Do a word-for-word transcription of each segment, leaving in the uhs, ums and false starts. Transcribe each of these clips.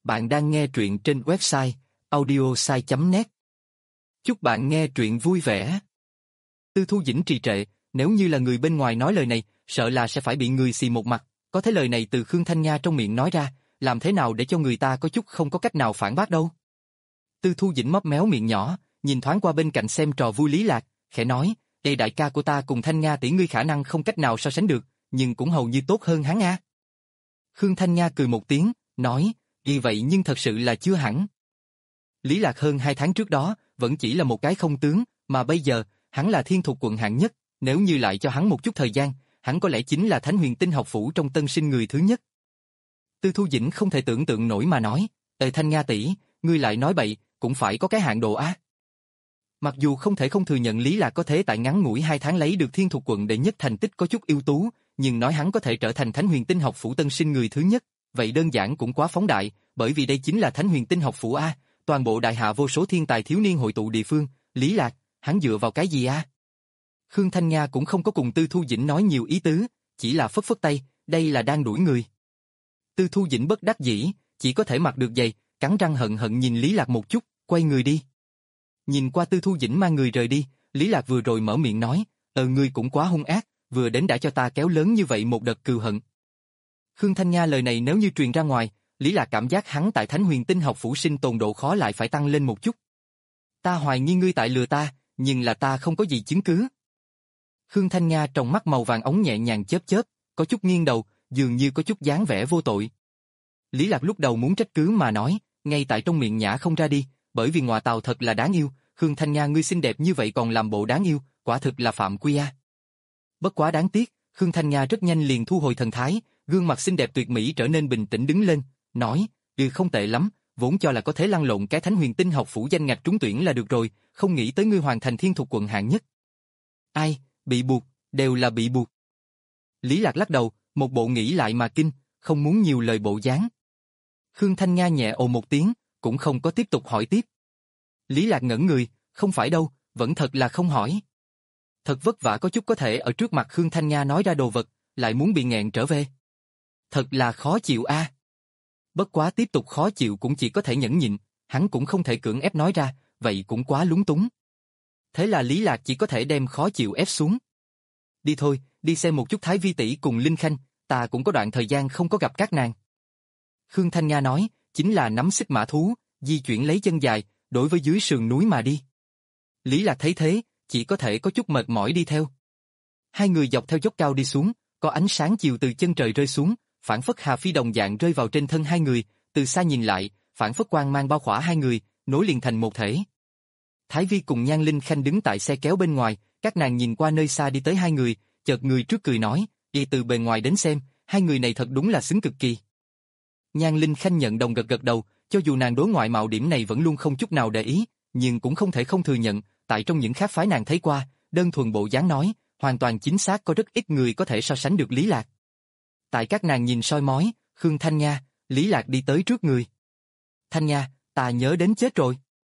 Bạn đang nghe truyện trên website audiosai chấm net. Chúc bạn nghe truyện vui vẻ. Tư Thu Dĩnh trì trệ, nếu như là người bên ngoài nói lời này, sợ là sẽ phải bị người xì một mặt, có thế lời này từ Khương Thanh Nha trong miệng nói ra, làm thế nào để cho người ta có chút không có cách nào phản bác đâu. Tư Thu Dĩnh móp méo miệng nhỏ, nhìn thoáng qua bên cạnh xem trò vui Lý Lạc, khẽ nói, đây đại ca của ta cùng Thanh Nha tỷ ngươi khả năng không cách nào so sánh được, nhưng cũng hầu như tốt hơn hắn a. Khương Thanh Nha cười một tiếng, nói, vì vậy nhưng thật sự là chưa hẳn. Lý Lạc hơn hai tháng trước đó, vẫn chỉ là một cái không tướng, mà bây giờ, hắn là thiên thuộc quận hạng nhất, nếu như lại cho hắn một chút thời gian, hắn có lẽ chính là Thánh Huyền Tinh học phủ trong tân sinh người thứ nhất. Tư Thu Dĩnh không thể tưởng tượng nổi mà nói, Ê Thanh Nha tỷ, ngươi lại nói bậy, cũng phải có cái hạn độ á. Mặc dù không thể không thừa nhận Lý Lạc có thể tại ngắn ngủi hai tháng lấy được thiên thuộc quận đệ nhất thành tích có chút ưu tú, nhưng nói hắn có thể trở thành Thánh Huyền Tinh học phủ tân sinh người thứ nhất, vậy đơn giản cũng quá phóng đại, bởi vì đây chính là Thánh Huyền Tinh học phủ a, toàn bộ đại hạ vô số thiên tài thiếu niên hội tụ địa phương, Lý Lạc, hắn dựa vào cái gì a? Khương Thanh Nha cũng không có cùng Tư Thu Dĩnh nói nhiều ý tứ, chỉ là phất phất tay, đây là đang đuổi người. Tư Thu Dĩnh bất đắc dĩ, chỉ có thể mặc được giày, cắn răng hận hận nhìn Lý Lạc một chút, quay người đi. Nhìn qua Tư Thu Dĩnh mang người rời đi, Lý Lạc vừa rồi mở miệng nói, ờ ngươi cũng quá hung ác, vừa đến đã cho ta kéo lớn như vậy một đợt cừu hận. Khương Thanh Nha lời này nếu như truyền ra ngoài, Lý Lạc cảm giác hắn tại Thánh Huyền Tinh học phủ sinh tồn độ khó lại phải tăng lên một chút. Ta hoài nghi ngươi tại lừa ta, nhưng là ta không có gì chứng cứ. Khương Thanh Nha trong mắt màu vàng ống nhẹ nhàng chớp chớp, có chút nghiêng đầu, dường như có chút dáng vẻ vô tội. Lý Lạc lúc đầu muốn trách cứ mà nói, ngay tại trong miệng nhả không ra đi, bởi vì ngọa tào thật là đáng yêu, Khương Thanh Nha ngươi xinh đẹp như vậy còn làm bộ đáng yêu, quả thực là phạm quy a. Bất quá đáng tiếc, Khương Thanh Nha rất nhanh liền thu hồi thần thái, gương mặt xinh đẹp tuyệt mỹ trở nên bình tĩnh đứng lên, nói, ừ không tệ lắm, vốn cho là có thể lăn lộn cái Thánh Huyền Tinh học phủ danh ngạch trúng tuyển là được rồi, không nghĩ tới ngươi hoàn thành thiên thuộc quận hạng nhất. Ai, bị buộc, đều là bị buộc. Lý Lạc lắc đầu, một bộ nghĩ lại mà kinh, không muốn nhiều lời bộ dáng. Khương Thanh Nha nhẹ ồ một tiếng, cũng không có tiếp tục hỏi tiếp. Lý Lạc ngẩn người, không phải đâu, vẫn thật là không hỏi. Thật vất vả có chút có thể ở trước mặt Khương Thanh Nha nói ra đồ vật, lại muốn bị nghẹn trở về. Thật là khó chịu a. À. Bất quá tiếp tục khó chịu cũng chỉ có thể nhẫn nhịn, hắn cũng không thể cưỡng ép nói ra, vậy cũng quá lúng túng. Thế là Lý Lạc chỉ có thể đem khó chịu ép xuống. Đi thôi, đi xem một chút Thái Vi tỷ cùng Linh Khanh, ta cũng có đoạn thời gian không có gặp các nàng. Khương Thanh Nha nói, chính là nắm xích mã thú, di chuyển lấy chân dài, đối với dưới sườn núi mà đi. Lý Lạc thấy thế, chỉ có thể có chút mệt mỏi đi theo. Hai người dọc theo dốc cao đi xuống, có ánh sáng chiều từ chân trời rơi xuống, phản phất hà phi đồng dạng rơi vào trên thân hai người, từ xa nhìn lại, phản phất quang mang bao khỏa hai người, nối liền thành một thể. Thái Vi cùng Nhan Linh Khanh đứng tại xe kéo bên ngoài, các nàng nhìn qua nơi xa đi tới hai người, chợt người trước cười nói, đi từ bề ngoài đến xem, hai người này thật đúng là xứng cực kỳ. Nhan Linh Khanh nhận đồng gật gật đầu, cho dù nàng đối ngoại mạo điểm này vẫn luôn không chút nào để ý, nhưng cũng không thể không thừa nhận, tại trong những khác phái nàng thấy qua, đơn thuần bộ dáng nói, hoàn toàn chính xác có rất ít người có thể so sánh được Lý Lạc. Tại các nàng nhìn soi mói, Khương Thanh Nha, Lý Lạc đi tới trước người. Thanh Nha, ta nhớ đến chết rồi.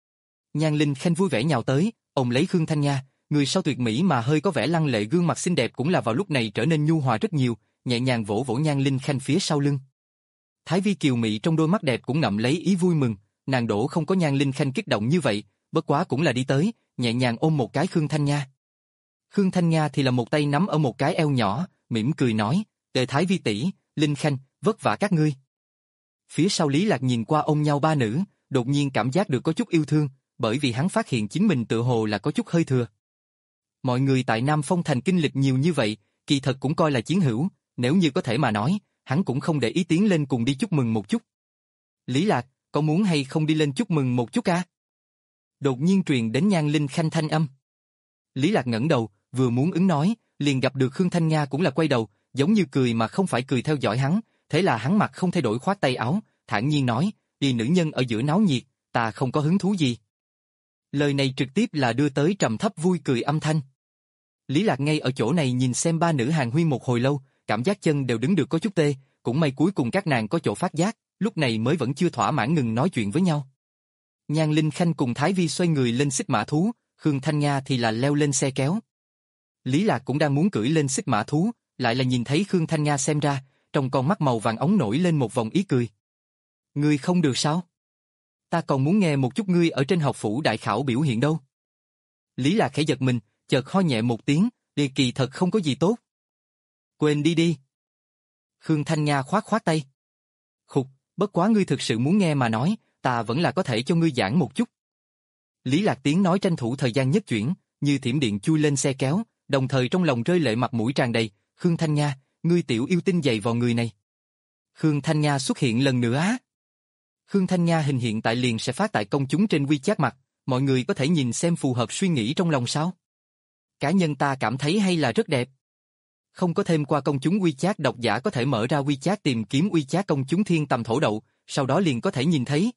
Nhan Linh Khanh vui vẻ nhào tới, ôm lấy Khương Thanh Nha, người sau tuyệt mỹ mà hơi có vẻ lăng lệ gương mặt xinh đẹp cũng là vào lúc này trở nên nhu hòa rất nhiều, nhẹ nhàng vỗ vỗ Nhan Linh Khanh phía sau lưng. Thái Vi kiều mị trong đôi mắt đẹp cũng ngậm lấy ý vui mừng, nàng đổ không có Nhan Linh Khanh kích động như vậy, bất quá cũng là đi tới, nhẹ nhàng ôm một cái Khương Thanh Nha. Khương Thanh Nha thì là một tay nắm ở một cái eo nhỏ, mỉm cười nói, Tề Thái Vi tỷ, Linh Khanh, vất vả các ngươi. Phía sau Lý Lạc nhìn qua ôm nhau ba nữ, đột nhiên cảm giác được có chút yêu thương, bởi vì hắn phát hiện chính mình tự hồ là có chút hơi thừa. Mọi người tại Nam Phong Thành kinh lịch nhiều như vậy, kỳ thật cũng coi là chiến hữu, nếu như có thể mà nói, hắn cũng không để ý tiến lên cùng đi chúc mừng một chút. Lý Lạc, có muốn hay không đi lên chúc mừng một chút a? Đột nhiên truyền đến Nhan Linh Khanh thanh âm. Lý Lạc ngẩng đầu, vừa muốn ứng nói, liền gặp được Khương Thanh Nha cũng là quay đầu, giống như cười mà không phải cười theo dõi hắn, thế là hắn mặt không thay đổi khoát tay áo, thản nhiên nói, đi nữ nhân ở giữa náo nhiệt, ta không có hứng thú gì. Lời này trực tiếp là đưa tới trầm thấp vui cười âm thanh. Lý Lạc ngay ở chỗ này nhìn xem ba nữ hàng huyên một hồi lâu, cảm giác chân đều đứng được có chút tê, cũng may cuối cùng các nàng có chỗ phát giác, lúc này mới vẫn chưa thỏa mãn ngừng nói chuyện với nhau. Nhan Linh Khanh cùng Thái Vi xoay người lên xích mã thú, Khương Thanh Nha thì là leo lên xe kéo. Lý Lạc cũng đang muốn cưỡi lên xích mã thú, lại là nhìn thấy Khương Thanh Nha xem ra, trong con mắt màu vàng ống nổi lên một vòng ý cười. Ngươi không được sao? Ta còn muốn nghe một chút ngươi ở trên học phủ đại khảo biểu hiện đâu. Lý Lạc khẽ giật mình, chợt ho nhẹ một tiếng, đề kỳ thật không có gì tốt. Quên đi đi. Khương Thanh Nga khoát khoát tay. Khục, bất quá ngươi thực sự muốn nghe mà nói, ta vẫn là có thể cho ngươi giảng một chút. Lý Lạc tiếng nói tranh thủ thời gian nhất chuyển, như thiểm điện chui lên xe kéo, đồng thời trong lòng rơi lệ mặt mũi tràn đầy, Khương Thanh Nga, ngươi tiểu yêu tinh dày vào người này. Khương Thanh Nga xuất hiện lần nữa á. Khương Thanh Nga hình hiện tại liền sẽ phát tại công chúng trên WeChat mặt, mọi người có thể nhìn xem phù hợp suy nghĩ trong lòng sao. Cá nhân ta cảm thấy hay là rất đẹp. Không có thêm qua công chúng WeChat, độc giả có thể mở ra WeChat tìm kiếm WeChat công chúng thiên tầm thổ đậu, sau đó liền có thể nhìn thấy.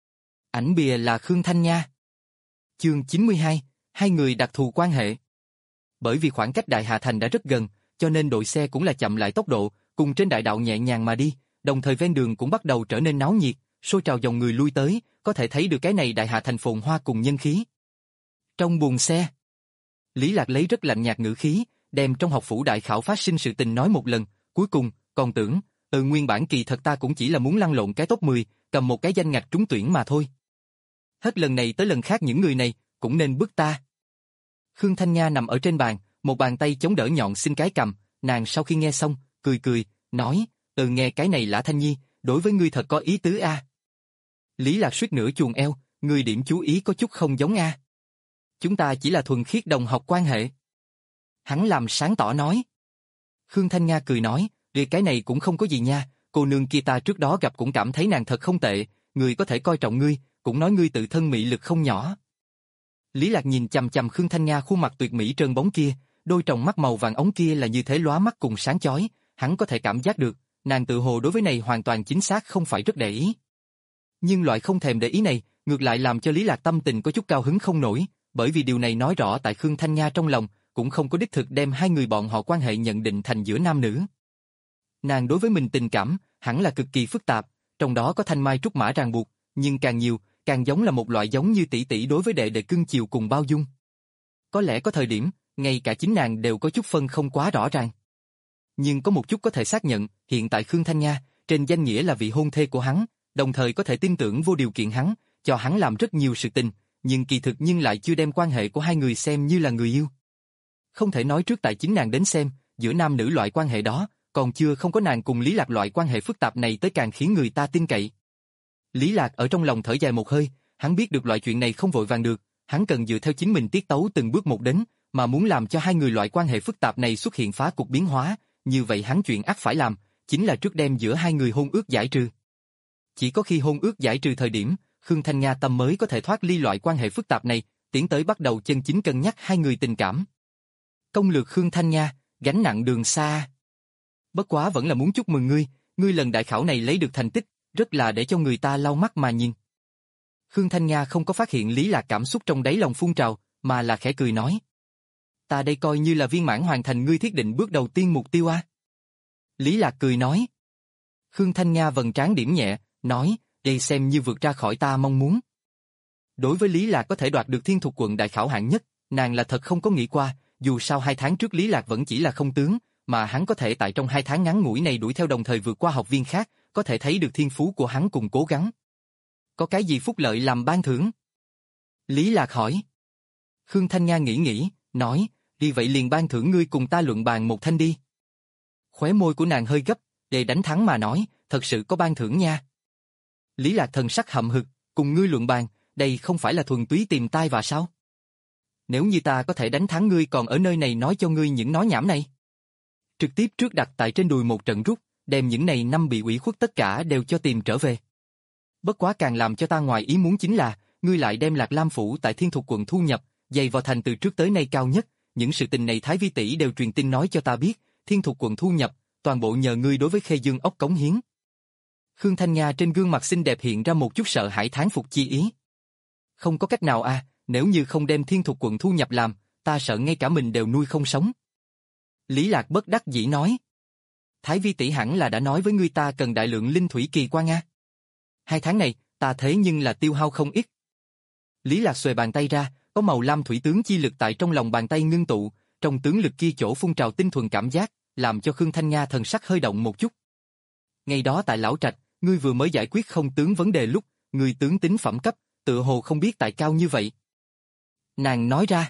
Ảnh bìa là Khương Thanh Nga. Chương chín mươi hai, hai người đặc thù quan hệ. Bởi vì khoảng cách Đại Hà Thành đã rất gần, cho nên đội xe cũng là chậm lại tốc độ, cùng trên đại đạo nhẹ nhàng mà đi, đồng thời ven đường cũng bắt đầu trở nên náo nhiệt, xôi trào dòng người lui tới, có thể thấy được cái này Đại Hà Thành phồn hoa cùng nhân khí. Trong buồng xe, Lý Lạc lấy rất lạnh nhạt ngữ khí, đem trong học phủ đại khảo phát sinh sự tình nói một lần, cuối cùng, còn tưởng, từ nguyên bản kỳ thật ta cũng chỉ là muốn lăn lộn cái top mười, cầm một cái danh ngạch trúng tuyển mà thôi. Hết lần này tới lần khác những người này, cũng nên bức ta. Khương Thanh Nga nằm ở trên bàn, một bàn tay chống đỡ nhọn xin cái cầm, nàng sau khi nghe xong, cười cười, nói, từ nghe cái này Lã Thanh Nhi, đối với ngươi thật có ý tứ a. Lý Lạc suýt nửa chuồng eo, ngươi điểm chú ý có chút không giống a. Chúng ta chỉ là thuần khiết đồng học quan hệ. Hắn làm sáng tỏ nói. Khương Thanh Nga cười nói, việc cái này cũng không có gì nha, cô nương kia ta trước đó gặp cũng cảm thấy nàng thật không tệ, người có thể coi trọng ngươi, cũng nói ngươi tự thân mị lực không nhỏ. Lý Lạc nhìn chằm chằm Khương Thanh Nga khuôn mặt tuyệt mỹ trơn bóng kia, đôi tròng mắt màu vàng ống kia là như thế lóa mắt cùng sáng chói, hắn có thể cảm giác được, nàng tự hồ đối với này hoàn toàn chính xác không phải rất để ý. Nhưng loại không thèm để ý này, ngược lại làm cho Lý Lạc tâm tình có chút cao hứng không nổi, bởi vì điều này nói rõ tại Khương Thanh Nga trong lòng, cũng không có đích thực đem hai người bọn họ quan hệ nhận định thành giữa nam nữ. Nàng đối với mình tình cảm, hẳn là cực kỳ phức tạp, trong đó có thanh mai trúc mã ràng buộc, nhưng càng nhiều, càng giống là một loại giống như tỷ tỷ đối với đệ đệ cưng chiều cùng bao dung. Có lẽ có thời điểm, ngay cả chính nàng đều có chút phân không quá rõ ràng. Nhưng có một chút có thể xác nhận, hiện tại Khương Thanh Nga, trên danh nghĩa là vị hôn thê của hắn, đồng thời có thể tin tưởng vô điều kiện hắn, cho hắn làm rất nhiều sự tình, nhưng kỳ thực nhưng lại chưa đem quan hệ của hai người xem như là người yêu. Không thể nói trước tại chính nàng đến xem, giữa nam nữ loại quan hệ đó, còn chưa không có nàng cùng Lý Lạc loại quan hệ phức tạp này tới càng khiến người ta tin cậy. Lý Lạc ở trong lòng thở dài một hơi, hắn biết được loại chuyện này không vội vàng được, hắn cần dựa theo chính mình tiết tấu từng bước một đến, mà muốn làm cho hai người loại quan hệ phức tạp này xuất hiện phá cục biến hóa, như vậy hắn chuyện ắt phải làm, chính là trước đem giữa hai người hôn ước giải trừ. Chỉ có khi hôn ước giải trừ thời điểm, Khương Thanh Nga tâm mới có thể thoát ly loại quan hệ phức tạp này, tiến tới bắt đầu chân chính cân nhắc hai người tình cảm. Công lược Khương Thanh Nga, gánh nặng đường xa. Bất quá vẫn là muốn chúc mừng ngươi, ngươi lần đại khảo này lấy được thành tích, rất là để cho người ta lau mắt mà nhìn. Khương Thanh Nga không có phát hiện Lý Lạc cảm xúc trong đáy lòng phun trào, mà là khẽ cười nói. Ta đây coi như là viên mãn hoàn thành ngươi thiết định bước đầu tiên mục tiêu a. Lý Lạc cười nói. Khương Thanh Nga vầng trán điểm nhẹ, nói, đây xem như vượt ra khỏi ta mong muốn. Đối với Lý Lạc có thể đoạt được thiên thuộc quận đại khảo hạng nhất, nàng là thật không có nghĩ qua, dù sao hai tháng trước Lý Lạc vẫn chỉ là không tướng, mà hắn có thể tại trong hai tháng ngắn ngủi này đuổi theo đồng thời vượt qua học viên khác, có thể thấy được thiên phú của hắn cùng cố gắng. Có cái gì phúc lợi làm ban thưởng? Lý Lạc hỏi. Khương Thanh Nga nghĩ nghĩ, nói, đi vậy liền ban thưởng ngươi cùng ta luận bàn một thanh đi. Khóe môi của nàng hơi gấp, để đánh thắng mà nói, thật sự có ban thưởng nha. Lý Lạc thần sắc hậm hực, cùng ngươi luận bàn, đây không phải là thuần túy tìm tai và sao? Nếu như ta có thể đánh thắng ngươi còn ở nơi này nói cho ngươi những nói nhảm này. Trực tiếp trước đặt tại trên đùi một trận rút, đem những này năm bị ủy khuất tất cả đều cho tìm trở về. Bất quá càng làm cho ta ngoài ý muốn chính là, ngươi lại đem Lạc Lam phủ tại Thiên Thục quận thu nhập, dày vào thành từ trước tới nay cao nhất, những sự tình này Thái Vi tỷ đều truyền tin nói cho ta biết, Thiên Thục quận thu nhập, toàn bộ nhờ ngươi đối với Khê Dương ốc cống hiến. Khương Thanh Nga trên gương mặt xinh đẹp hiện ra một chút sợ hãi thán phục chi ý. Không có cách nào à, nếu như không đem Thiên Thục quận thu nhập làm, ta sợ ngay cả mình đều nuôi không sống. Lý Lạc bất đắc dĩ nói. Thái Vi tỷ hẳn là đã nói với ngươi ta cần đại lượng linh thủy kỳ quan a. Hai tháng này, ta thế nhưng là tiêu hao không ít. Lý Lạc xuề bàn tay ra, có màu lam thủy tướng chi lực tại trong lòng bàn tay ngưng tụ, trong tướng lực kia chỗ phun trào tinh thuần cảm giác, làm cho Khương Thanh Nga thần sắc hơi động một chút. Ngày đó tại lão trạch, ngươi vừa mới giải quyết không tướng vấn đề lúc, ngươi tướng tính phẩm cấp, tựa hồ không biết tại cao như vậy. Nàng nói ra.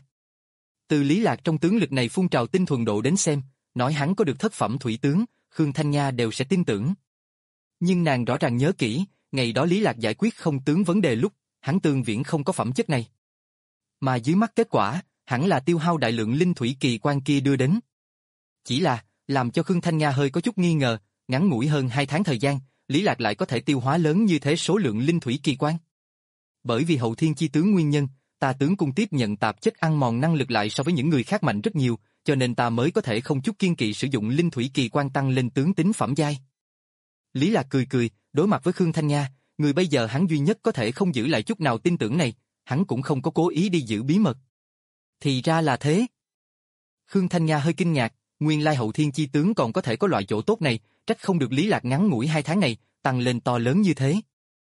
Từ Lý Lạc trong tướng lực này phun trào tinh thuần độ đến xem, nói hắn có được thất phẩm thủy tướng, Khương Thanh Nha đều sẽ tin tưởng. Nhưng nàng rõ ràng nhớ kỹ, ngày đó Lý Lạc giải quyết không tướng vấn đề lúc, hắn tương viễn không có phẩm chất này. Mà dưới mắt kết quả, hẳn là tiêu hao đại lượng linh thủy kỳ quan kia đưa đến. Chỉ là, làm cho Khương Thanh Nha hơi có chút nghi ngờ, ngắn ngủi hơn hai tháng thời gian, Lý Lạc lại có thể tiêu hóa lớn như thế số lượng linh thủy kỳ quan. Bởi vì hậu thiên chi tướng nguyên nhân, ta tướng cung tiếp nhận tạp chất ăn mòn năng lực lại so với những người khác mạnh rất nhiều, cho nên ta mới có thể không chút kiên kỵ sử dụng linh thủy kỳ quan tăng lên tướng tính phẩm giai. Lý Lạc cười cười, đối mặt với Khương Thanh Nha, người bây giờ hắn duy nhất có thể không giữ lại chút nào tin tưởng này, hắn cũng không có cố ý đi giữ bí mật. Thì ra là thế. Khương Thanh Nha hơi kinh ngạc, nguyên lai hậu thiên chi tướng còn có thể có loại chỗ tốt này, trách không được Lý Lạc ngắn ngủi hai tháng này, tăng lên to lớn như thế.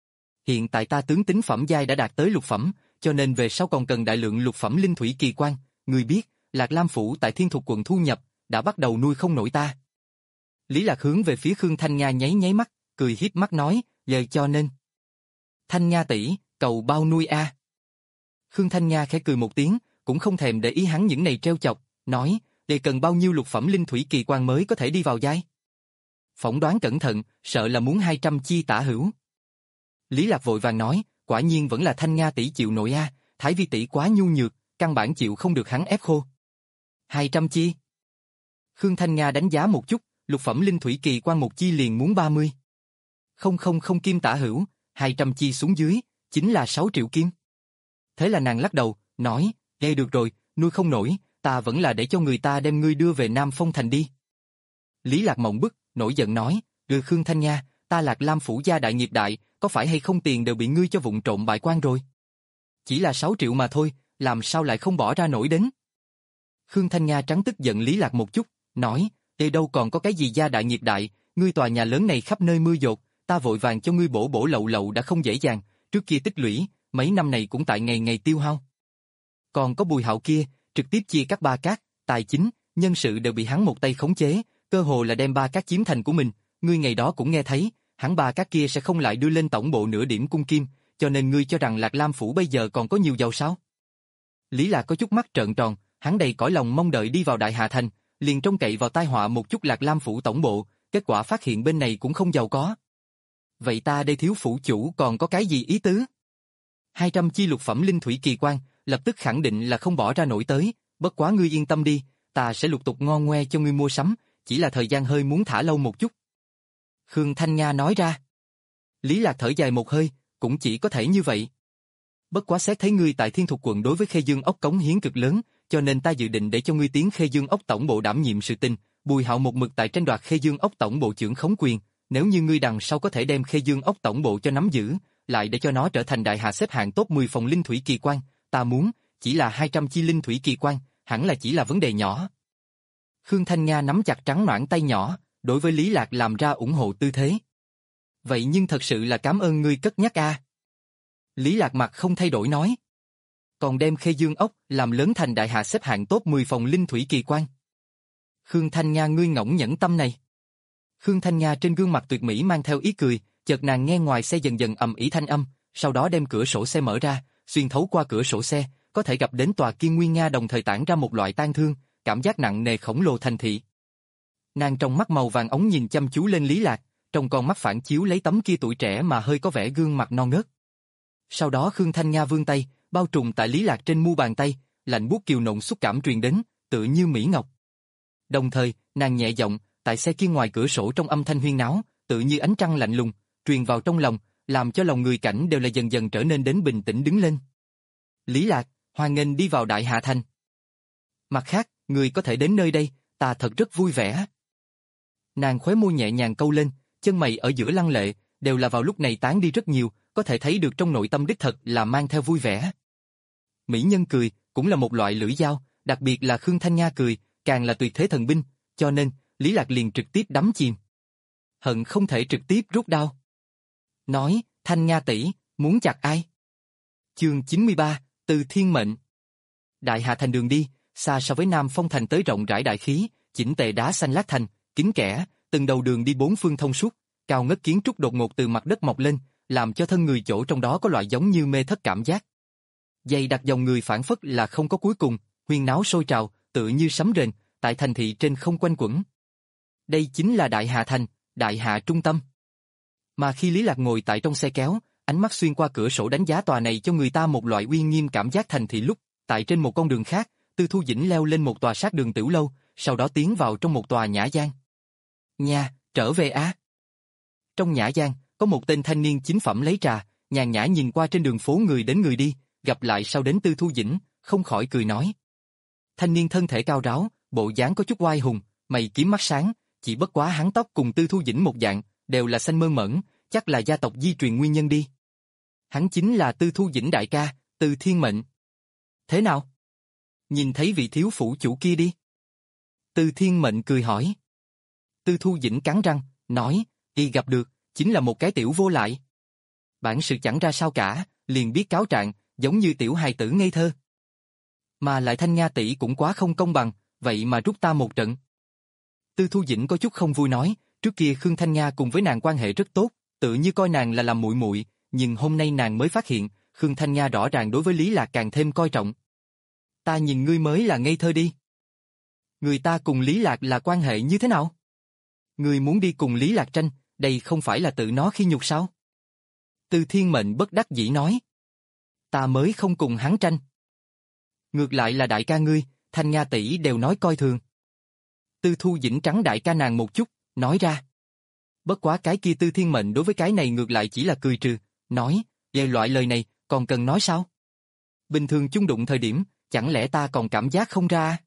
Hiện tại ta tướng tính phẩm giai đã đạt tới lục phẩm, cho nên về sau còn cần đại lượng lục phẩm linh thủy kỳ quan, người biết, Lạc Lam Phủ tại Thiên Thục quận thu nhập, đã bắt đầu nuôi không nổi ta. Lý Lạc hướng về phía Khương Thanh Nha nháy nháy mắt, cười hiếp mắt nói, giờ cho nên. Thanh Nha tỷ, cầu bao nuôi a. Khương Thanh Nha khẽ cười một tiếng, cũng không thèm để ý hắn những này treo chọc, nói, để cần bao nhiêu lục phẩm linh thủy kỳ quan mới có thể đi vào giai. Phỏng đoán cẩn thận, sợ là muốn hai trăm chi tả hữu. Lý Lạc vội vàng nói, quả nhiên vẫn là Thanh Nha tỷ chịu nổi a, Thái Vi tỷ quá nhu nhược, căn bản chịu không được hắn ép khô. hai trăm chi. Khương Thanh Nha đánh giá một chút, lục phẩm linh thủy kỳ quan một chi liền muốn ba mươi. Không không không kim tả hữu, hai trăm chi xuống dưới, chính là sáu triệu kim. Thế là nàng lắc đầu, nói, nghe được rồi, nuôi không nổi, ta vẫn là để cho người ta đem ngươi đưa về Nam Phong Thành đi. Lý Lạc mộng bức, nổi giận nói, đưa Khương Thanh Nha, ta Lạc Lam Phủ gia đại nghiệp đại, có phải hay không tiền đều bị ngươi cho vụng trộm bại quan rồi. Chỉ là sáu triệu mà thôi, làm sao lại không bỏ ra nổi đến. Khương Thanh Nha trắng tức giận Lý Lạc một chút, nói, đây đâu còn có cái gì gia đại nghiệp đại, ngươi tòa nhà lớn này khắp nơi mưa dột, ta vội vàng cho ngươi bổ bổ lậu lậu đã không dễ dàng, trước kia tích lũy, mấy năm này cũng tại ngày ngày tiêu hao. Còn có Bùi Hạo kia, trực tiếp chia các ba cát, tài chính, nhân sự đều bị hắn một tay khống chế, cơ hồ là đem ba cát chiếm thành của mình, ngươi ngày đó cũng nghe thấy, hắn ba cát kia sẽ không lại đưa lên tổng bộ nửa điểm cung kim, cho nên ngươi cho rằng Lạc Lam Phủ bây giờ còn có nhiều giàu sao? Lý Lạc có chút mắt trợn tròn, hắn đầy cõi lòng mong đợi đi vào Đại Hà Thành, liền trông cậy vào tai họa một chút Lạc Lam Phủ tổng bộ, kết quả phát hiện bên này cũng không giàu có. Vậy ta đây thiếu phủ chủ còn có cái gì ý tứ? hai trăm chi lục phẩm linh thủy kỳ quan, lập tức khẳng định là không bỏ ra nổi tới, bất quá ngươi yên tâm đi, ta sẽ lục tục ngon ngoe cho ngươi mua sắm, chỉ là thời gian hơi muốn thả lâu một chút. Khương Thanh Nha nói ra. Lý Lạc thở dài một hơi, cũng chỉ có thể như vậy. Bất quá xét thấy ngươi tại Thiên Thục quận đối với Khê Dương ốc cống hiến cực lớn, cho nên ta dự định để cho ngươi tiến Khê Dương ốc tổng bộ đảm nhiệm sự tình, Bùi Hạo một mực tại tranh đoạt Khê Dương ốc tổng bộ trưởng khống quyền, nếu như ngươi đằng sau có thể đem Khê Dương ốc tổng bộ cho nắm giữ, lại để cho nó trở thành đại hà xếp hạng top mười phòng linh thủy kỳ quan, ta muốn, chỉ là hai trăm chi linh thủy kỳ quan, hẳn là chỉ là vấn đề nhỏ. Khương Thanh Nha nắm chặt trắng nõn tay nhỏ, đối với Lý Lạc làm ra ủng hộ tư thế. Vậy nhưng thật sự là cảm ơn ngươi cất nhắc a. Lý Lạc mặt không thay đổi nói. Còn đem Khê Dương ốc làm lớn thành đại hạ xếp hạng top mười phòng linh thủy kỳ quan. Khương Thanh Nha ngươi ngỗng nhẫn tâm này. Khương Thanh Nha trên gương mặt tuyệt mỹ mang theo ý cười, chợt nàng nghe ngoài xe dần dần ầm ĩ thanh âm, sau đó đem cửa sổ xe mở ra, xuyên thấu qua cửa sổ xe, có thể gặp đến tòa Kiên Nguyên Nga đồng thời tản ra một loại tang thương, cảm giác nặng nề khổng lồ thành thị. Nàng trong mắt màu vàng ống nhìn chăm chú lên Lý Lạc, trong con mắt phản chiếu lấy tấm kia tuổi trẻ mà hơi có vẻ gương mặt non nớt. Sau đó Khương Thanh Nha vươn tay, bao trùm tại Lý Lạc trên mu bàn tay, lạnh buốt kiều nộn xúc cảm truyền đến, tựa như mỹ ngọc. Đồng thời, nàng nhẹ giọng, tại xe kia ngoài cửa sổ trong âm thanh huyên náo, tựa như ánh trăng lạnh lùng, truyền vào trong lòng, làm cho lòng người cảnh đều là dần dần trở nên đến bình tĩnh đứng lên. Lý Lạc, hoan nghênh đi vào Đại Hạ Thành. Mặt khác, người có thể đến nơi đây, ta thật rất vui vẻ. Nàng khóe môi nhẹ nhàng câu lên, chân mày ở giữa lăng lệ, đều là vào lúc này tán đi rất nhiều, có thể thấy được trong nội tâm đích thật là mang theo vui vẻ. Mỹ nhân cười, cũng là một loại lưỡi dao, đặc biệt là Khương Thanh Nha cười, càng là tuyệt thế thần binh, cho nên, Lý Lạc liền trực tiếp đắm chìm. Hận không thể trực tiếp rút đao. Nói, Thanh Nha tỷ, muốn chặt ai? Chương chín mươi ba, Từ Thiên Mệnh. Đại Hạ Thành đường đi, xa so với Nam Phong Thành tới rộng rãi đại khí, chỉnh tề đá xanh lát thành, kín kẽ, từng đầu đường đi bốn phương thông suốt, cao ngất kiến trúc đột ngột từ mặt đất mọc lên, làm cho thân người chỗ trong đó có loại giống như mê thất cảm giác. Dày đặc dòng người phản phất là không có cuối cùng, huyên náo sôi trào, tự như sấm rền, tại thành thị trên không quanh quẩn. Đây chính là Đại Hà Thành, Đại Hà trung tâm. Mà khi Lý Lạc ngồi tại trong xe kéo, ánh mắt xuyên qua cửa sổ đánh giá tòa này cho người ta một loại uy nghiêm cảm giác thành thị lúc, tại trên một con đường khác, Tư Thu Dĩnh leo lên một tòa sát đường tiểu lâu, sau đó tiến vào trong một tòa nhã gian. Nha, trở về á. Trong nhã gian, có một tên thanh niên chính phẩm lấy trà, nhàn nhã nhìn qua trên đường phố người đến người đi, gặp lại sau đến Tư Thu Dĩnh, không khỏi cười nói. Thanh niên thân thể cao ráo, bộ dáng có chút oai hùng, mày kiếm mắt sáng, chỉ bất quá hắn tóc cùng Tư Thu Dĩnh một dạng, đều là xanh mơn mởn, chắc là gia tộc di truyền nguyên nhân đi. Hắn chính là Tư Thu Dĩnh đại ca, Tư Thiên Mệnh. Thế nào? Nhìn thấy vị thiếu phủ chủ kia đi. Tư Thiên Mệnh cười hỏi. Tư Thu Dĩnh cắn răng, nói, y gặp được, chính là một cái tiểu vô lại. Bản sự chẳng ra sao cả, liền biết cáo trạng, giống như tiểu hài tử ngây thơ. Mà lại Thanh Nha tỷ cũng quá không công bằng, vậy mà rút ta một trận. Tư Thu Dĩnh có chút không vui nói, trước kia Khương Thanh Nha cùng với nàng quan hệ rất tốt, tự như coi nàng là làm muội muội, nhưng hôm nay nàng mới phát hiện, Khương Thanh Nha rõ ràng đối với Lý Lạc càng thêm coi trọng. Ta nhìn ngươi mới là ngây thơ đi. Người ta cùng Lý Lạc là quan hệ như thế nào? Ngươi muốn đi cùng Lý Lạc tranh, đây không phải là tự nó khi nhục sao? Tư Thiên Mệnh bất đắc dĩ nói. Ta mới không cùng hắn tranh. Ngược lại là đại ca ngươi, Thanh Nha tỷ đều nói coi thường. Tư Thu Dĩnh trắng đại ca nàng một chút, nói ra. Bất quá cái kia Tư Thiên Mệnh đối với cái này ngược lại chỉ là cười trừ, nói, về loại lời này, còn cần nói sao? Bình thường chung đụng thời điểm, chẳng lẽ ta còn cảm giác không ra?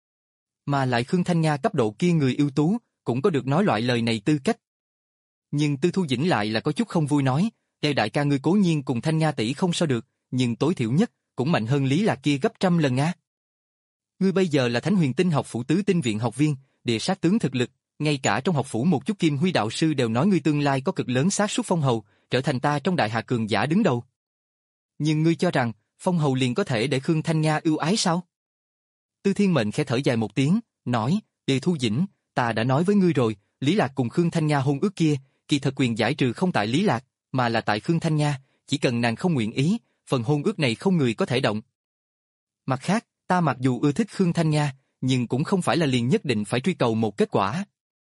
Mà lại Khương Thanh Nha cấp độ kia người ưu tú, cũng có được nói loại lời này tư cách. Nhưng Tư Thu Dĩnh lại là có chút không vui nói, Tề đại ca ngươi cố nhiên cùng Thanh Nha tỷ không so được, nhưng tối thiểu nhất, cũng mạnh hơn Lý Lạc kia gấp trăm lần á. Ngươi bây giờ là Thánh Huyền Tinh học phủ tứ tinh viện học viên, địa sát tướng thực lực, ngay cả trong học phủ một chút Kim Huy đạo sư đều nói ngươi tương lai có cực lớn xác suất phong hầu, trở thành ta trong đại hạ cường giả đứng đầu. Nhưng ngươi cho rằng, phong hầu liền có thể để Khương Thanh Nha ưu ái sao? Tư Thiên Mệnh khẽ thở dài một tiếng, nói, Đề Thu Dĩnh, ta đã nói với ngươi rồi, Lý Lạc cùng Khương Thanh Nha hôn ước kia, kỳ thật quyền giải trừ không tại Lý Lạc, mà là tại Khương Thanh Nha, chỉ cần nàng không nguyện ý, phần hôn ước này không người có thể động. Mặt khác, ta mặc dù ưa thích Khương Thanh Nha, nhưng cũng không phải là liền nhất định phải truy cầu một kết quả.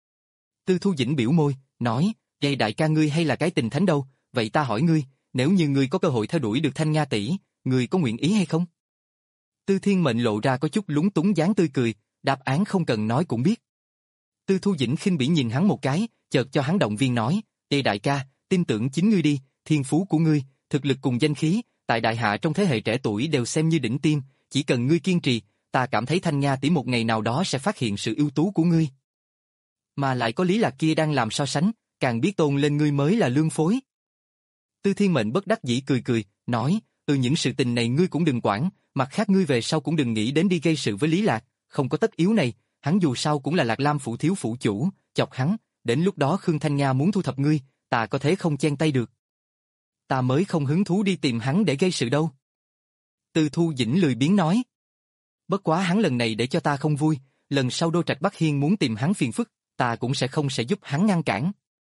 Tư Thu Dĩnh biểu môi, nói, vậy đại ca ngươi hay là cái tình thánh đâu, vậy ta hỏi ngươi, nếu như ngươi có cơ hội theo đuổi được Thanh Nha tỷ, ngươi có nguyện ý hay không? Tư Thiên Mệnh lộ ra có chút lúng túng dáng tươi cười, đáp án không cần nói cũng biết. Tư Thu Dĩnh khinh bỉ nhìn hắn một cái, chợt cho hắn động viên nói, Ê đại ca, tin tưởng chính ngươi đi, thiên phú của ngươi, thực lực cùng danh khí, tại đại hạ trong thế hệ trẻ tuổi đều xem như đỉnh tiêm, chỉ cần ngươi kiên trì, ta cảm thấy Thanh Nha tỷ một ngày nào đó sẽ phát hiện sự ưu tú của ngươi. Mà lại có Lý Lạc kia đang làm so sánh, càng biết tôn lên ngươi mới là lương phối. Tư Thiên Mệnh bất đắc dĩ cười cười, nói, từ những sự tình này ngươi cũng đừng quản, mặt khác ngươi về sau cũng đừng nghĩ đến đi gây sự với Lý Lạc, không có tất yếu này, hắn dù sao cũng là Lạc Lam phủ thiếu phủ chủ, chọc hắn, đến lúc đó Khương Thanh Nha muốn thu thập ngươi, ta có thể không chen tay được. Ta mới không hứng thú đi tìm hắn để gây sự đâu. Tư Thu Dĩnh lười biếng nói. Bất quá hắn lần này để cho ta không vui, lần sau Đô Trạch Bắc Hiên muốn tìm hắn phiền phức, ta cũng sẽ không sẽ giúp hắn ngăn cản.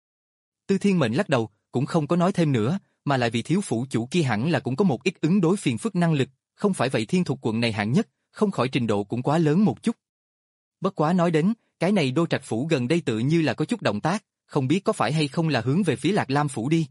Tư Thiên Mệnh lắc đầu, cũng không có nói thêm nữa, mà lại vì thiếu phủ chủ kia hẳn là cũng có một ít ứng đối phiền phức năng lực, không phải vậy Thiên Thục quận này hạng nhất, không khỏi trình độ cũng quá lớn một chút. Bất quá nói đến, cái này Đô Trạch phủ gần đây tự như là có chút động tác, không biết có phải hay không là hướng về phía Lạc Lam phủ đi.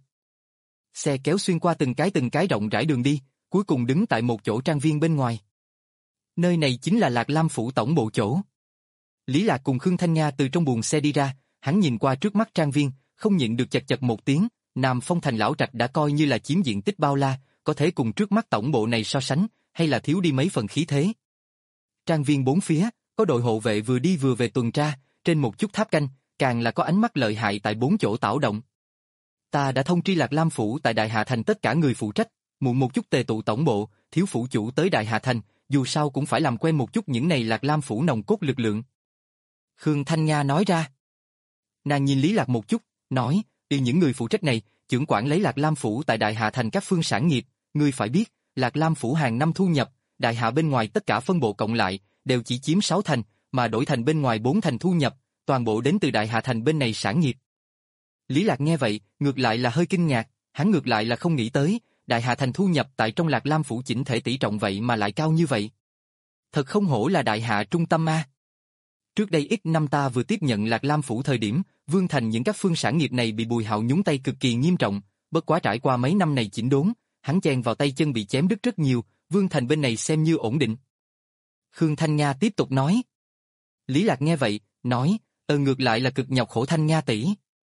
Xe kéo xuyên qua từng cái từng cái rộng rãi đường đi, cuối cùng đứng tại một chỗ trang viên bên ngoài. Nơi này chính là Lạc Lam phủ tổng bộ chỗ. Lý Lạc cùng Khương Thanh Nha từ trong buồng xe đi ra, hắn nhìn qua trước mắt trang viên, không nhịn được chật chật một tiếng, Nam Phong Thành lão trạch đã coi như là chiếm diện tích bao la, có thể cùng trước mắt tổng bộ này so sánh, hay là thiếu đi mấy phần khí thế. Trang viên bốn phía, có đội hộ vệ vừa đi vừa về tuần tra, trên một chút tháp canh, càng là có ánh mắt lợi hại tại bốn chỗ tảo động. Ta đã thông tri Lạc Lam phủ tại Đại Hà Thành tất cả người phụ trách, muộn một chút tề tụ tổng bộ, thiếu phủ chủ tới Đại Hà Thành, dù sao cũng phải làm quen một chút những này Lạc Lam phủ nòng cốt lực lượng. Khương Thanh Nha nói ra. Nàng nhìn Lý Lạc một chút, nói, đi những người phụ trách này, trưởng quản lấy Lạc Lam phủ tại Đại Hà Thành các phương sản nghiệp, ngươi phải biết, Lạc Lam phủ hàng năm thu nhập, Đại Hà bên ngoài tất cả phân bộ cộng lại, đều chỉ chiếm sáu thành, mà đổi thành bên ngoài bốn thành thu nhập, toàn bộ đến từ Đại Hà Thành bên này sản nghiệp. Lý Lạc nghe vậy, ngược lại là hơi kinh ngạc, hắn ngược lại là không nghĩ tới, Đại Hà Thành thu nhập tại trong Lạc Lam phủ chỉnh thể tỷ trọng vậy mà lại cao như vậy. Thật không hổ là Đại Hạ trung tâm a. Trước đây ít năm ta vừa tiếp nhận Lạc Lam phủ thời điểm, Vương Thành những các phương sản nghiệp này bị Bùi Hạo nhúng tay cực kỳ nghiêm trọng, bất quá trải qua mấy năm này chỉnh đốn, hắn chen vào tay chân bị chém đứt rất nhiều, Vương Thành bên này xem như ổn định. Khương Thanh Nga tiếp tục nói. Lý Lạc nghe vậy, nói, ờ ngược lại là cực nhọc khổ Thanh Nga tỷ.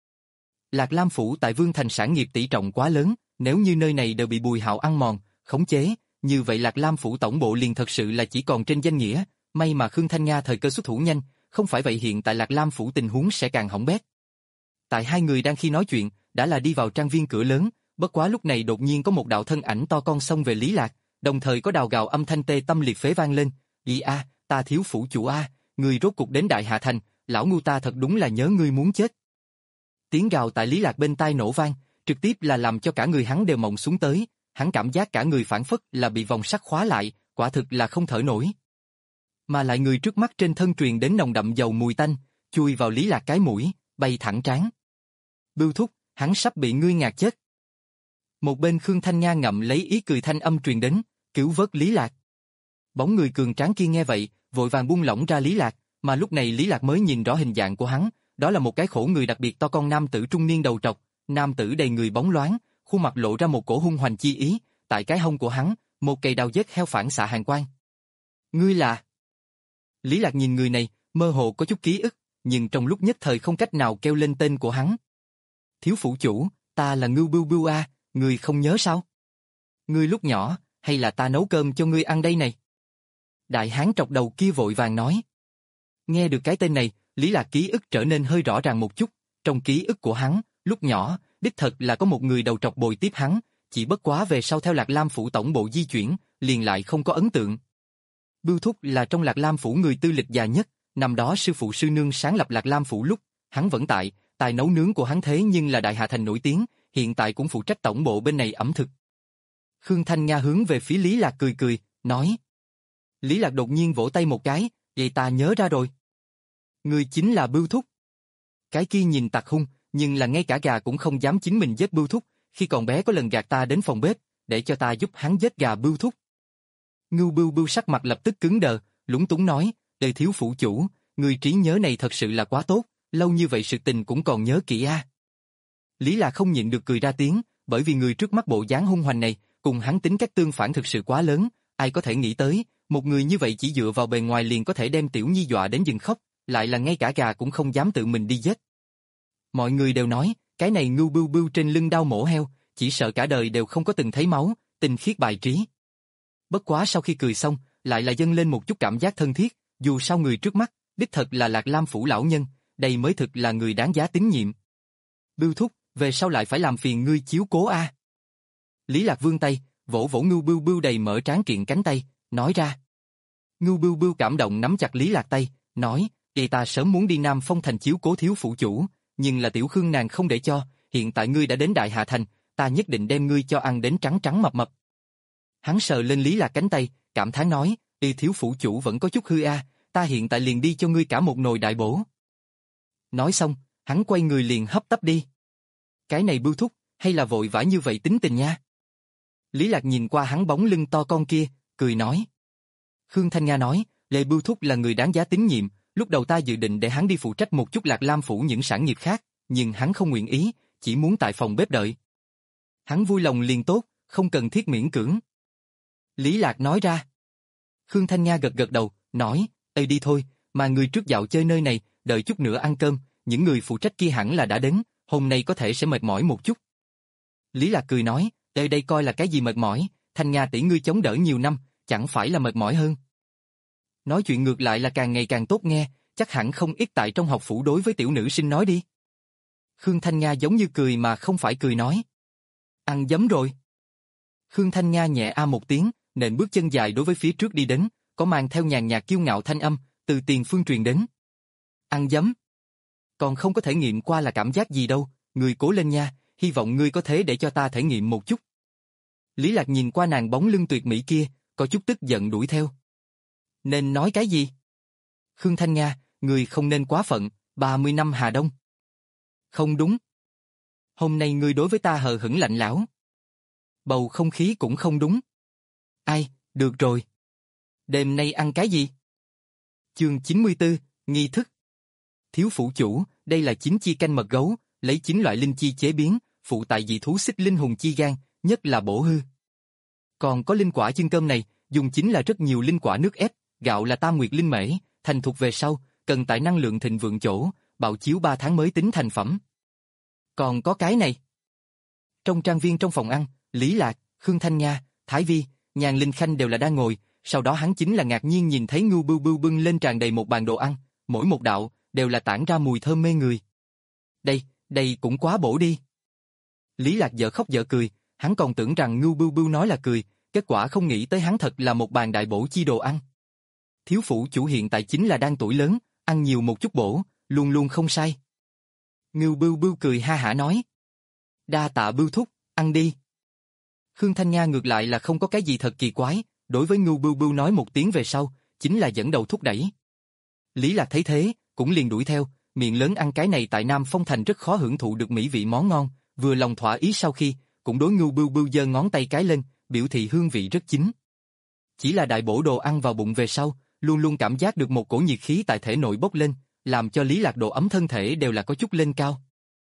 Lạc Lam phủ tại Vương Thành sản nghiệp tỷ trọng quá lớn, nếu như nơi này đều bị Bùi Hạo ăn mòn, khống chế, như vậy Lạc Lam phủ tổng bộ liền thật sự là chỉ còn trên danh nghĩa, may mà Khương Thanh Nga thời cơ xuất thủ nhanh, không phải vậy hiện tại Lạc Lam phủ tình huống sẽ càng hỏng bét. Tại hai người đang khi nói chuyện, đã là đi vào trang viên cửa lớn, bất quá lúc này đột nhiên có một đạo thân ảnh to con xông về Lý Lạc, đồng thời có đào gào âm thanh tê tâm liệt phế vang lên, "Ý a, ta thiếu phủ chủ a, người rốt cục đến Đại Hạ Thành, lão ngu ta thật đúng là nhớ ngươi muốn chết." Tiếng gào tại Lý Lạc bên tai nổ vang, trực tiếp là làm cho cả người hắn đều mộng xuống tới, hắn cảm giác cả người phản phất là bị vòng sắt khóa lại, quả thực là không thở nổi. Mà lại người trước mắt trên thân truyền đến nồng đậm dầu mùi tanh, chui vào Lý Lạc cái mũi, bay thẳng trán. Bưu thúc, hắn sắp bị ngươi ngạt chết. Một bên Khương Thanh Nga ngậm lấy ý cười thanh âm truyền đến, cứu vớt Lý Lạc. Bóng người cường tráng kia nghe vậy, vội vàng buông lỏng ra Lý Lạc, mà lúc này Lý Lạc mới nhìn rõ hình dạng của hắn, đó là một cái khổ người đặc biệt to con nam tử trung niên đầu trọc, nam tử đầy người bóng loáng, khuôn mặt lộ ra một cổ hung hoành chi ý, tại cái hông của hắn, một cây đao giết heo phản xạ hàn quang. Ngươi là? Lý Lạc nhìn người này, mơ hồ có chút ký ức, nhưng trong lúc nhất thời không cách nào kêu lên tên của hắn. Thiếu phủ chủ, ta là Ngưu Bưu Bưu a, ngươi không nhớ sao? Ngươi lúc nhỏ, hay là ta nấu cơm cho ngươi ăn đây này? Đại hán trọc đầu kia vội vàng nói. Nghe được cái tên này, Lý Lạc ký ức trở nên hơi rõ ràng một chút, trong ký ức của hắn, lúc nhỏ, đích thật là có một người đầu trọc bồi tiếp hắn, chỉ bất quá về sau theo Lạc Lam phủ tổng bộ di chuyển, liền lại không có ấn tượng. Bưu thúc là trong Lạc Lam phủ người tư lịch già nhất, năm đó sư phụ sư nương sáng lập Lạc Lam phủ lúc, hắn vẫn tại, tài nấu nướng của hắn thế nhưng là Đại Hà Thành nổi tiếng, hiện tại cũng phụ trách tổng bộ bên này ẩm thực. Khương Thanh Nga hướng về phía Lý Lạc cười cười, nói. Lý Lạc đột nhiên vỗ tay một cái, vậy ta nhớ ra rồi. Người chính là Bưu thúc. Cái kia nhìn tặc hung, nhưng là ngay cả gà cũng không dám chính mình giết Bưu thúc, khi còn bé có lần gạt ta đến phòng bếp, để cho ta giúp hắn giết gà Bưu thúc. Ngưu Bưu Bưu sắc mặt lập tức cứng đờ, lúng túng nói, đời thiếu phủ chủ, người trí nhớ này thật sự là quá tốt, lâu như vậy sự tình cũng còn nhớ kỹ a. Lý Lạc không nhịn được cười ra tiếng, bởi vì người trước mắt bộ dáng hung hoành này, cùng hắn tính cách tương phản thực sự quá lớn, ai có thể nghĩ tới, một người như vậy chỉ dựa vào bề ngoài liền có thể đem Tiểu Nhi dọa đến dừng khóc, lại là ngay cả gà cũng không dám tự mình đi giết. Mọi người đều nói, cái này Ngưu Bưu Bưu trên lưng đao mổ heo, chỉ sợ cả đời đều không có từng thấy máu, tinh khiết bài trí. Bất quá sau khi cười xong, lại là dâng lên một chút cảm giác thân thiết, dù sao người trước mắt, đích thật là Lạc Lam phủ lão nhân, đây mới thực là người đáng giá tín nhiệm. Bưu thúc, về sau lại phải làm phiền ngươi chiếu cố a. Lý Lạc vươn tay, vỗ vỗ Ngưu Bưu Bưu đầy mở tráng kiện cánh tay, nói ra. Ngưu Bưu Bưu cảm động nắm chặt Lý Lạc tay, nói, "Vậy ta sớm muốn đi Nam Phong thành chiếu cố thiếu phụ chủ, nhưng là Tiểu Khương nàng không để cho, hiện tại ngươi đã đến Đại Hà Thành, ta nhất định đem ngươi cho ăn đến trắng trắng mập mập." Hắn sờ lên Lý Lạc cánh tay, cảm thán nói, "Y thiếu phụ chủ vẫn có chút hư a, ta hiện tại liền đi cho ngươi cả một nồi đại bổ." Nói xong, hắn quay người liền hấp tấp đi. Cái này Bưu thúc, hay là vội vã như vậy tính tình nha. Lý Lạc nhìn qua hắn bóng lưng to con kia, cười nói. Khương Thanh Nga nói, Lê Bưu thúc là người đáng giá tín nhiệm, lúc đầu ta dự định để hắn đi phụ trách một chút Lạc Lam phủ những sản nghiệp khác, nhưng hắn không nguyện ý, chỉ muốn tại phòng bếp đợi. Hắn vui lòng liền tốt, không cần thiết miễn cưỡng. Lý Lạc nói ra. Khương Thanh Nga gật gật đầu, nói, Ê đi thôi, mà người trước dạo chơi nơi này, đợi chút nữa ăn cơm, những người phụ trách kia hẳn là đã đến, hôm nay có thể sẽ mệt mỏi một chút. Lý Lạc cười nói, Ê đây coi là cái gì mệt mỏi, Thanh Nga tỷ ngươi chống đỡ nhiều năm, chẳng phải là mệt mỏi hơn. Nói chuyện ngược lại là càng ngày càng tốt nghe, chắc hẳn không ít tại trong học phủ đối với tiểu nữ sinh nói đi. Khương Thanh Nga giống như cười mà không phải cười nói. Ăn giấm rồi. Khương Thanh Nga nhẹ a một tiếng, nện bước chân dài đối với phía trước đi đến, có mang theo nhàn nhạt kiêu ngạo thanh âm, từ tiền phương truyền đến. Ăn giấm. Còn không có thể nghiệm qua là cảm giác gì đâu, người cố lên nha, hy vọng ngươi có thể để cho ta thể nghiệm một chút. Lý Lạc nhìn qua nàng bóng lưng tuyệt mỹ kia, có chút tức giận đuổi theo. Nên nói cái gì? Khương Thanh Nga, người không nên quá phận, ba mươi năm Hà Đông. Không đúng. Hôm nay ngươi đối với ta hờ hững lạnh lẽo. Bầu không khí cũng không đúng. Ai, được rồi. Đêm nay ăn cái gì? Chương chín mươi tư, nghi thức. Thiếu phủ chủ, đây là chín chi canh mật gấu, lấy chín loại linh chi chế biến, phụ tại dị thú xích linh hùng chi gan, nhất là bổ hư. Còn có linh quả chưng cơm này, dùng chính là rất nhiều linh quả nước ép, gạo là tam nguyệt linh mễ, thành thục về sau, cần tại năng lượng thịnh vượng chỗ, bạo chiếu ba tháng mới tính thành phẩm. Còn có cái này. Trong trang viên trong phòng ăn, Lý Lạc, Khương Thanh Nha, Thái Vi, Nhàn Linh Khanh đều là đang ngồi, sau đó hắn chính là ngạc nhiên nhìn thấy Ngưu Bưu Bưu bưng lên tràn đầy một bàn đồ ăn, mỗi một đạo đều là tản ra mùi thơm mê người. Đây, đây cũng quá bổ đi. Lý Lạc dở khóc dở cười, hắn còn tưởng rằng Ngưu Bưu Bưu nói là cười, kết quả không nghĩ tới hắn thật là một bàn đại bổ chi đồ ăn. Thiếu phủ chủ hiện tại chính là đang tuổi lớn, ăn nhiều một chút bổ, luôn luôn không sai. Ngưu Bưu Bưu cười ha hả nói. Đa tạ Bưu thúc, ăn đi. Khương Thanh Nha ngược lại là không có cái gì thật kỳ quái, đối với Ngưu Bưu Bưu nói một tiếng về sau, chính là dẫn đầu thúc đẩy. Lý Lạc thấy thế, cũng liền đuổi theo, miệng lớn ăn cái này tại Nam Phong Thành rất khó hưởng thụ được mỹ vị món ngon, vừa lòng thỏa ý sau khi, cũng đối Ngưu Bưu Bưu giơ ngón tay cái lên, biểu thị hương vị rất chính. Chỉ là đại bổ đồ ăn vào bụng về sau, luôn luôn cảm giác được một cổ nhiệt khí tại thể nội bốc lên, làm cho Lý Lạc độ ấm thân thể đều là có chút lên cao.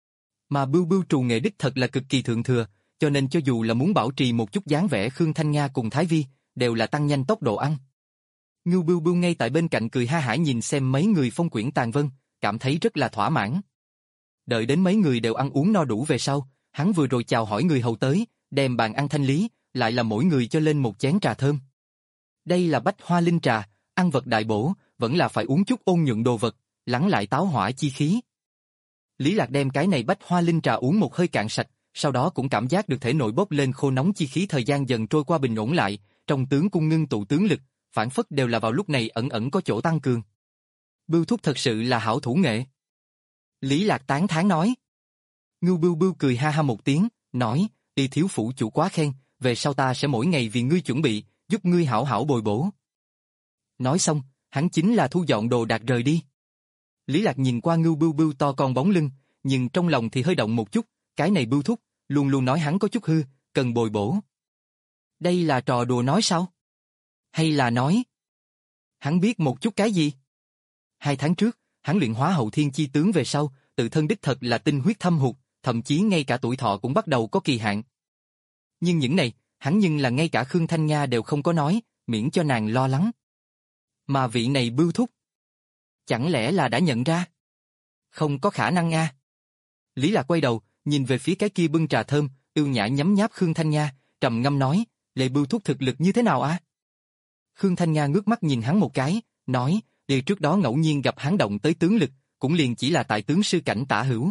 Mà Bưu Bưu trù nghệ đích thật là cực kỳ thượng thừa, cho nên cho dù là muốn bảo trì một chút dáng vẻ Khương Thanh Nha cùng Thái Vi, đều là tăng nhanh tốc độ ăn. Ngưu Bưu Bưu ngay tại bên cạnh cười ha hả nhìn xem mấy người phong quyển tàn vân, cảm thấy rất là thỏa mãn. Đợi đến mấy người đều ăn uống no đủ về sau, hắn vừa rồi chào hỏi người hầu tới, đem bàn ăn thanh lý, lại là mỗi người cho lên một chén trà thơm. Đây là bách hoa linh trà, ăn vật đại bổ, vẫn là phải uống chút ôn nhuận đồ vật, lắng lại táo hỏa chi khí. Lý Lạc đem cái này bách hoa linh trà uống một hơi cạn sạch, sau đó cũng cảm giác được thể nội bốc lên khô nóng chi khí thời gian dần trôi qua bình ổn lại, trong tướng cung ngưng tụ tướng lực, phản phất đều là vào lúc này ẩn ẩn có chỗ tăng cường. Bưu thúc thật sự là hảo thủ nghệ. Lý Lạc tán thán nói. Ngưu Bưu Bưu cười ha ha một tiếng, nói, y thiếu phủ chủ quá khen, về sau ta sẽ mỗi ngày vì ngươi chuẩn bị, giúp ngươi hảo hảo bồi bổ. Nói xong, hắn chính là thu dọn đồ đạc rời đi. Lý Lạc nhìn qua Ngưu Bưu Bưu to con bóng lưng, nhưng trong lòng thì hơi động một chút, cái này Bưu thúc, luôn luôn nói hắn có chút hư, cần bồi bổ. Đây là trò đùa nói sao? Hay là nói hắn biết một chút cái gì? Hai tháng trước, hắn luyện hóa hậu thiên chi tướng về sau, tự thân đích thật là tinh huyết thâm hụt, thậm chí ngay cả tuổi thọ cũng bắt đầu có kỳ hạn. Nhưng những này, hắn nhưng là ngay cả Khương Thanh Nha đều không có nói, miễn cho nàng lo lắng. Mà vị này Bưu thúc, chẳng lẽ là đã nhận ra? Không có khả năng a. Lý Lạc quay đầu, nhìn về phía cái kia bưng trà thơm, ưu nhã nhấm nháp Khương Thanh Nha, trầm ngâm nói, Lệ Bưu thúc thực lực như thế nào a? Khương Thanh Nha ngước mắt nhìn hắn một cái, nói, Lệ trước đó ngẫu nhiên gặp hắn động tới tướng lực, cũng liền chỉ là tại tướng sư cảnh tả hữu.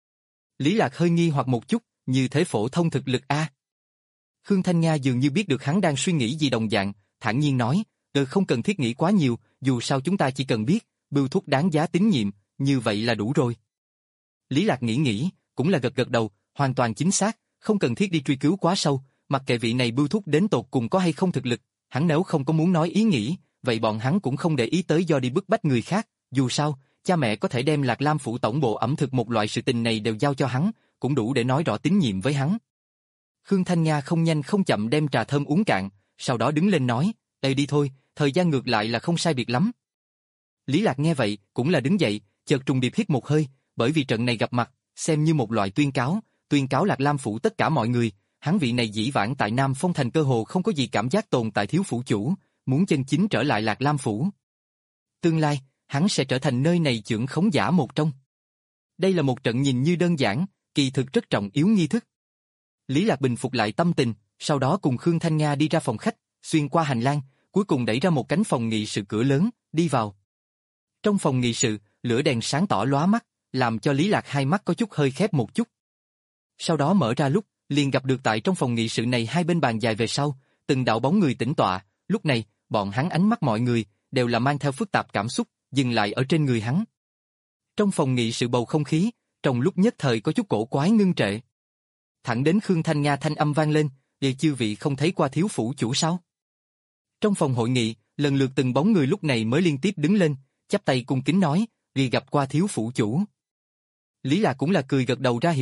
Lý Lạc hơi nghi hoặc một chút, như thế phổ thông thực lực a. Khương Thanh Nha dường như biết được hắn đang suy nghĩ gì đồng dạng, thản nhiên nói, "Ờ không cần thiết nghĩ quá nhiều, dù sao chúng ta chỉ cần biết, Bưu thúc đáng giá tín nhiệm, như vậy là đủ rồi." Lý Lạc nghĩ nghĩ, cũng là gật gật đầu, hoàn toàn chính xác, không cần thiết đi truy cứu quá sâu, mặc kệ vị này Bưu thúc đến tột cùng có hay không thực lực, hắn nếu không có muốn nói ý nghĩ, vậy bọn hắn cũng không để ý tới do đi bức bách người khác, dù sao, cha mẹ có thể đem Lạc Lam phủ tổng bộ ẩm thực một loại sự tình này đều giao cho hắn, cũng đủ để nói rõ tín nhiệm với hắn. Khương Thanh Nha không nhanh không chậm đem trà thơm uống cạn, sau đó đứng lên nói, "Ê đi thôi, thời gian ngược lại là không sai biệt lắm." Lý Lạc nghe vậy, cũng là đứng dậy, chợt trùng điệp hít một hơi, bởi vì trận này gặp mặt, xem như một loại tuyên cáo, tuyên cáo Lạc Lam phủ tất cả mọi người, hắn vị này dĩ vãng tại Nam Phong Thành cơ hồ không có gì cảm giác tồn tại thiếu phủ chủ, muốn chân chính trở lại Lạc Lam phủ. Tương lai, hắn sẽ trở thành nơi này trưởng khống giả một trong. Đây là một trận nhìn như đơn giản, kỳ thực rất trọng yếu nghi thức. Lý Lạc bình phục lại tâm tình, sau đó cùng Khương Thanh Nga đi ra phòng khách, xuyên qua hành lang, cuối cùng đẩy ra một cánh phòng nghị sự cửa lớn, đi vào. Trong phòng nghị sự, lửa đèn sáng tỏ lóa mắt, làm cho Lý Lạc hai mắt có chút hơi khép một chút. Sau đó mở ra lúc, liền gặp được tại trong phòng nghị sự này hai bên bàn dài về sau, từng đạo bóng người tĩnh tọa, lúc này, bọn hắn ánh mắt mọi người, đều là mang theo phức tạp cảm xúc, dừng lại ở trên người hắn. Trong phòng nghị sự bầu không khí, trong lúc nhất thời có chút cổ quái ngưng trệ. Thẳng đến Khương Thanh Nga thanh âm vang lên, "Vậy chư vị không thấy qua thiếu phủ chủ sao?" Trong phòng hội nghị, lần lượt từng bóng người lúc này mới liên tiếp đứng lên, chắp tay cung kính nói, "Vì gặp qua thiếu phủ chủ." Lý Lạc cũng là cười gật đầu ra hiệu,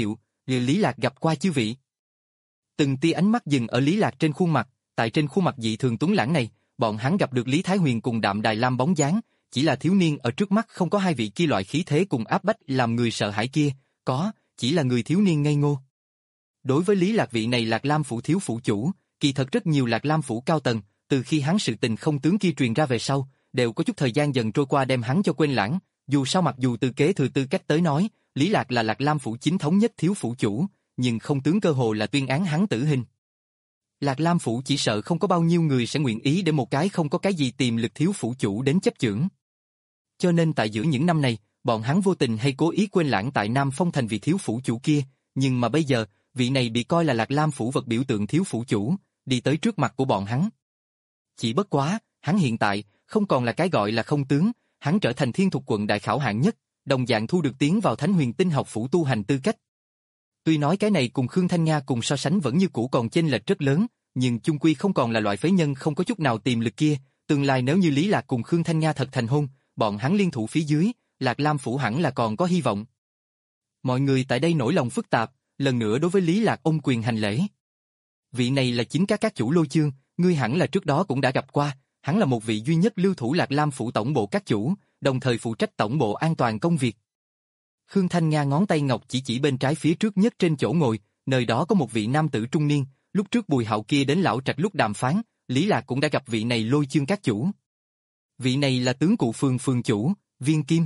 Lý Lạc gặp qua chư vị. Từng tia ánh mắt dừng ở Lý Lạc trên khuôn mặt, tại trên khuôn mặt dị thường tuấn lãng này, bọn hắn gặp được Lý Thái Huyền cùng Đạm Đài Lam bóng dáng, chỉ là thiếu niên ở trước mắt không có hai vị kia loại khí thế cùng áp bách làm người sợ hãi kia, có, chỉ là người thiếu niên ngây ngô. Đối với Lý Lạc vị này Lạc Lam phủ thiếu phủ chủ, kỳ thật rất nhiều Lạc Lam phủ cao tầng, từ khi hắn sự tình không tướng kia truyền ra về sau, đều có chút thời gian dần trôi qua đem hắn cho quên lãng, dù sao mặc dù từ kế thừa tư cách tới nói, Lý Lạc là Lạc Lam phủ chính thống nhất thiếu phủ chủ, nhưng không tướng cơ hồ là tuyên án hắn tử hình. Lạc Lam phủ chỉ sợ không có bao nhiêu người sẽ nguyện ý để một cái không có cái gì tiềm lực thiếu phủ chủ đến chấp chưởng. Cho nên tại giữa những năm này, bọn hắn vô tình hay cố ý quên lãng tại Nam Phong thành vị thiếu phủ chủ kia, nhưng mà bây giờ, vị này bị coi là Lạc Lam phủ vật biểu tượng thiếu phủ chủ, đi tới trước mặt của bọn hắn. Chỉ bất quá, hắn hiện tại, không còn là cái gọi là không tướng, hắn trở thành thiên thuộc quận đại khảo hạng nhất, đồng dạng thu được tiến vào Thánh Huyền Tinh học phủ tu hành tư cách. Tuy nói cái này cùng Khương Thanh Nga cùng so sánh vẫn như cũ còn chênh lệch rất lớn, nhưng chung quy không còn là loại phế nhân không có chút nào tiềm lực kia, tương lai nếu như Lý Lạc cùng Khương Thanh Nga thật thành hôn, bọn hắn liên thủ phía dưới, Lạc Lam phủ hẳn là còn có hy vọng. Mọi người tại đây nỗi lòng phức tạp, lần nữa đối với Lý Lạc ôm quyền hành lễ. Vị này là chính các các chủ Lôi Chương, ngươi hẳn là trước đó cũng đã gặp qua, hắn là một vị duy nhất lưu thủ Lạc Lam phủ tổng bộ các chủ, đồng thời phụ trách tổng bộ an toàn công việc. Khương Thanh Nga ngón tay ngọc chỉ chỉ bên trái phía trước nhất trên chỗ ngồi, nơi đó có một vị nam tử trung niên, lúc trước Bùi Hạo kia đến lão trạch lúc đàm phán, Lý Lạc cũng đã gặp vị này Lôi Chương các chủ. Vị này là tướng cụ phường phường chủ, Viên Kim.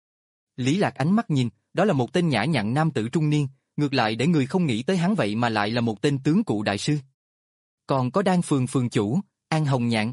Lý Lạc ánh mắt nhìn, đó là một tên nhã nhặn nam tử trung niên, ngược lại để người không nghĩ tới hắn vậy mà lại là một tên tướng cụ đại sư. Còn có Đan phường phường chủ, An Hồng Nhạn.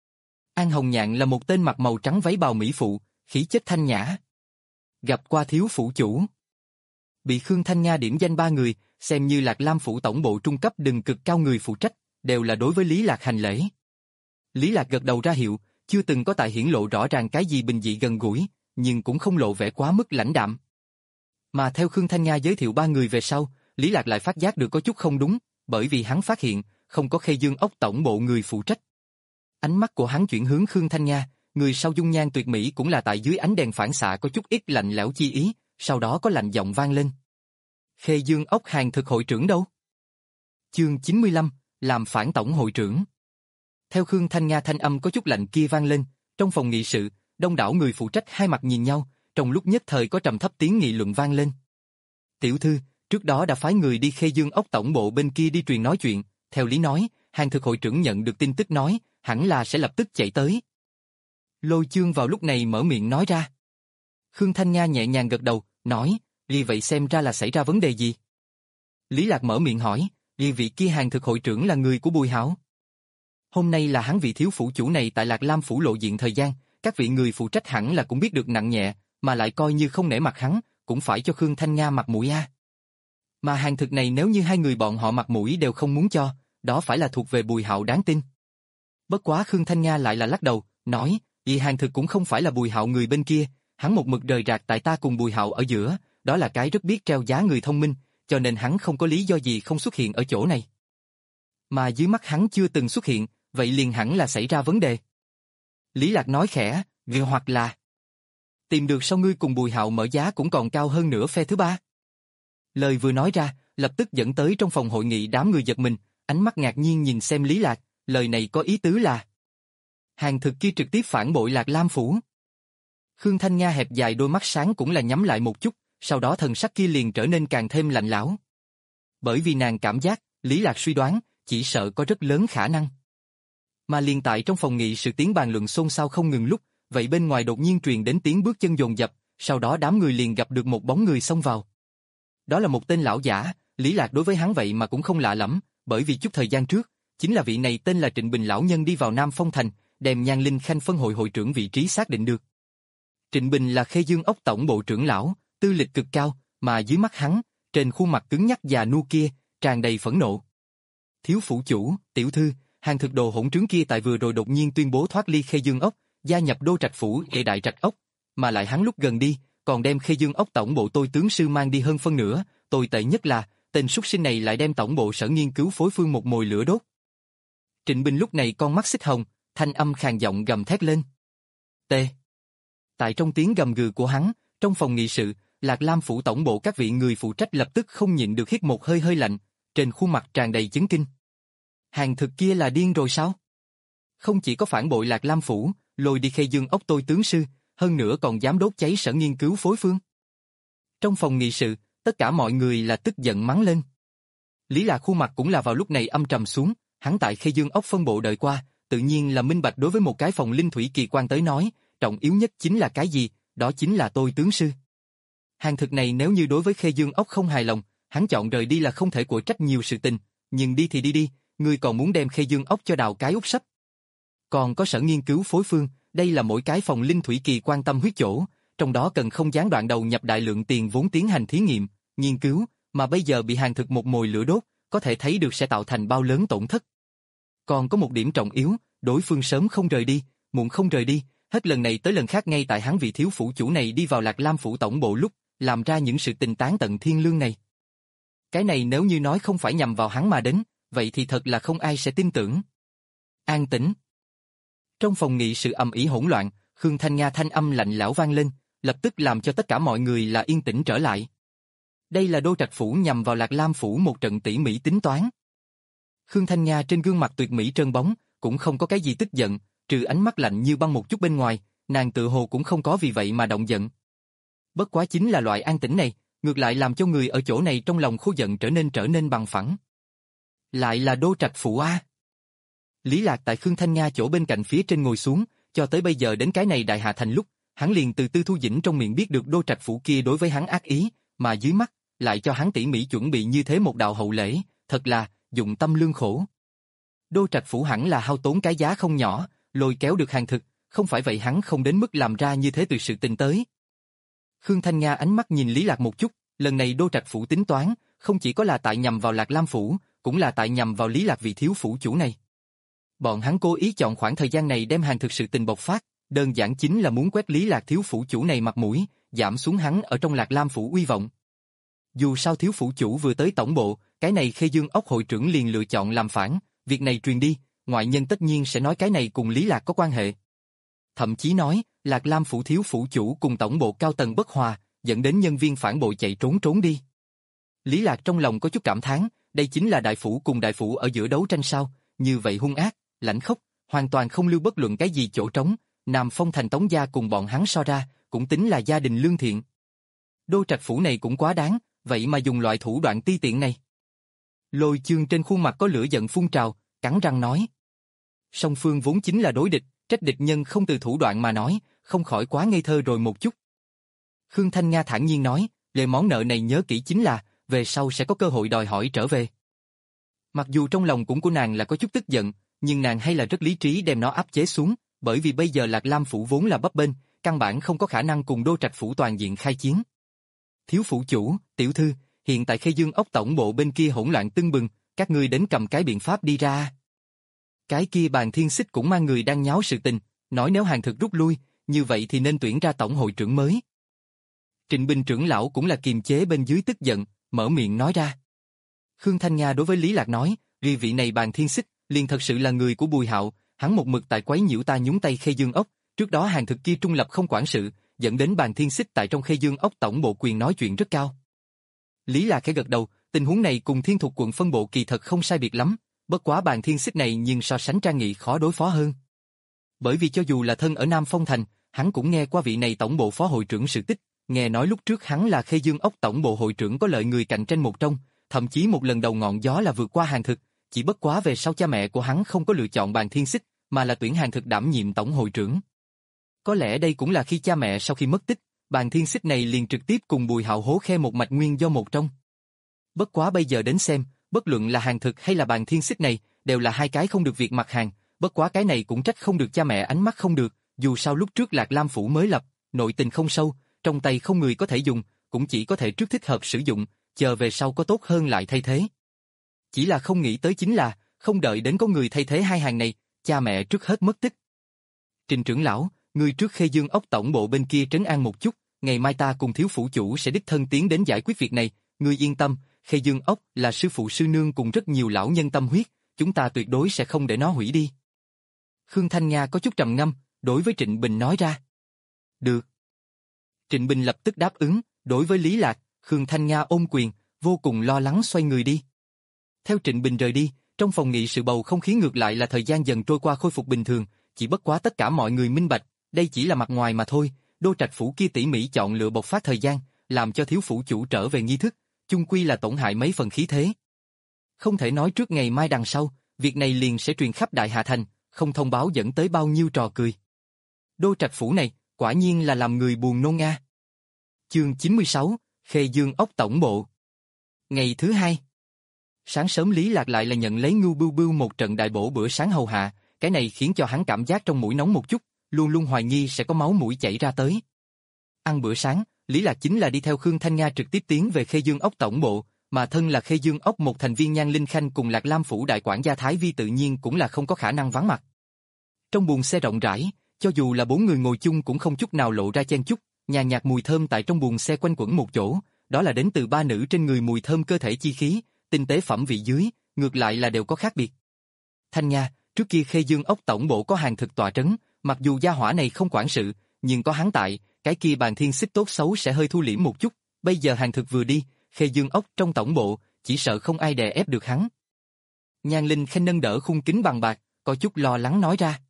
An Hồng Nhạn là một tên mặc màu trắng váy bào mỹ phụ, khí chất thanh nhã. Gặp qua thiếu phủ chủ. Bị Khương Thanh Nga điểm danh ba người, xem như Lạc Lam phủ tổng bộ trung cấp đừng cực cao người phụ trách, đều là đối với Lý Lạc hành lễ. Lý Lạc gật đầu ra hiệu, chưa từng có tại hiển lộ rõ ràng cái gì bình dị gần gũi, nhưng cũng không lộ vẻ quá mức lãnh đạm. Mà theo Khương Thanh Nga giới thiệu ba người về sau, Lý Lạc lại phát giác được có chút không đúng, bởi vì hắn phát hiện, không có Khê Dương ốc tổng bộ người phụ trách. Ánh mắt của hắn chuyển hướng Khương Thanh Nga, người sau dung nhan tuyệt mỹ cũng là tại dưới ánh đèn phản xạ có chút ít lạnh lẽo chi ý, sau đó có lạnh giọng vang lên. Khê Dương ốc hàng thực hội trưởng đâu? Chương chín mươi lăm, làm phản tổng hội trưởng. Theo Khương Thanh Nga thanh âm có chút lạnh kia vang lên, trong phòng nghị sự, đông đảo người phụ trách hai mặt nhìn nhau, trong lúc nhất thời có trầm thấp tiếng nghị luận vang lên. Tiểu thư, trước đó đã phái người đi Khê Dương ốc tổng bộ bên kia đi truyền nói chuyện, theo lý nói, hàng thực hội trưởng nhận được tin tức nói, hẳn là sẽ lập tức chạy tới. Lôi Chương vào lúc này mở miệng nói ra. Khương Thanh Nga nhẹ nhàng gật đầu, nói, vì vậy xem ra là xảy ra vấn đề gì? Lý Lạc mở miệng hỏi, vì vị kia hàng thực hội trưởng là người của Bùi Hạo. Hôm nay là hắn vị thiếu phủ chủ này tại Lạc Lam phủ lộ diện thời gian, các vị người phụ trách hẳn là cũng biết được nặng nhẹ, mà lại coi như không nể mặt hắn, cũng phải cho Khương Thanh Nga mặt mũi a. Mà hàng thực này nếu như hai người bọn họ mặt mũi đều không muốn cho, đó phải là thuộc về Bùi Hạo đáng tin. Bất quá Khương Thanh Nga lại là lắc đầu, nói, vì hàng thực cũng không phải là Bùi Hạo người bên kia, hắn một mực rời rạc tại ta cùng Bùi Hạo ở giữa, đó là cái rất biết treo giá người thông minh, cho nên hắn không có lý do gì không xuất hiện ở chỗ này. Mà dưới mắt hắn chưa từng xuất hiện, vậy liền hẳn là xảy ra vấn đề. Lý Lạc nói khẽ, vì hoặc là tìm được sau ngươi cùng Bùi Hạo mở giá cũng còn cao hơn nửa phe thứ ba. Lời vừa nói ra, lập tức dẫn tới trong phòng hội nghị đám người giật mình, ánh mắt ngạc nhiên nhìn xem Lý Lạc, lời này có ý tứ là hàng thực kia trực tiếp phản bội Lạc Lam phủ. Khương Thanh Nga hẹp dài đôi mắt sáng cũng là nhắm lại một chút, sau đó thần sắc kia liền trở nên càng thêm lạnh lẽo. Bởi vì nàng cảm giác, Lý Lạc suy đoán, chỉ sợ có rất lớn khả năng. Mà liền tại trong phòng nghị sự tiếng bàn luận xôn xao không ngừng lúc, vậy bên ngoài đột nhiên truyền đến tiếng bước chân dồn dập, sau đó đám người liền gặp được một bóng người xông vào. Đó là một tên lão giả, Lý Lạc đối với hắn vậy mà cũng không lạ lắm, bởi vì chút thời gian trước, chính là vị này tên là Trịnh Bình lão nhân đi vào Nam Phong thành, đem Nhan Linh Khanh phân hội hội trưởng vị trí xác định được. Trịnh Bình là Khê Dương ốc tổng bộ trưởng lão, tư lịch cực cao, mà dưới mắt hắn, trên khuôn mặt cứng nhắc già nua kia, tràn đầy phẫn nộ. Thiếu phủ chủ, tiểu thư, hàng thực đồ hỗn trướng kia tại vừa rồi đột nhiên tuyên bố thoát ly Khê Dương ốc, gia nhập Đô Trạch phủ để đại trạch ốc, mà lại hắn lúc gần đi, còn đem Khê Dương ốc tổng bộ tôi tướng sư mang đi hơn phân nửa, tồi tệ nhất là, tên súc sinh này lại đem tổng bộ sở nghiên cứu phối phương một mồi lửa đốt. Trịnh Bình lúc này con mắt xích hồng, thanh âm khàn giọng gầm thét lên. T. Tại trong tiếng gầm gừ của hắn, trong phòng nghị sự, Lạc Lam phủ tổng bộ các vị người phụ trách lập tức không nhịn được hít một hơi hơi lạnh, trên khuôn mặt tràn đầy chấn kinh. Hàng thực kia là điên rồi sao? Không chỉ có phản bội Lạc Lam phủ, lôi đi Khê Dương ốc tôi tướng sư, hơn nữa còn dám đốt cháy sở nghiên cứu phối phương. Trong phòng nghị sự, tất cả mọi người là tức giận mắng lên. Lý Lạc khuôn mặt cũng là vào lúc này âm trầm xuống, hắn tại Khê Dương ốc phân bộ đợi qua, tự nhiên là minh bạch đối với một cái phòng linh thủy kỳ quan tới nói, trọng yếu nhất chính là cái gì, đó chính là tôi tướng sư. Hàng thực này nếu như đối với Khê Dương ốc không hài lòng, hắn chọn rời đi là không thể của trách nhiều sự tình, nhưng đi thì đi đi, ngươi còn muốn đem Khê Dương ốc cho đào cái úp sấp. Còn có sở nghiên cứu phối phương, đây là mỗi cái phòng linh thủy kỳ quan tâm huyết chỗ, trong đó cần không gián đoạn đầu nhập đại lượng tiền vốn tiến hành thí nghiệm, nghiên cứu, mà bây giờ bị hàng thực một mồi lửa đốt, có thể thấy được sẽ tạo thành bao lớn tổn thất. Còn có một điểm trọng yếu, đối phương sớm không rời đi, muộn không rời đi, hết lần này tới lần khác ngay tại hắn vị thiếu phủ chủ này đi vào Lạc Lam phủ tổng bộ lúc, làm ra những sự tình tán tận thiên lương này. Cái này nếu như nói không phải nhằm vào hắn mà đến, vậy thì thật là không ai sẽ tin tưởng. An tĩnh. Trong phòng nghị sự ầm ĩ hỗn loạn, Khương Thanh Nga thanh âm lạnh lẽo vang lên, lập tức làm cho tất cả mọi người là yên tĩnh trở lại. Đây là Đô Trạch phủ nhằm vào Lạc Lam phủ một trận tỉ mỉ tính toán. Khương Thanh Nga trên gương mặt tuyệt mỹ trơn bóng, cũng không có cái gì tức giận, trừ ánh mắt lạnh như băng một chút bên ngoài, nàng tự hồ cũng không có vì vậy mà động giận. Bất quá chính là loại an tĩnh này, ngược lại làm cho người ở chỗ này trong lòng khô giận trở nên trở nên bằng phẳng. Lại là Đô Trạch phủ a. Lý Lạc tại Khương Thanh Nga chỗ bên cạnh phía trên ngồi xuống, cho tới bây giờ đến cái này đại hạ thành lúc, hắn liền từ Tư Thu Dĩnh trong miệng biết được Đô Trạch phủ kia đối với hắn ác ý, mà dưới mắt lại cho hắn tỉ mỉ chuẩn bị như thế một đạo hậu lễ, thật là dụng tâm lương khổ. Đô Trạch phủ hẳn là hao tốn cái giá không nhỏ, lôi kéo được hàng thực, không phải vậy hắn không đến mức làm ra như thế từ sự tình tới. Khương Thanh Nga ánh mắt nhìn Lý Lạc một chút, lần này Đô Trạch phủ tính toán, không chỉ có là tại nhằm vào Lạc Lam phủ, cũng là tại nhằm vào Lý Lạc vị thiếu phủ chủ này. Bọn hắn cố ý chọn khoảng thời gian này đem hàng thực sự tình bộc phát, đơn giản chính là muốn quét Lý Lạc thiếu phủ chủ này mặt mũi, giảm xuống hắn ở trong Lạc Lam phủ uy vọng. Dù sao thiếu phủ chủ vừa tới tổng bộ, cái này Khê Dương ốc hội trưởng liền lựa chọn làm phản, việc này truyền đi, ngoại nhân tất nhiên sẽ nói cái này cùng Lý Lạc có quan hệ. Thậm chí nói, Lạc Lam phủ thiếu phủ chủ cùng tổng bộ cao tầng bất hòa, dẫn đến nhân viên phản bội chạy trốn trốn đi. Lý Lạc trong lòng có chút cảm thán, đây chính là đại phủ cùng đại phủ ở giữa đấu tranh sao, như vậy hung ác, lãnh khốc, hoàn toàn không lưu bất luận cái gì chỗ trống, Nam Phong thành Tống gia cùng bọn hắn so ra, cũng tính là gia đình lương thiện. Đô Trạch phủ này cũng quá đáng, vậy mà dùng loại thủ đoạn ti tiện này. Lôi Chương trên khuôn mặt có lửa giận phun trào, cắn răng nói. Song phương vốn chính là đối địch, trách địch nhân không từ thủ đoạn mà nói, không khỏi quá ngây thơ rồi một chút. Khương Thanh Nga thản nhiên nói, về món nợ này nhớ kỹ chính là, về sau sẽ có cơ hội đòi hỏi trở về. Mặc dù trong lòng cũng của nàng là có chút tức giận, nhưng nàng hay là rất lý trí đem nó áp chế xuống, bởi vì bây giờ Lạc Lam phủ vốn là bấp bênh, căn bản không có khả năng cùng Đô Trạch phủ toàn diện khai chiến. Thiếu phủ chủ, tiểu thư, hiện tại Khê Dương ốc tổng bộ bên kia hỗn loạn tưng bừng, các ngươi đến cầm cái biện pháp đi ra. Cái kia Bàn Thiên Xích cũng mang người đang nháo sự tình, nói nếu hàng thực rút lui, như vậy thì nên tuyển ra tổng hội trưởng mới. Trịnh Bình trưởng lão cũng là kiềm chế bên dưới tức giận, mở miệng nói ra. Khương Thanh Nga đối với Lý Lạc nói, vì vị này Bàn Thiên Xích, liền thật sự là người của Bùi Hạo, hắn một mực tại quấy nhiễu ta nhúng tay Khê Dương ốc, trước đó hàng thực kia trung lập không quản sự, dẫn đến Bàn Thiên Xích tại trong Khê Dương ốc tổng bộ quyền nói chuyện rất cao. Lý Lạc khẽ gật đầu, tình huống này cùng Thiên Thục quận phân bộ kỳ thật không sai biệt lắm, bất quá Bàn Thiên Xích này nhưng so sánh Trang Nghị khó đối phó hơn. Bởi vì cho dù là thân ở Nam Phong thành, hắn cũng nghe qua vị này tổng bộ phó hội trưởng sự tích, nghe nói lúc trước hắn là Khê Dương ốc tổng bộ hội trưởng có lợi người cạnh tranh một trong, thậm chí một lần đầu ngọn gió là vượt qua hàng thực, chỉ bất quá về sau cha mẹ của hắn không có lựa chọn Bàn Thiên Xích, mà là tuyển hàng thực đảm nhiệm tổng hội trưởng. Có lẽ đây cũng là khi cha mẹ sau khi mất tích, Bàn Thiên Xích này liền trực tiếp cùng Bùi Hạo hố khe một mạch nguyên do một trong. Bất quá bây giờ đến xem, bất luận là hàng thực hay là Bàn Thiên Xích này, đều là hai cái không được việc mặt hàng, bất quá cái này cũng trách không được cha mẹ ánh mắt không được, dù sao lúc trước Lạc Lam phủ mới lập, nội tình không sâu, trong tay không người có thể dùng, cũng chỉ có thể trước thích hợp sử dụng, chờ về sau có tốt hơn lại thay thế. Chỉ là không nghĩ tới chính là, không đợi đến có người thay thế hai hàng này, cha mẹ trước hết mất tích. Trình trưởng lão, ngươi trước Khê Dương ốc tổng bộ bên kia trấn an một chút, ngày mai ta cùng thiếu phủ chủ sẽ đích thân tiến đến giải quyết việc này, ngươi yên tâm, Khê Dương ốc là sư phụ sư nương cùng rất nhiều lão nhân tâm huyết, chúng ta tuyệt đối sẽ không để nó hủy đi. Khương Thanh Nga có chút trầm ngâm, đối với Trịnh Bình nói ra. Được. Trịnh Bình lập tức đáp ứng, Đối với Lý Lạc, Khương Thanh Nga ôm quyền, vô cùng lo lắng xoay người đi. Theo Trịnh Bình rời đi, trong phòng nghị sự bầu không khí ngược lại là thời gian dần trôi qua khôi phục bình thường, chỉ bất quá tất cả mọi người minh bạch, đây chỉ là mặt ngoài mà thôi, Đô Trạch Phủ kia tỉ mỉ chọn lựa bộc phát thời gian, làm cho thiếu phủ chủ trở về nghi thức, chung quy là tổn hại mấy phần khí thế. Không thể nói trước ngày mai đằng sau, việc này liền sẽ truyền khắp Đại Hà Thành, không thông báo dẫn tới bao nhiêu trò cười. Đô Trạch Phủ này, quả nhiên là làm người buồn nôn nga. Chương chín mươi sáu, Khê Dương Ốc Tổng Bộ. Ngày thứ hai. Sáng sớm Lý Lạc lại là nhận lấy Ngưu Bưu Bưu một trận đại bổ bữa sáng hầu hạ, cái này khiến cho hắn cảm giác trong mũi nóng một chút, luôn luôn hoài nghi sẽ có máu mũi chảy ra tới. Ăn bữa sáng, Lý Lạc chính là đi theo Khương Thanh Nga trực tiếp tiến về Khê Dương Ốc Tổng Bộ, mà thân là Khê Dương Ốc một thành viên Nhan Linh Khanh cùng Lạc Lam Phủ đại quản gia Thái Vi tự nhiên cũng là không có khả năng vắng mặt. Trong buồng xe rộng rãi, cho dù là bốn người ngồi chung cũng không chút nào lộ ra chen chúc, nhàn nhạt mùi thơm tại trong buồng xe quanh quẩn một chỗ, đó là đến từ ba nữ trên người mùi thơm cơ thể chi khí, tinh tế phẩm vị dưới, ngược lại là đều có khác biệt. Thanh Nga, trước kia Khê Dương Ốc Tổng Bộ có hàng thực tọa trấn, mặc dù gia hỏa này không quản sự, nhưng có hắn tại, cái kia bàn thiên xích tốt xấu sẽ hơi thu liễm một chút, bây giờ hàng thực vừa đi, Khê Dương Ốc trong tổng bộ, chỉ sợ không ai đè ép được hắn. Nhan Linh Khanh nâng đỡ khung kính bằng bạc, có chút lo lắng nói ra.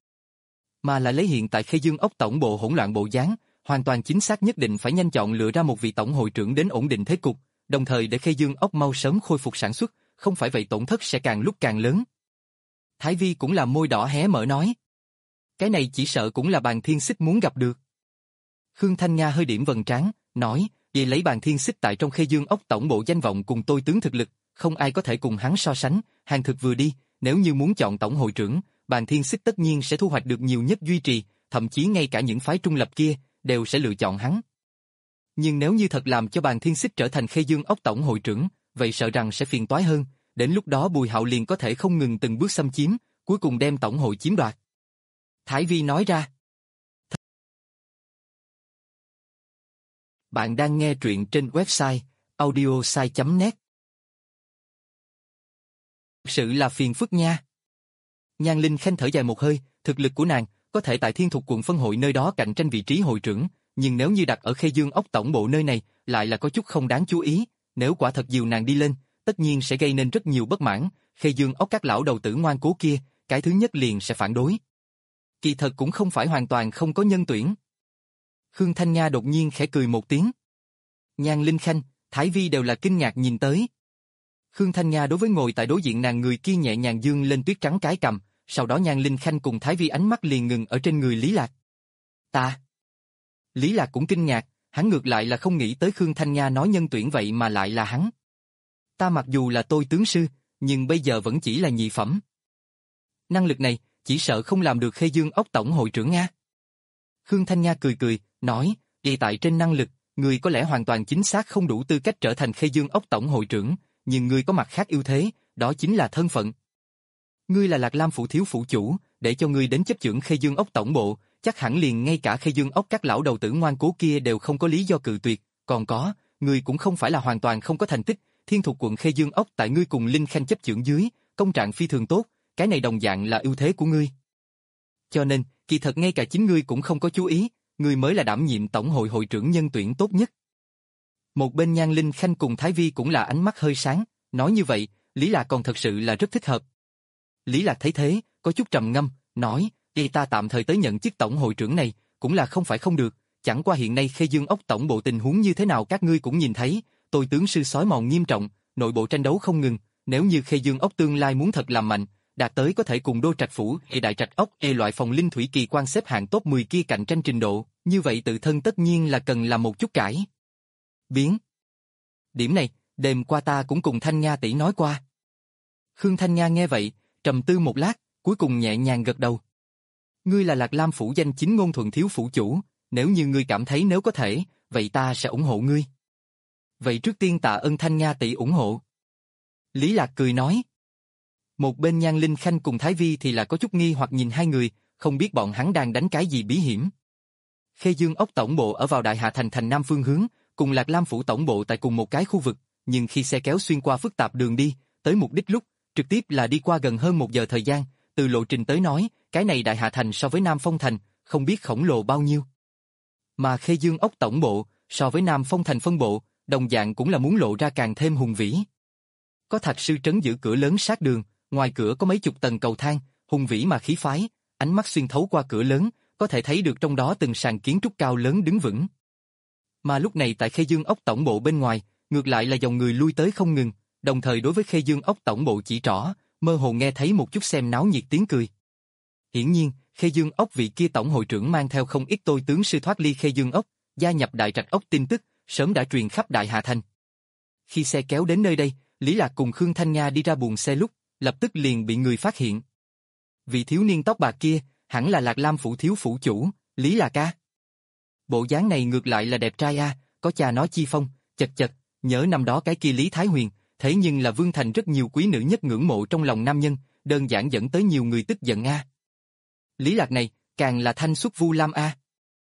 Mà là lấy hiện tại Khê Dương Ốc tổng bộ hỗn loạn bộ dáng, hoàn toàn chính xác nhất định phải nhanh chọn lựa ra một vị tổng hội trưởng đến ổn định thế cục, đồng thời để Khê Dương Ốc mau sớm khôi phục sản xuất, không phải vậy tổn thất sẽ càng lúc càng lớn. Thái Vi cũng là môi đỏ hé mở nói. Cái này chỉ sợ cũng là bàn thiên xích muốn gặp được. Khương Thanh Nga hơi điểm vầng trán, nói, vì lấy bàn thiên xích tại trong Khê Dương Ốc tổng bộ danh vọng cùng tôi tướng thực lực, không ai có thể cùng hắn so sánh, hàng thực vừa đi, nếu như muốn chọn tổng hội trưởng, bàn thiên xích tất nhiên sẽ thu hoạch được nhiều nhất duy trì, thậm chí ngay cả những phái trung lập kia, đều sẽ lựa chọn hắn. Nhưng nếu như thật làm cho bàn thiên xích trở thành Khê Dương Ốc tổng hội trưởng, vậy sợ rằng sẽ phiền toái hơn, đến lúc đó Bùi Hạo liền có thể không ngừng từng bước xâm chiếm, cuối cùng đem tổng hội chiếm đoạt. Thái Vi nói ra. Bạn đang nghe truyện trên website audiosai chấm net. Thực sự là phiền phức nha. Nhan Linh Khanh thở dài một hơi, thực lực của nàng có thể tại Thiên Thục quận phân hội nơi đó cạnh tranh vị trí hội trưởng, nhưng nếu như đặt ở Khê Dương Ốc tổng bộ nơi này, lại là có chút không đáng chú ý, nếu quả thật dìu nàng đi lên, tất nhiên sẽ gây nên rất nhiều bất mãn, Khê Dương Ốc các lão đầu tử ngoan cố kia, cái thứ nhất liền sẽ phản đối. Kỳ thật cũng không phải hoàn toàn không có nhân tuyển. Khương Thanh Nga đột nhiên khẽ cười một tiếng. Nhan Linh Khanh, Thái Vi đều là kinh ngạc nhìn tới. Khương Thanh Nga đối với ngồi tại đối diện nàng người kia nhẹ nhàng dương lên tuyết trắng cái cằm, sau đó Nhan Linh Khanh cùng Thái Vi ánh mắt liền ngừng ở trên người Lý Lạc. Ta. Lý Lạc cũng kinh ngạc, hắn ngược lại là không nghĩ tới Khương Thanh Nga nói nhân tuyển vậy mà lại là hắn. Ta mặc dù là tôi tướng sư, nhưng bây giờ vẫn chỉ là nhị phẩm. Năng lực này, chỉ sợ không làm được Khê Dương Ốc tổng hội trưởng Nga. Khương Thanh Nga cười cười, nói, vì tại trên năng lực, người có lẽ hoàn toàn chính xác không đủ tư cách trở thành Khê Dương Ốc tổng hội trưởng, nhưng ngươi có mặt khác ưu thế, đó chính là thân phận. Ngươi là Lạc Lam phủ thiếu phủ chủ, để cho ngươi đến chấp chưởng Khê Dương Ốc tổng bộ, chắc hẳn liền ngay cả Khê Dương Ốc các lão đầu tử ngoan cố kia đều không có lý do cự tuyệt, còn có, ngươi cũng không phải là hoàn toàn không có thành tích, Thiên Thục quận Khê Dương Ốc tại ngươi cùng Linh Khanh chấp chưởng dưới, công trạng phi thường tốt, cái này đồng dạng là ưu thế của ngươi. Cho nên, kỳ thật ngay cả chính ngươi cũng không có chú ý, ngươi mới là đảm nhiệm tổng hội hội trưởng nhân tuyển tốt nhất. Một bên Nhan Linh Khanh cùng Thái Vi cũng là ánh mắt hơi sáng, nói như vậy, Lý Lạc còn thật sự là rất thích hợp. Lý Lạc thấy thế, có chút trầm ngâm, nói, "Ê ta tạm thời tới nhận chức tổng hội trưởng này, cũng là không phải không được, chẳng qua hiện nay Khê Dương Ốc tổng bộ tình huống như thế nào các ngươi cũng nhìn thấy, tôi tướng sư sói mòn nghiêm trọng, nội bộ tranh đấu không ngừng, nếu như Khê Dương Ốc tương lai muốn thật làm mạnh, đạt tới có thể cùng Đô Trạch Phủ, hệ Đại Trạch Ốc, hệ loại phòng linh thủy kỳ quan xếp hạng top mười kia cạnh tranh trình độ, như vậy tự thân tất nhiên là cần làm một chút cải biến. Điểm này, đêm qua ta cũng cùng Thanh Nga tỷ nói qua." Khương Thanh Nga nghe vậy, trầm tư một lát, cuối cùng nhẹ nhàng gật đầu. "Ngươi là Lạc Lam phủ danh chính ngôn thuận thiếu phủ chủ, nếu như ngươi cảm thấy nếu có thể, vậy ta sẽ ủng hộ ngươi." "Vậy trước tiên tạ ơn Thanh Nga tỷ ủng hộ." Lý Lạc cười nói. Một bên Nhan Linh Khanh cùng Thái Vi thì là có chút nghi hoặc nhìn hai người, không biết bọn hắn đang đánh cái gì bí hiểm. Khê Dương Ốc tổng bộ ở vào Đại Hà Thành thành nam phương hướng, cùng Lạc Lam phủ tổng bộ tại cùng một cái khu vực, nhưng khi xe kéo xuyên qua phức tạp đường đi, tới mục đích lúc, trực tiếp là đi qua gần hơn một giờ thời gian, từ lộ trình tới nói, cái này Đại Hà Thành so với Nam Phong Thành, không biết khổng lồ bao nhiêu. Mà Khê Dương Ốc tổng bộ, so với Nam Phong thành phân bộ, đồng dạng cũng là muốn lộ ra càng thêm hùng vĩ. Có thạch sư trấn giữ cửa lớn sát đường, ngoài cửa có mấy chục tầng cầu thang, hùng vĩ mà khí phái, ánh mắt xuyên thấu qua cửa lớn, có thể thấy được trong đó từng sàn kiến trúc cao lớn đứng vững. Mà lúc này tại Khê Dương Ốc tổng bộ bên ngoài, ngược lại là dòng người lui tới không ngừng, đồng thời đối với Khê Dương Ốc tổng bộ chỉ trỏ, mơ hồ nghe thấy một chút xem náo nhiệt tiếng cười. Hiển nhiên, Khê Dương Ốc vị kia tổng hội trưởng mang theo không ít tôi tướng sư thoát ly Khê Dương Ốc, gia nhập Đại Trạch Ốc tin tức, sớm đã truyền khắp Đại Hà Thành. Khi xe kéo đến nơi đây, Lý Lạc cùng Khương Thanh Nga đi ra buồng xe lúc, lập tức liền bị người phát hiện. Vị thiếu niên tóc bạc kia, hẳn là Lạc Lam phủ thiếu phủ chủ, Lý Lạc a. Bộ dáng này ngược lại là đẹp trai a, có cha nói chi phong, chật chật, nhớ năm đó cái kia Lý Thái Huyền, thế nhưng là Vương Thành rất nhiều quý nữ nhất ngưỡng mộ trong lòng nam nhân, đơn giản dẫn tới nhiều người tức giận a. Lý Lạc này, càng là thanh xuất vu lam a.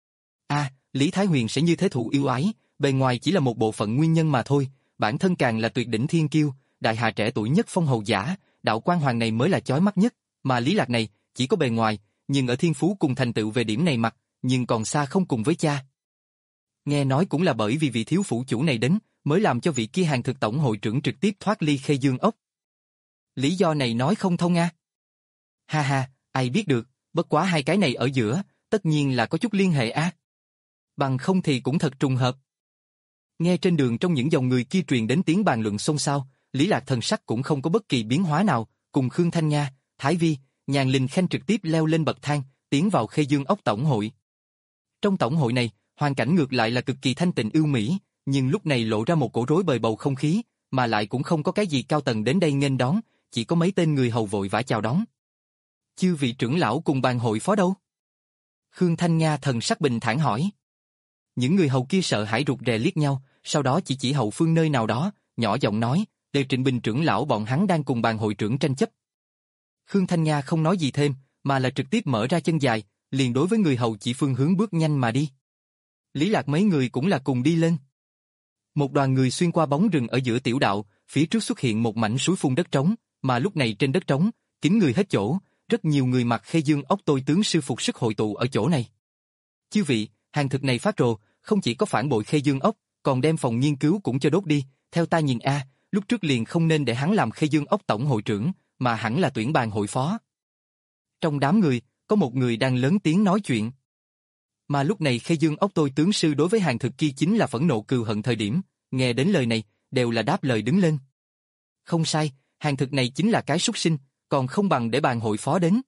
A, Lý Thái Huyền sẽ như thế thụ yêu ái, bề ngoài chỉ là một bộ phận nguyên nhân mà thôi, bản thân càng là tuyệt đỉnh thiên kiêu, đại hà trẻ tuổi nhất phong hầu giả, đạo quan hoàng này mới là chói mắt nhất, mà Lý Lạc này, chỉ có bề ngoài, nhưng ở thiên phú cùng thành tựu về điểm này mặt, nhưng còn xa không cùng với cha. Nghe nói cũng là bởi vì vị thiếu phủ chủ này đến, mới làm cho vị kia Hàng Thực tổng hội trưởng trực tiếp thoát ly Khê Dương Ốc. Lý do này nói không thông a. Ha ha, ai biết được, bất quá hai cái này ở giữa, tất nhiên là có chút liên hệ a. Bằng không thì cũng thật trùng hợp. Nghe trên đường trong những dòng người kia truyền đến tiếng bàn luận xôn xao, Lý Lạc thần sắc cũng không có bất kỳ biến hóa nào, cùng Khương Thanh Nga, Thái Vi, Nhàn Linh Khanh trực tiếp leo lên bậc thang, tiến vào Khê Dương Ốc tổng hội. Trong tổng hội này, hoàn cảnh ngược lại là cực kỳ thanh tịnh ưu mỹ, nhưng lúc này lộ ra một cổ rối bời bầu không khí, mà lại cũng không có cái gì cao tầng đến đây nghênh đón, chỉ có mấy tên người hầu vội vã chào đón. Chư vị trưởng lão cùng bàn hội phó đâu? Khương Thanh Nga thần sắc bình thản hỏi. Những người hầu kia sợ hãi rụt rè liếc nhau, sau đó chỉ chỉ hậu phương nơi nào đó, nhỏ giọng nói, Đề Trịnh Bình trưởng lão bọn hắn đang cùng bàn hội trưởng tranh chấp. Khương Thanh Nga không nói gì thêm, mà là trực tiếp mở ra chân dài, liền đối với người hầu chỉ phương hướng bước nhanh mà đi. Lý Lạc mấy người cũng là cùng đi lên. Một đoàn người xuyên qua bóng rừng ở giữa tiểu đạo, phía trước xuất hiện một mảnh suối phun đất trống, mà lúc này trên đất trống, kín người hết chỗ, rất nhiều người mặc Khê Dương Ốc tôi tướng sư phục sức hội tụ ở chỗ này. Chư vị, Hàng Thực này phát rồ, không chỉ có phản bội Khê Dương Ốc, còn đem phòng nghiên cứu cũng cho đốt đi, theo ta nhìn a, lúc trước liền không nên để hắn làm Khê Dương Ốc tổng hội trưởng, mà hẳn là tuyển bàn hội phó. Trong đám người, có một người đang lớn tiếng nói chuyện. Mà lúc này Khê Dương Ốc tôi tướng sư đối với Hàng Thực kia chính là phẫn nộ cừu hận thời điểm, nghe đến lời này, đều là đáp lời đứng lên. Không sai, Hàng Thực này chính là cái súc sinh, còn không bằng để bàn hội phó đến.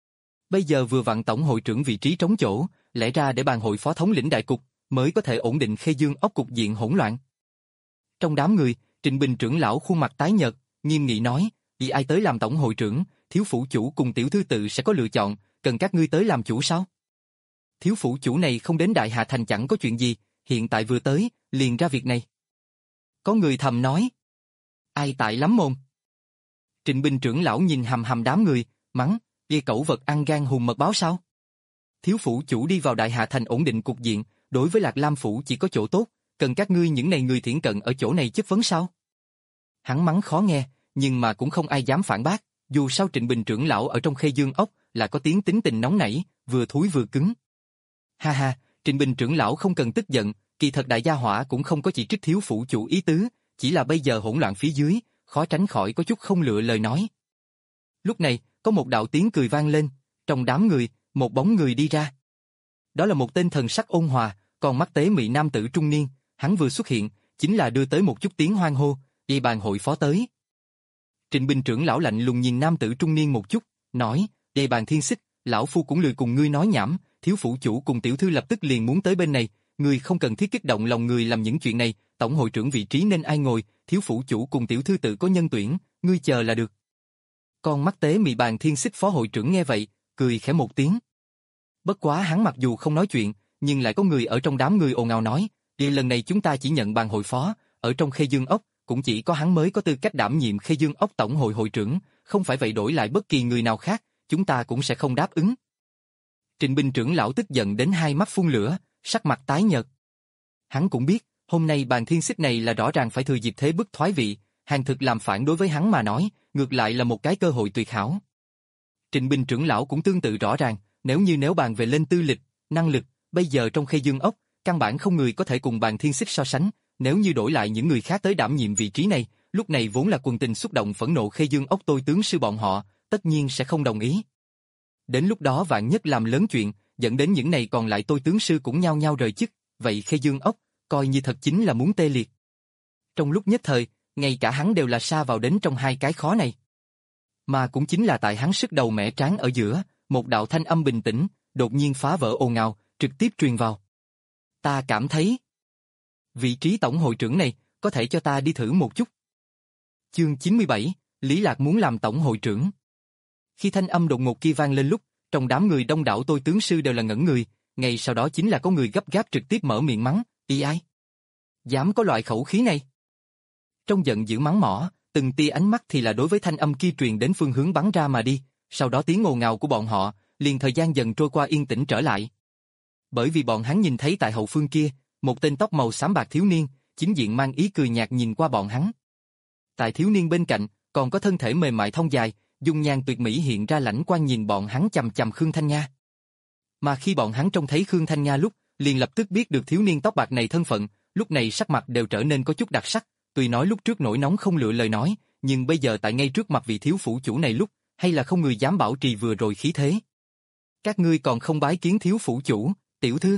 Bây giờ vừa vặn tổng hội trưởng vị trí trống chỗ, lẽ ra để bàn hội phó thống lĩnh đại cục, mới có thể ổn định Khê Dương Ốc cục diện hỗn loạn. Trong đám người, Trịnh Bình trưởng lão khuôn mặt tái nhợt, nghiêm nghị nói, vì ai tới làm tổng hội trưởng, thiếu phủ chủ cùng tiểu thư tự sẽ có lựa chọn, cần các ngươi tới làm chủ sao? Thiếu phủ chủ này không đến Đại Hà Thành chẳng có chuyện gì, hiện tại vừa tới, liền ra việc này. Có người thầm nói, ai tại lắm mồm. Trịnh Bình trưởng lão nhìn hầm hầm đám người, mắng, ghê cẩu vật ăn gan hùm mật báo sao? Thiếu phủ chủ đi vào Đại Hà Thành ổn định cục diện, đối với Lạc Lam phủ chỉ có chỗ tốt, cần các ngươi những này người thiển cận ở chỗ này chất vấn sao? Hắn mắng khó nghe, nhưng mà cũng không ai dám phản bác, dù sao Trịnh Bình trưởng lão ở trong Khê Dương Ốc là có tiếng tính tình nóng nảy, vừa thúi vừa cứng. Ha ha, Trịnh Bình trưởng lão không cần tức giận, kỳ thật đại gia hỏa cũng không có chỉ trích thiếu phủ chủ ý tứ, chỉ là bây giờ hỗn loạn phía dưới, khó tránh khỏi có chút không lựa lời nói. Lúc này, có một đạo tiếng cười vang lên, trong đám người, một bóng người đi ra. Đó là một tên thần sắc ôn hòa, còn mắt tế mị nam tử trung niên, hắn vừa xuất hiện, chính là đưa tới một chút tiếng hoan hô, dây bàn hội phó tới. Trịnh Bình trưởng lão lạnh lùng nhìn nam tử trung niên một chút, nói, dây bàn thiên xích, lão phu cũng lười cùng ngươi nói nhảm, thiếu phủ chủ cùng tiểu thư lập tức liền muốn tới bên này, ngươi không cần thiết kích động lòng người làm những chuyện này, tổng hội trưởng vị trí nên ai ngồi, thiếu phủ chủ cùng tiểu thư tự có nhân tuyển, ngươi chờ là được. Con mắt tế mị bàn thiên xích phó hội trưởng nghe vậy, cười khẽ một tiếng. Bất quá hắn mặc dù không nói chuyện, nhưng lại có người ở trong đám người ồn ào nói, đi lần này chúng ta chỉ nhận bàn hội phó, ở trong Khê Dương Ốc, cũng chỉ có hắn mới có tư cách đảm nhiệm Khê Dương Ốc tổng hội hội trưởng, không phải vậy đổi lại bất kỳ người nào khác, chúng ta cũng sẽ không đáp ứng. Trịnh Bình trưởng lão tức giận đến hai mắt phun lửa, sắc mặt tái nhợt. Hắn cũng biết, hôm nay bàn thiên xích này là rõ ràng phải thừa dịp thế bức thoái vị, Hàng Thực làm phản đối với hắn mà nói, ngược lại là một cái cơ hội tuyệt hảo. Trịnh Bình trưởng lão cũng tương tự rõ ràng, nếu như nếu bàn về lên tư lịch, năng lực, bây giờ trong Khê Dương Ốc, căn bản không người có thể cùng Bàn Thiên Xích so sánh, nếu như đổi lại những người khác tới đảm nhiệm vị trí này, lúc này vốn là quần tình xúc động phẫn nộ Khê Dương ốc tôi tướng sư bọn họ, tất nhiên sẽ không đồng ý. Đến lúc đó vạn nhất làm lớn chuyện, dẫn đến những này còn lại tôi tướng sư cũng nhao nhao rời chức, vậy Khê Dương ốc, coi như thật chính là muốn tê liệt. Trong lúc nhất thời, ngay cả hắn đều là sa vào đến trong hai cái khó này. Mà cũng chính là tại hắn sức đầu mẻ tráng ở giữa, một đạo thanh âm bình tĩnh, đột nhiên phá vỡ ồn ào, trực tiếp truyền vào. Ta cảm thấy, vị trí tổng hội trưởng này, có thể cho ta đi thử một chút. Chương chín mươi bảy, Lý Lạc muốn làm tổng hội trưởng. Khi thanh âm đột ngột kia vang lên lúc, trong đám người đông đảo tôi tướng sư đều là ngẩn người, ngay sau đó chính là có người gấp gáp trực tiếp mở miệng mắng, y ai? Dám có loại khẩu khí này? Trong giận dữ mắng mỏ, từng tia ánh mắt thì là đối với thanh âm kia truyền đến phương hướng bắn ra mà đi, sau đó tiếng ồn ào của bọn họ, liền thời gian dần trôi qua yên tĩnh trở lại. Bởi vì bọn hắn nhìn thấy tại hậu phương kia, một tên tóc màu xám bạc thiếu niên, chính diện mang ý cười nhạt nhìn qua bọn hắn. Tại thiếu niên bên cạnh, còn có thân thể mềm mại thon dài, dung nhan tuyệt mỹ hiện ra lãnh quan nhìn bọn hắn chằm chằm Khương Thanh Nga. Mà khi bọn hắn trông thấy Khương Thanh Nga lúc, liền lập tức biết được thiếu niên tóc bạc này thân phận, lúc này sắc mặt đều trở nên có chút đặc sắc, tuy nói lúc trước nổi nóng không lựa lời nói, nhưng bây giờ tại ngay trước mặt vị thiếu phủ chủ này lúc, hay là không người dám bảo trì vừa rồi khí thế. Các ngươi còn không bái kiến thiếu phủ chủ, tiểu thư.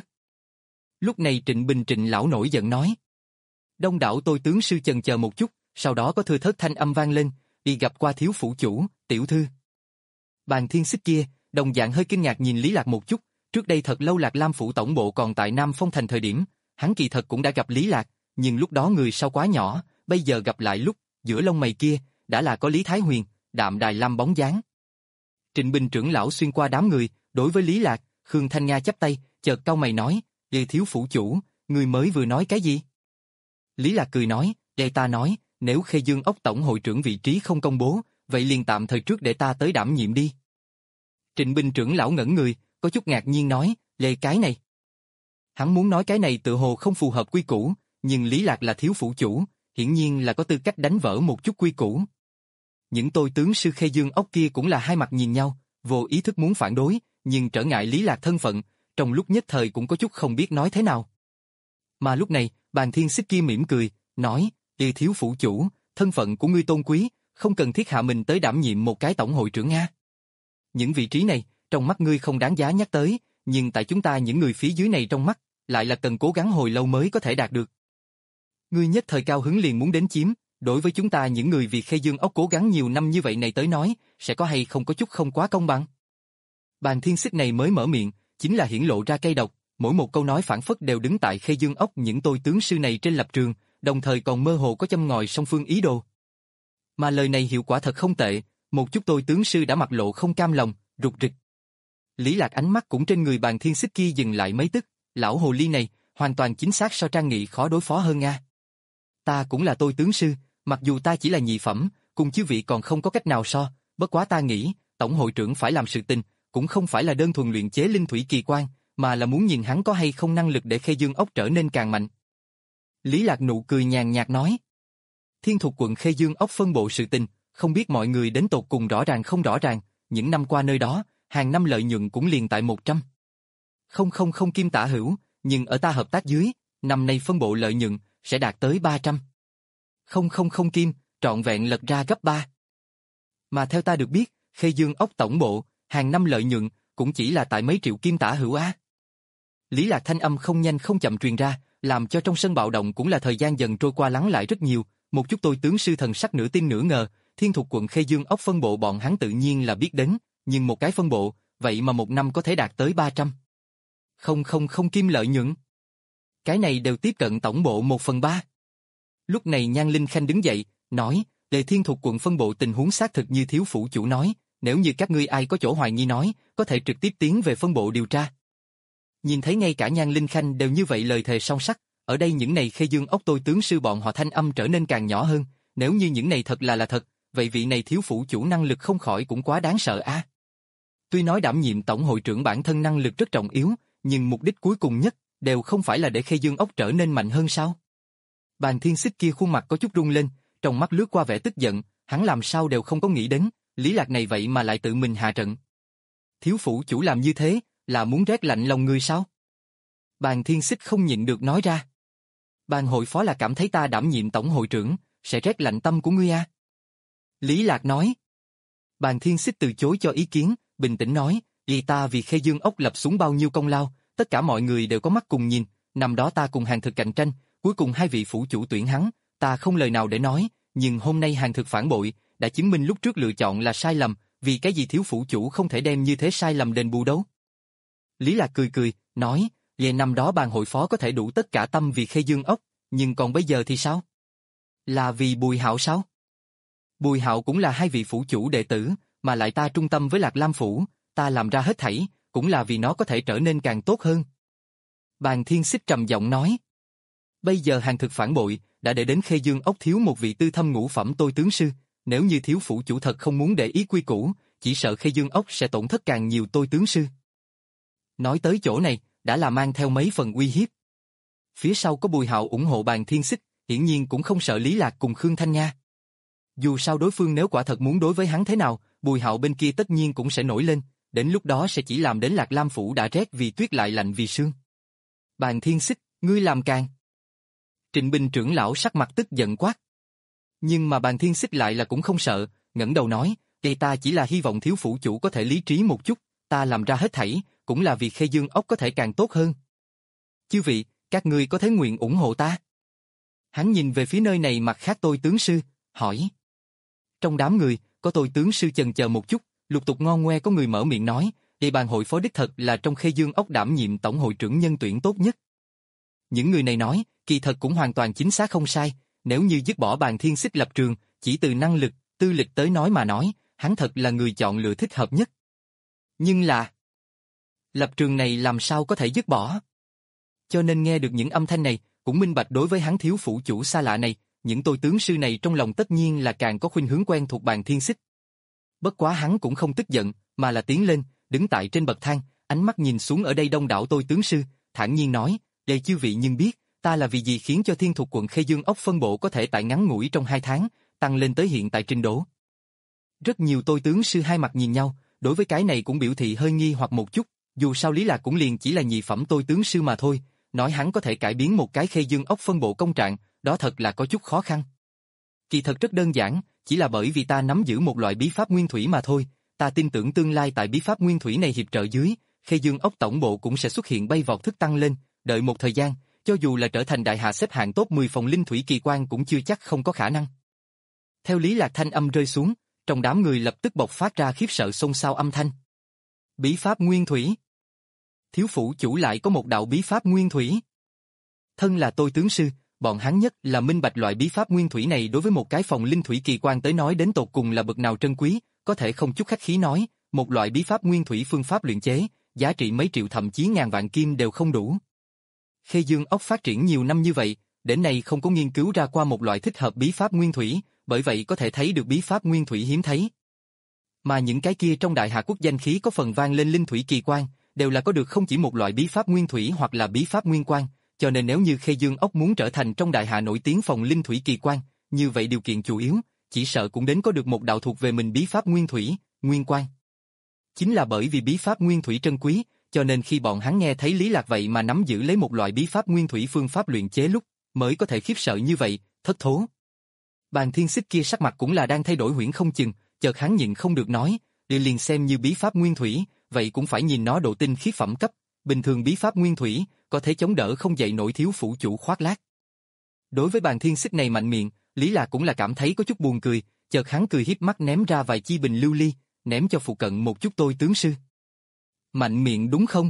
Lúc này Trịnh Bình Trịnh lão nổi giận nói. Đông đảo tôi tướng sư chần chờ một chút, sau đó có thưa thớt thanh âm vang lên, đi gặp qua thiếu phủ chủ, tiểu thư. Bàn Thiên Xích kia, đồng dạng hơi kinh ngạc nhìn Lý Lạc một chút, trước đây thật lâu Lạc Lam phủ tổng bộ còn tại Nam Phong thành thời điểm, hắn kỳ thật cũng đã gặp Lý Lạc, nhưng lúc đó người sau quá nhỏ, bây giờ gặp lại lúc, giữa lông mày kia, đã là có Lý Thái Huyền, Đạm Đài Lam bóng dáng. Trịnh Bình trưởng lão xuyên qua đám người, đối với Lý Lạc, Khương Thanh Nga chắp tay, chợt cau mày nói, "Ê thiếu phủ chủ, người mới vừa nói cái gì?" Lý Lạc cười nói, "Ê ta nói, nếu Khê Dương ốc tổng hội trưởng vị trí không công bố, vậy liền tạm thời trước để ta tới đảm nhiệm đi." Trịnh Bình trưởng lão ngẩn người, có chút ngạc nhiên nói, "Lê cái này?" Hắn muốn nói cái này tự hồ không phù hợp quy củ, nhưng Lý Lạc là thiếu phủ chủ, hiển nhiên là có tư cách đánh vỡ một chút quy củ. Những tôi tướng sư Khê Dương ốc kia cũng là hai mặt nhìn nhau, vô ý thức muốn phản đối, nhưng trở ngại Lý Lạc thân phận, trong lúc nhất thời cũng có chút không biết nói thế nào. Mà lúc này, Bàn Thiên Xích kia mỉm cười, nói, "Ê thiếu phủ chủ, thân phận của ngươi tôn quý, không cần thiết hạ mình tới đảm nhiệm một cái tổng hội trưởng a. Những vị trí này, trong mắt ngươi không đáng giá nhắc tới, nhưng tại chúng ta những người phía dưới này trong mắt, lại là cần cố gắng hồi lâu mới có thể đạt được. Ngươi nhất thời cao hứng liền muốn đến chiếm, đối với chúng ta những người vì Khê Dương ốc cố gắng nhiều năm như vậy này tới nói, sẽ có hay không có chút không quá công bằng." Bàn Thiên Xích này mới mở miệng, chính là hiển lộ ra cây độc, mỗi một câu nói phản phất đều đứng tại Khê Dương ốc những tôi tướng sư này trên lập trường, đồng thời còn mơ hồ có châm ngòi song phương ý đồ. Mà lời này hiệu quả thật không tệ, một chút tôi tướng sư đã mặt lộ không cam lòng, rụt rịch. Lý Lạc ánh mắt cũng trên người Bàn Thiên Xích kia dừng lại mấy tức, lão hồ ly này, hoàn toàn chính xác so Trang Nghị khó đối phó hơn nga. Ta cũng là tôi tướng sư, mặc dù ta chỉ là nhị phẩm, cùng chư vị còn không có cách nào so, bất quá ta nghĩ, tổng hội trưởng phải làm sự tình, cũng không phải là đơn thuần luyện chế linh thủy kỳ quan, mà là muốn nhìn hắn có hay không năng lực để Khê Dương ốc trở nên càng mạnh. Lý Lạc nụ cười nhàn nhạt nói. Thiên Thục quận Khê Dương ốc phân bộ sự tình, không biết mọi người đến tột cùng rõ ràng không rõ ràng, những năm qua nơi đó, hàng năm lợi nhuận cũng liền tại một trăm. Không không không kim tả hữu, nhưng ở ta hợp tác dưới, năm nay phân bộ lợi nhuận sẽ đạt tới ba trăm. Không không không kim, trọn vẹn lật ra gấp ba. Mà theo ta được biết, Khê Dương ốc tổng bộ, hàng năm lợi nhuận, cũng chỉ là tại mấy triệu kim tả hữu á. Lý Lạc thanh âm không nhanh không chậm truyền ra, làm cho trong sân bạo động cũng là thời gian dần trôi qua lắng lại rất nhiều, một chút tôi tướng sư thần sắc nửa tin nửa ngờ, Thiên Thục quận Khê Dương ốc phân bộ bọn hắn tự nhiên là biết đến, nhưng một cái phân bộ, vậy mà một năm có thể đạt tới ba trăm. Không không không kim lợi nhuận. Cái này đều tiếp cận tổng bộ một phần ba. Lúc này Nhan Linh Khanh đứng dậy, nói, để Thiên Thục quận phân bộ tình huống xác thực như thiếu phủ chủ nói, nếu như các ngươi ai có chỗ hoài nghi nói, có thể trực tiếp tiến về phân bộ điều tra. Nhìn thấy ngay cả Nhan Linh Khanh đều như vậy lời thề song sắc, ở đây những này Khê Dương ốc tôi tướng sư bọn họ thanh âm trở nên càng nhỏ hơn, nếu như những này thật là là thật, vậy vị này thiếu phủ chủ năng lực không khỏi cũng quá đáng sợ a. À. Tuy nói đảm nhiệm tổng hội trưởng bản thân năng lực rất trọng yếu, nhưng mục đích cuối cùng nhất đều không phải là để Khê Dương ốc trở nên mạnh hơn sao? Bàn Thiên Xích kia khuôn mặt có chút rung lên, trong mắt lướt qua vẻ tức giận, hắn làm sao đều không có nghĩ đến, Lý Lạc này vậy mà lại tự mình hạ trận. Thiếu phủ chủ làm như thế, là muốn rét lạnh lòng người sao? Bàn Thiên Xích không nhịn được nói ra. Bàn hội phó là cảm thấy ta đảm nhiệm tổng hội trưởng, sẽ rét lạnh tâm của ngươi à? Lý Lạc nói. Bàn Thiên Xích từ chối cho ý kiến, bình tĩnh nói, vì ta vì Khê Dương Ốc lập xuống bao nhiêu công lao, tất cả mọi người đều có mắt cùng nhìn, năm đó ta cùng Hàng Thực cạnh tranh, cuối cùng hai vị phủ chủ tuyển hắn, ta không lời nào để nói, nhưng hôm nay Hàng Thực phản bội, đã chứng minh lúc trước lựa chọn là sai lầm, vì cái gì thiếu phủ chủ không thể đem như thế sai lầm đền bù đâu. Lý Lạc cười cười, nói, về năm đó bàn hội phó có thể đủ tất cả tâm vì Khê Dương Ốc, nhưng còn bây giờ thì sao? Là vì Bùi Hạo sao? Bùi Hạo cũng là hai vị phủ chủ đệ tử, mà lại ta trung tâm với Lạc Lam phủ, ta làm ra hết thảy, cũng là vì nó có thể trở nên càng tốt hơn. Bàn Thiên Xích trầm giọng nói. Bây giờ Hàng Thực phản bội, đã để đến Khê Dương Ốc thiếu một vị tư thâm ngũ phẩm tôi tướng sư, nếu như thiếu phủ chủ thật không muốn để ý quy củ, chỉ sợ Khê Dương Ốc sẽ tổn thất càng nhiều tôi tướng sư. Nói tới chỗ này, đã là mang theo mấy phần uy hiếp. Phía sau có Bùi Hạo ủng hộ Bàn Thiên Xích, hiển nhiên cũng không sợ Lý Lạc cùng Khương Thanh Nha. Dù sao đối phương nếu quả thật muốn đối với hắn thế nào, Bùi Hạo bên kia tất nhiên cũng sẽ nổi lên, đến lúc đó sẽ chỉ làm đến Lạc Lam phủ đã rét vì tuyết lại lạnh vì sương. Bàn Thiên Xích, ngươi làm càng. Trịnh Bình trưởng lão sắc mặt tức giận quát. Nhưng mà Bàn Thiên Xích lại là cũng không sợ, ngẩng đầu nói, đây ta chỉ là hy vọng thiếu phủ chủ có thể lý trí một chút, ta làm ra hết thảy, cũng là vì Khê Dương Ốc có thể càng tốt hơn. Chư vị, các ngươi có thể nguyện ủng hộ ta? Hắn nhìn về phía nơi này mặt khác tôi tướng sư, hỏi. Trong đám người, có tôi tướng sư chần chờ một chút, lục tục ngon ngoe có người mở miệng nói, đây bàn hội phó đích thật là trong Khê Dương Ốc đảm nhiệm tổng hội trưởng nhân tuyển tốt nhất. Những người này nói, kỳ thật cũng hoàn toàn chính xác không sai, nếu như dứt bỏ Bàn Thiên Xích lập trường, chỉ từ năng lực, tư lịch tới nói mà nói, hắn thật là người chọn lựa thích hợp nhất. Nhưng là, lập trường này làm sao có thể dứt bỏ? Cho nên nghe được những âm thanh này, cũng minh bạch đối với hắn thiếu phủ chủ xa lạ này, những tôi tướng sư này trong lòng tất nhiên là càng có khuynh hướng quen thuộc Bàn Thiên Xích. Bất quá hắn cũng không tức giận, mà là tiến lên, đứng tại trên bậc thang, ánh mắt nhìn xuống ở đây đông đảo tôi tướng sư, thản nhiên nói, đây chư vị nhưng biết, ta là vì gì khiến cho Thiên Thuộc quận Khê Dương Ốc phân bộ có thể tại ngắn ngủi trong hai tháng, tăng lên tới hiện tại trình độ. Rất nhiều tôi tướng sư hai mặt nhìn nhau, đối với cái này cũng biểu thị hơi nghi hoặc một chút, dù sao Lý Lạc cũng liền chỉ là nhị phẩm tôi tướng sư mà thôi, nói hắn có thể cải biến một cái Khê Dương Ốc phân bộ công trạng, đó thật là có chút khó khăn. Kỳ thật rất đơn giản, chỉ là bởi vì ta nắm giữ một loại bí pháp nguyên thủy mà thôi, ta tin tưởng tương lai tại bí pháp nguyên thủy này hiệp trợ dưới, Khê Dương Ốc tổng bộ cũng sẽ xuất hiện bay vọt thức tăng lên, đợi một thời gian, cho dù là trở thành đại hạ xếp hạng top mười phòng linh thủy kỳ quan cũng chưa chắc không có khả năng. Theo Lý Lạc thanh âm rơi xuống, trong đám người lập tức bộc phát ra khiếp sợ xôn xao âm thanh. Bí pháp nguyên thủy. Thiếu phủ chủ lại có một đạo bí pháp nguyên thủy. Thân là tôi tướng sư, bọn hắn nhất là minh bạch loại bí pháp nguyên thủy này đối với một cái phòng linh thủy kỳ quan tới nói đến tột cùng là bậc nào trân quý, có thể không chút khách khí nói, một loại bí pháp nguyên thủy phương pháp luyện chế, giá trị mấy triệu thậm chí ngàn vạn kim đều không đủ. Khê Dương Ốc phát triển nhiều năm như vậy, đến nay không có nghiên cứu ra qua một loại thích hợp bí pháp nguyên thủy, bởi vậy có thể thấy được bí pháp nguyên thủy hiếm thấy. Mà những cái kia trong đại hạ quốc danh khí có phần vang lên linh thủy kỳ quan, đều là có được không chỉ một loại bí pháp nguyên thủy hoặc là bí pháp nguyên quan, cho nên nếu như Khê Dương Ốc muốn trở thành trong đại hạ nổi tiếng phòng linh thủy kỳ quan, như vậy điều kiện chủ yếu, chỉ sợ cũng đến có được một đạo thuộc về mình bí pháp nguyên thủy, nguyên quan. Chính là bởi vì bí pháp nguyên thủy trân quý, cho nên khi bọn hắn nghe thấy Lý Lạc vậy mà nắm giữ lấy một loại bí pháp nguyên thủy phương pháp luyện chế lúc, mới có thể khiếp sợ như vậy, thất thố. Bàn Thiên Xích kia sắc mặt cũng là đang thay đổi huyễn không chừng, chợt hắn nhịn không được nói, đi liền xem như bí pháp nguyên thủy, vậy cũng phải nhìn nó độ tinh khiết phẩm cấp, bình thường bí pháp nguyên thủy, có thể chống đỡ không dậy nổi thiếu phủ chủ khoác lác. Đối với Bàn Thiên Xích này mạnh miệng, Lý Lạc cũng là cảm thấy có chút buồn cười, chợt hắn cười hiếp mắt ném ra vài chi bình lưu ly, ném cho phụ cận một chút tôi tướng sư. Mạnh miệng đúng không?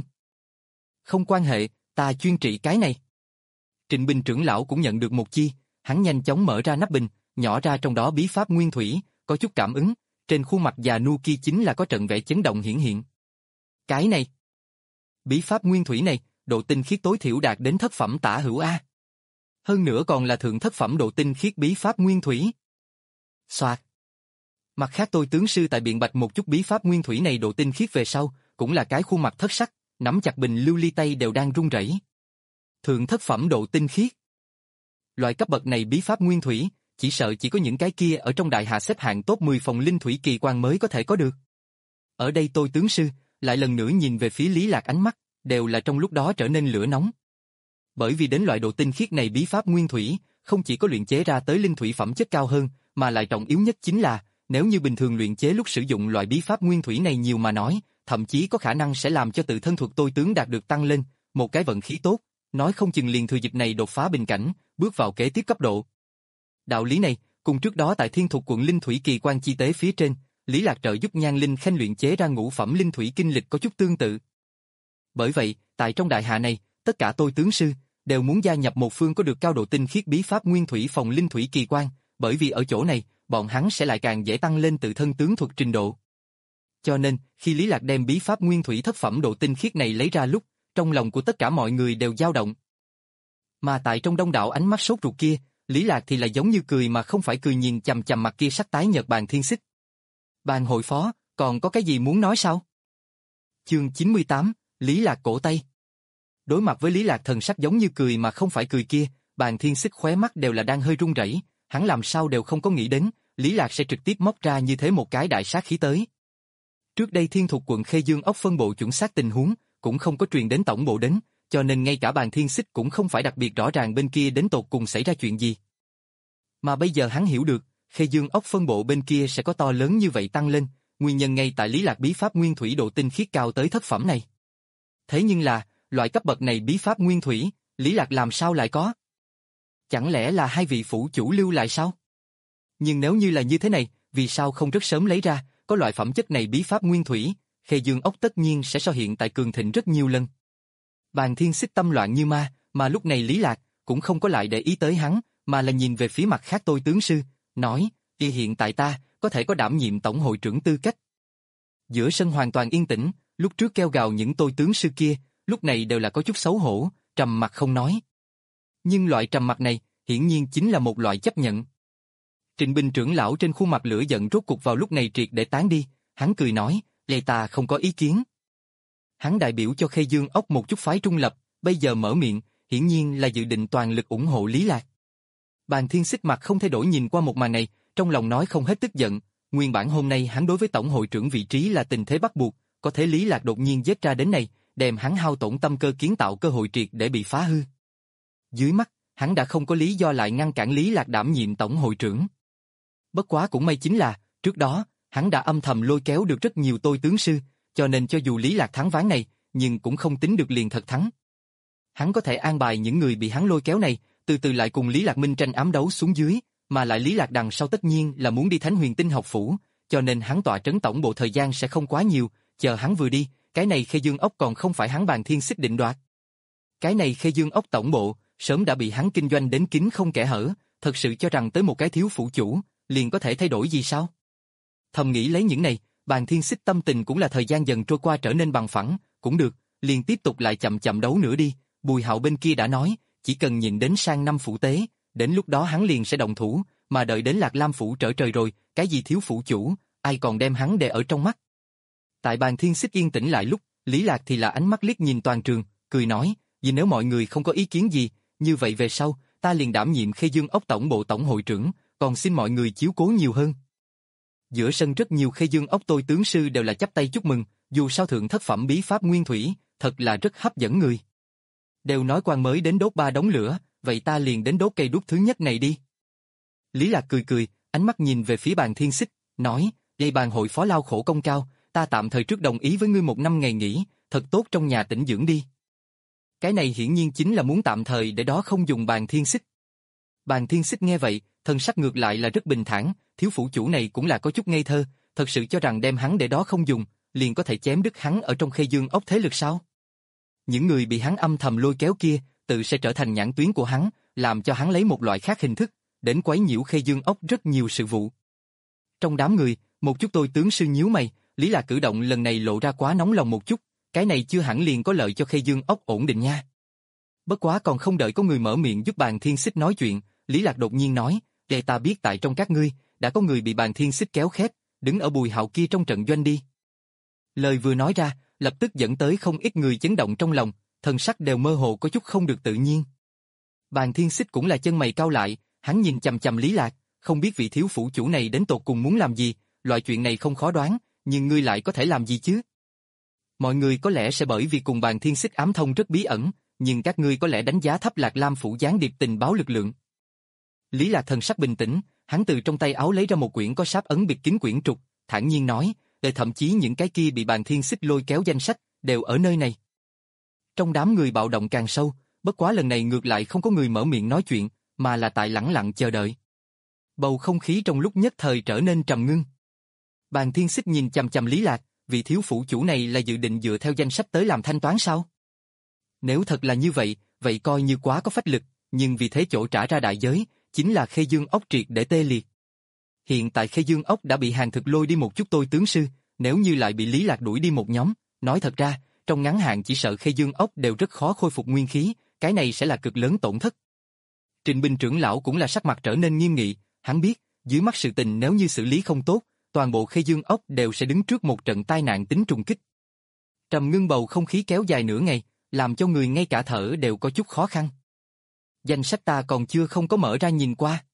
Không quan hệ, ta chuyên trị cái này. Trịnh Bình trưởng lão cũng nhận được một chi, hắn nhanh chóng mở ra nắp bình, nhỏ ra trong đó bí pháp nguyên thủy, có chút cảm ứng, trên khuôn mặt già nua kia chính là có trận vẻ chấn động hiển hiện. Cái này, bí pháp nguyên thủy này, độ tinh khiết tối thiểu đạt đến thất phẩm tả hữu A. Hơn nữa còn là thượng thất phẩm độ tinh khiết bí pháp nguyên thủy. Soạt. Mặt khác tôi tướng sư tại biện bạch một chút bí pháp nguyên thủy này độ tinh khiết về sau, cũng là cái khuôn mặt thất sắc, nắm chặt bình lưu ly tay đều đang run rẩy. Thượng thất phẩm độ tinh khiết. Loại cấp bậc này bí pháp nguyên thủy, chỉ sợ chỉ có những cái kia ở trong đại hạ xếp hạng top mười phòng linh thủy kỳ quan mới có thể có được. Ở đây tôi tướng sư, lại lần nữa nhìn về phía Lý Lạc ánh mắt, đều là trong lúc đó trở nên lửa nóng, Bởi vì đến loại độ tinh khiết này bí pháp nguyên thủy, không chỉ có luyện chế ra tới linh thủy phẩm chất cao hơn, mà lại trọng yếu nhất chính là, nếu như bình thường luyện chế lúc sử dụng loại bí pháp nguyên thủy này nhiều mà nói, thậm chí có khả năng sẽ làm cho tự thân thuật tôi tướng đạt được tăng lên, một cái vận khí tốt, nói không chừng liền thừa dịp này đột phá bình cảnh, bước vào kế tiếp cấp độ. Đạo lý này, cùng trước đó tại Thiên Thục quận linh thủy kỳ quan chi tế phía trên, Lý Lạc trợ giúp Nhan Linh Khanh luyện chế ra ngũ phẩm linh thủy kinh lịch có chút tương tự. Bởi vậy, tại trong đại hạ này, tất cả tôi tướng sư đều muốn gia nhập một phương có được cao độ tinh khiết bí pháp nguyên thủy phòng linh thủy kỳ quan, bởi vì ở chỗ này, bọn hắn sẽ lại càng dễ tăng lên tự thân tướng thuật trình độ. Cho nên, khi Lý Lạc đem bí pháp nguyên thủy thất phẩm độ tinh khiết này lấy ra lúc, trong lòng của tất cả mọi người đều dao động. Mà tại trong đông đảo ánh mắt sốt ruột kia, Lý Lạc thì là giống như cười mà không phải cười nhìn chằm chằm mặt kia sắc tái nhợt Bàn Thiên Xích. Bàn hội phó, còn có cái gì muốn nói sao? Chương chín mươi tám, Lý Lạc cổ tay. Đối mặt với Lý Lạc thần sắc giống như cười mà không phải cười kia, Bàn Thiên Xích khóe mắt đều là đang hơi run rẩy, hắn làm sao đều không có nghĩ đến, Lý Lạc sẽ trực tiếp móc ra như thế một cái đại sát khí tới. Trước đây Thiên Thục quận Khê Dương ốc phân bộ chuẩn xác tình huống, cũng không có truyền đến tổng bộ đến, cho nên ngay cả Bàn Thiên Xích cũng không phải đặc biệt rõ ràng bên kia đến tột cùng xảy ra chuyện gì. Mà bây giờ hắn hiểu được, Khê Dương ốc phân bộ bên kia sẽ có to lớn như vậy tăng lên, nguyên nhân ngay tại Lý Lạc bí pháp nguyên thủy độ tinh khiết cao tới thất phẩm này. Thế nhưng là, loại cấp bậc này bí pháp nguyên thủy, Lý Lạc làm sao lại có? Chẳng lẽ là hai vị phủ chủ lưu lại sao? Nhưng nếu như là như thế này, vì sao không rất sớm lấy ra, có loại phẩm chất này bí pháp nguyên thủy, Khê Dương ốc tất nhiên sẽ so hiện tại cường thịnh rất nhiều lần. Bàn Thiên Xích tâm loạn như ma, mà lúc này Lý Lạc cũng không có lại để ý tới hắn, mà là nhìn về phía mặt khác tôi tướng sư, nói, y hiện tại ta có thể có đảm nhiệm tổng hội trưởng tư cách. Giữa sân hoàn toàn yên tĩnh, lúc trước kêu gào những tôi tướng sư kia, lúc này đều là có chút xấu hổ, trầm mặt không nói. Nhưng loại trầm mặt này, hiển nhiên chính là một loại chấp nhận. Trịnh Bình trưởng lão trên khuôn mặt lửa giận rốt cục vào lúc này triệt để tán đi, hắn cười nói, lê ta không có ý kiến. Hắn đại biểu cho Khê Dương ốc một chút phái trung lập, bây giờ mở miệng, hiển nhiên là dự định toàn lực ủng hộ Lý Lạc. Bàn Thiên Xích mặt không thay đổi nhìn qua một màn này, trong lòng nói không hết tức giận, nguyên bản hôm nay hắn đối với tổng hội trưởng vị trí là tình thế bắt buộc, có thể Lý Lạc đột nhiên giết ra đến này, đem hắn hao tổn tâm cơ kiến tạo cơ hội triệt để bị phá hư. Dưới mắt, hắn đã không có lý do lại ngăn cản Lý Lạc đảm nhiệm tổng hội trưởng. Bất quá cũng may chính là, trước đó, hắn đã âm thầm lôi kéo được rất nhiều tôi tướng sư, cho nên cho dù Lý Lạc thắng ván này, nhưng cũng không tính được liền thật thắng. Hắn có thể an bài những người bị hắn lôi kéo này, từ từ lại cùng Lý Lạc minh tranh ám đấu xuống dưới, mà lại Lý Lạc đằng sau tất nhiên là muốn đi Thánh Huyền Tinh học phủ, cho nên hắn tọa trấn tổng bộ thời gian sẽ không quá nhiều, chờ hắn vừa đi, cái này Khê Dương ốc còn không phải hắn Bàn Thiên Xích định đoạt. Cái này Khê Dương ốc tổng bộ, sớm đã bị hắn kinh doanh đến kín không kẽ hở, thật sự cho rằng tới một cái thiếu phủ chủ, liền có thể thay đổi gì sao? Thầm nghĩ lấy những này, Bàn Thiên Xích tâm tình cũng là thời gian dần trôi qua trở nên bằng phẳng, cũng được, liền tiếp tục lại chậm chậm đấu nữa đi, Bùi Hạo bên kia đã nói, chỉ cần nhìn đến sang năm phủ tế, đến lúc đó hắn liền sẽ động thủ, mà đợi đến Lạc Lam phủ trở trời rồi, cái gì thiếu phủ chủ, ai còn đem hắn để ở trong mắt. Tại Bàn Thiên Xích yên tĩnh lại lúc, Lý Lạc thì là ánh mắt liếc nhìn toàn trường, cười nói, vì nếu mọi người không có ý kiến gì, như vậy về sau, ta liền đảm nhiệm Khê Dương ốc tổng bộ tổng hội trưởng, còn xin mọi người chiếu cố nhiều hơn. Giữa sân rất nhiều Khê Dương ốc tôi tướng sư đều là chắp tay chúc mừng, dù sao thượng thất phẩm bí pháp nguyên thủy, thật là rất hấp dẫn người. Đều nói quan mới đến đốt ba đống lửa, vậy ta liền đến đốt cây đuốc thứ nhất này đi. Lý Lạc cười cười, ánh mắt nhìn về phía Bàn Thiên Xích, nói, đây Bàn hội phó lao khổ công cao, ta tạm thời trước đồng ý với ngươi một năm ngày nghỉ, thật tốt trong nhà tĩnh dưỡng đi. Cái này hiển nhiên chính là muốn tạm thời để đó không dùng Bàn Thiên Xích. Bàn Thiên Xích nghe vậy, thần sắc ngược lại là rất bình thản, thiếu phủ chủ này cũng là có chút ngây thơ, thật sự cho rằng đem hắn để đó không dùng, liền có thể chém đứt hắn ở trong Khê Dương ốc thế lực sao? Những người bị hắn âm thầm lôi kéo kia, tự sẽ trở thành nhãn tuyến của hắn, làm cho hắn lấy một loại khác hình thức, đến quấy nhiễu Khê Dương ốc rất nhiều sự vụ. Trong đám người, một chút tôi tướng sư nhíu mày, Lý Lạc cử động lần này lộ ra quá nóng lòng một chút, cái này chưa hẳn liền có lợi cho Khê Dương ốc ổn định nha. Bất quá còn không đợi có người mở miệng giúp Bàn Thiên Xích nói chuyện, Lý Lạc đột nhiên nói, để ta biết tại trong các ngươi, đã có người bị Bàn Thiên Xích kéo khép, đứng ở Bùi Hạo kia trong trận doanh đi. Lời vừa nói ra, lập tức dẫn tới không ít người chấn động trong lòng, thần sắc đều mơ hồ có chút không được tự nhiên. Bàn Thiên Xích cũng là chân mày cau lại, hắn nhìn chằm chằm Lý Lạc, không biết vị thiếu phủ chủ này đến tột cùng muốn làm gì, loại chuyện này không khó đoán, nhưng ngươi lại có thể làm gì chứ? Mọi người có lẽ sẽ bởi vì cùng Bàn Thiên Xích ám thông rất bí ẩn, nhưng các ngươi có lẽ đánh giá thấp Lạc Lam phủ gián điệp tình báo lực lượng. Lý Lạc thần sắc bình tĩnh, hắn từ trong tay áo lấy ra một quyển có sáp ấn biệt kín quyển trục, thản nhiên nói, "Để thậm chí những cái kia bị Bàn Thiên Xích lôi kéo danh sách đều ở nơi này." Trong đám người bạo động càng sâu, bất quá lần này ngược lại không có người mở miệng nói chuyện, mà là tại lẳng lặng chờ đợi. Bầu không khí trong lúc nhất thời trở nên trầm ngưng. Bàn Thiên Xích nhìn chằm chằm Lý Lạc, vị thiếu phủ chủ này là dự định dựa theo danh sách tới làm thanh toán sao? Nếu thật là như vậy, vậy coi như quá có phách lực, nhưng vì thế chỗ trả ra đại giới, chính là Khê Dương ốc triệt để tê liệt. Hiện tại Khê Dương ốc đã bị Hàng Thực lôi đi một chút tôi tướng sư, nếu như lại bị Lý Lạc đuổi đi một nhóm, nói thật ra, trong ngắn hạn chỉ sợ Khê Dương ốc đều rất khó khôi phục nguyên khí, cái này sẽ là cực lớn tổn thất. Trịnh Bình trưởng lão cũng là sắc mặt trở nên nghiêm nghị, hắn biết, dưới mắt sự tình nếu như xử lý không tốt, toàn bộ Khê Dương ốc đều sẽ đứng trước một trận tai nạn tính trùng kích. Trầm ngưng bầu không khí kéo dài nửa ngày, làm cho người ngay cả thở đều có chút khó khăn. Danh sách ta còn chưa không có mở ra nhìn qua.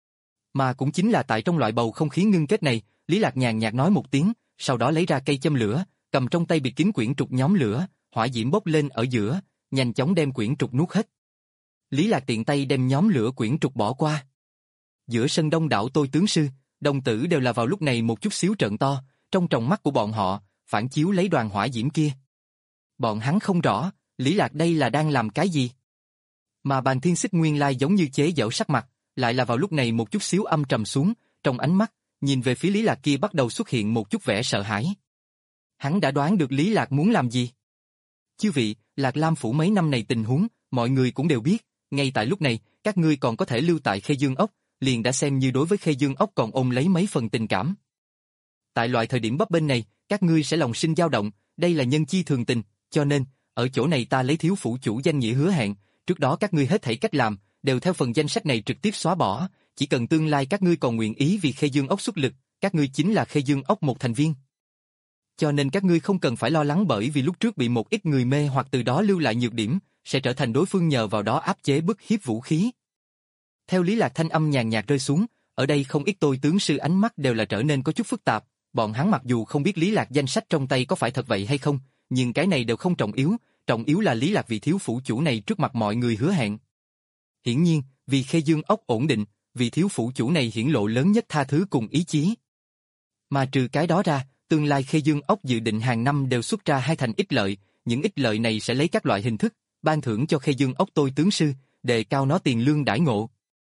Mà cũng chính là tại trong loại bầu không khí ngưng kết này, Lý Lạc nhàn nhạt nói một tiếng, sau đó lấy ra cây châm lửa, cầm trong tay biệt kín quyển trục nhóm lửa, hỏa diễm bốc lên ở giữa, nhanh chóng đem quyển trục nuốt hết. Lý Lạc tiện tay đem nhóm lửa quyển trục bỏ qua. Giữa sân đông đảo tôi tướng sư, đồng tử đều là vào lúc này một chút xíu trợn to, trong tròng mắt của bọn họ, phản chiếu lấy đoàn hỏa diễm kia. Bọn hắn không rõ, Lý Lạc đây là đang làm cái gì? Mà Bàn Thiên Xích nguyên lai giống như chế giễu sắc mặt, lại là vào lúc này một chút xíu âm trầm xuống, trong ánh mắt, nhìn về phía Lý Lạc kia bắt đầu xuất hiện một chút vẻ sợ hãi. Hắn đã đoán được Lý Lạc muốn làm gì. Chư vị, Lạc Lam phủ mấy năm này tình huống, mọi người cũng đều biết, ngay tại lúc này, các ngươi còn có thể lưu tại Khê Dương ốc, liền đã xem như đối với Khê Dương ốc còn ôm lấy mấy phần tình cảm. Tại loại thời điểm bấp bênh này, các ngươi sẽ lòng sinh dao động, đây là nhân chi thường tình, cho nên, ở chỗ này ta lấy thiếu phủ chủ danh nghĩa hứa hẹn, trước đó các ngươi hết thảy cách làm, đều theo phần danh sách này trực tiếp xóa bỏ, chỉ cần tương lai các ngươi còn nguyện ý vì Khê Dương ốc xuất lực, các ngươi chính là Khê Dương ốc một thành viên. Cho nên các ngươi không cần phải lo lắng bởi vì lúc trước bị một ít người mê hoặc từ đó lưu lại nhược điểm, sẽ trở thành đối phương nhờ vào đó áp chế bức hiếp vũ khí. Theo Lý Lạc thanh âm nhàn nhạt rơi xuống, ở đây không ít tôi tướng sư ánh mắt đều là trở nên có chút phức tạp, bọn hắn mặc dù không biết Lý Lạc danh sách trong tay có phải thật vậy hay không, nhưng cái này đều không trọng yếu, trọng yếu là Lý Lạc vị thiếu phủ chủ này trước mặt mọi người hứa hẹn. Hiển nhiên, vì Khê Dương ốc ổn định, vị thiếu phủ chủ này hiển lộ lớn nhất tha thứ cùng ý chí. Mà trừ cái đó ra, tương lai Khê Dương ốc dự định hàng năm đều xuất ra hai thành ích lợi, những ích lợi này sẽ lấy các loại hình thức, ban thưởng cho Khê Dương ốc tôi tướng sư, đề cao nó tiền lương đãi ngộ.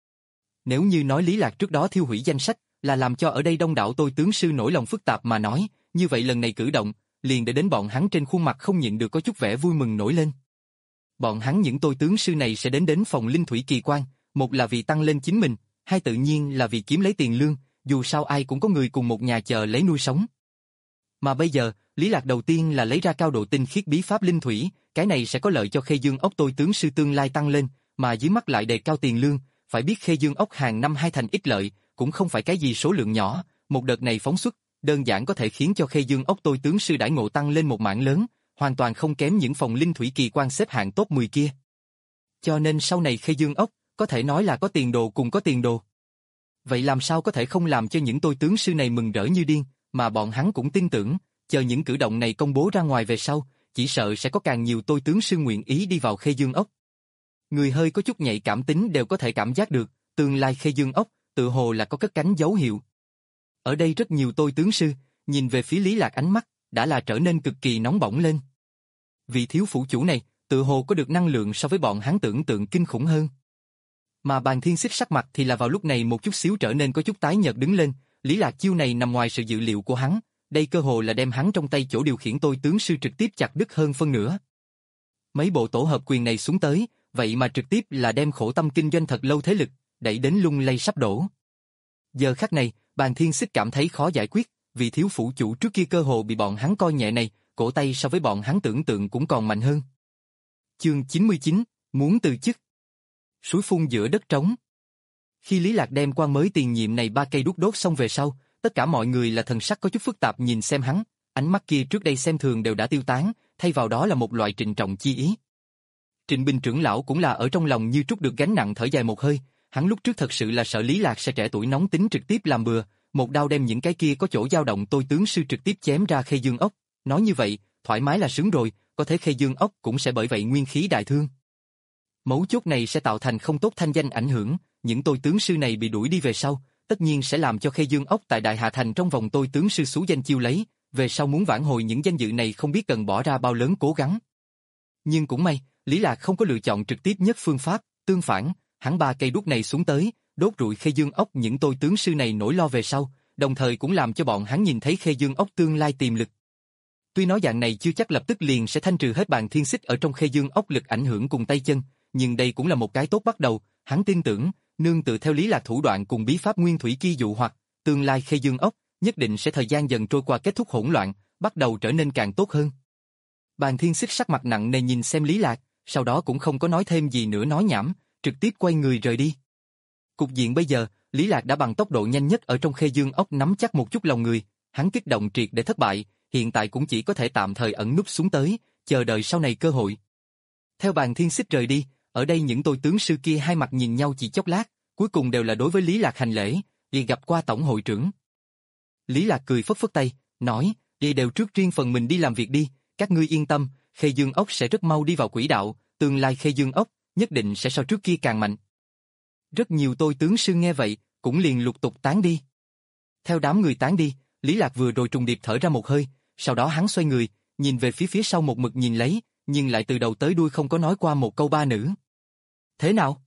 Nếu như nói Lý Lạc trước đó thiêu hủy danh sách, là làm cho ở đây đông đảo tôi tướng sư nổi lòng phức tạp mà nói, như vậy lần này cử động, liền để đến bọn hắn trên khuôn mặt không nhịn được có chút vẻ vui mừng nổi lên. Bọn hắn những tôi tướng sư này sẽ đến đến phòng linh thủy kỳ quan, một là vì tăng lên chính mình, hai tự nhiên là vì kiếm lấy tiền lương, dù sao ai cũng có người cùng một nhà chờ lấy nuôi sống. Mà bây giờ, Lý Lạc đầu tiên là lấy ra cao độ tinh khiết bí pháp linh thủy, cái này sẽ có lợi cho Khê Dương ốc tôi tướng sư tương lai tăng lên, mà dưới mắt lại đề cao tiền lương, phải biết Khê Dương ốc hàng năm hai thành ích lợi, cũng không phải cái gì số lượng nhỏ, một đợt này phóng xuất, đơn giản có thể khiến cho Khê Dương ốc tôi tướng sư đãi ngộ tăng lên một mảng lớn, hoàn toàn không kém những phòng linh thủy kỳ quan xếp hạng top mười kia. Cho nên sau này Khê Dương ốc, có thể nói là có tiền đồ cùng có tiền đồ. Vậy làm sao có thể không làm cho những tôi tướng sư này mừng rỡ như điên, mà bọn hắn cũng tin tưởng, chờ những cử động này công bố ra ngoài về sau, chỉ sợ sẽ có càng nhiều tôi tướng sư nguyện ý đi vào Khê Dương ốc. Người hơi có chút nhạy cảm tính đều có thể cảm giác được, tương lai Khê Dương ốc, tự hồ là có cất cánh dấu hiệu. Ở đây rất nhiều tôi tướng sư, nhìn về phía Lý Lạc ánh mắt, đã là trở nên cực kỳ nóng bỏng lên. Vị thiếu phủ chủ này, tự hồ có được năng lượng so với bọn hắn tưởng tượng kinh khủng hơn. Mà Bàn Thiên Xích sắc mặt thì là vào lúc này một chút xíu trở nên có chút tái nhợt đứng lên, Lý Lạc chiêu này nằm ngoài sự dự liệu của hắn, đây cơ hồ là đem hắn trong tay chỗ điều khiển tôi tướng sư trực tiếp chặt đứt hơn phân nửa. Mấy bộ tổ hợp quyền này xuống tới, vậy mà trực tiếp là đem khổ tâm kinh doanh thật lâu thế lực, đẩy đến lung lay sắp đổ. Giờ khắc này, Bàn Thiên Xích cảm thấy khó giải quyết, vì thiếu phủ chủ trước kia cơ hồ bị bọn hắn coi nhẹ này, cổ tay so với bọn hắn tưởng tượng cũng còn mạnh hơn. Chương chín mươi chín, muốn từ chức. Suối phun giữa đất trống. Khi Lý Lạc đem quan mới tiền nhiệm này ba cây đuốc đốt xong về sau, tất cả mọi người là thần sắc có chút phức tạp nhìn xem hắn, ánh mắt kia trước đây xem thường đều đã tiêu tán, thay vào đó là một loại trịnh trọng chi ý. Trịnh Bình trưởng lão cũng là ở trong lòng như trút được gánh nặng thở dài một hơi, hắn lúc trước thật sự là sợ Lý Lạc sẽ trẻ tuổi nóng tính trực tiếp làm bừa, một đao đem những cái kia có chỗ dao động tôi tướng sư trực tiếp chém ra Khê Dương ốc, nói như vậy, thoải mái là sướng rồi, có thể Khê Dương ốc cũng sẽ bởi vậy nguyên khí đại thương. Mấu chốt này sẽ tạo thành không tốt thanh danh ảnh hưởng, những tôi tướng sư này bị đuổi đi về sau, tất nhiên sẽ làm cho Khê Dương Ốc tại Đại Hà Thành trong vòng tôi tướng sư xú danh chiêu lấy, về sau muốn vãn hồi những danh dự này không biết cần bỏ ra bao lớn cố gắng. Nhưng cũng may, Lý Lạc không có lựa chọn trực tiếp nhất phương pháp, tương phản, hắn ba cây đuốc này xuống tới, đốt rụi Khê Dương Ốc những tôi tướng sư này nỗi lo về sau, đồng thời cũng làm cho bọn hắn nhìn thấy Khê Dương Ốc tương lai tiềm lực. Tuy nói dạng này chưa chắc lập tức liền sẽ thanh trừ hết bàn thiên xích ở trong Khê Dương Ốc lực ảnh hưởng cùng tay chân, nhưng đây cũng là một cái tốt bắt đầu, hắn tin tưởng, nương tựa theo Lý Lạc thủ đoạn cùng bí pháp nguyên thủy kia dụ hoặc, tương lai Khê Dương Ốc, nhất định sẽ thời gian dần trôi qua kết thúc hỗn loạn, bắt đầu trở nên càng tốt hơn. Bàn thiên xích sắc mặt nặng nề nhìn xem Lý Lạc, sau đó cũng không có nói thêm gì nữa nói nhảm, trực tiếp quay người rời đi. Cục diện bây giờ, Lý Lạc đã bằng tốc độ nhanh nhất ở trong Khê Dương Ốc nắm chắc một chút lòng người, hắn kích động triệt để thất bại, hiện tại cũng chỉ có thể tạm thời ẩn núp xuống tới, chờ đợi sau này cơ hội. Theo bàn thiên xích rời đi, ở đây những tôi tướng sư kia hai mặt nhìn nhau chỉ chốc lát, cuối cùng đều là đối với Lý Lạc hành lễ, liền gặp qua tổng hội trưởng. Lý Lạc cười phất phất tay, nói, đi đều trước riêng phần mình đi làm việc đi, các ngươi yên tâm, Khê Dương Ốc sẽ rất mau đi vào quỹ đạo, tương lai Khê Dương Ốc nhất định sẽ so trước kia càng mạnh. Rất nhiều tôi tướng sư nghe vậy, cũng liền lục tục tán đi. Theo đám người tán đi, Lý Lạc vừa rồi trùng điệp thở ra một hơi, sau đó hắn xoay người, nhìn về phía phía sau một mực nhìn lấy, nhưng lại từ đầu tới đuôi không có nói qua một câu ba nữ. Thế nào?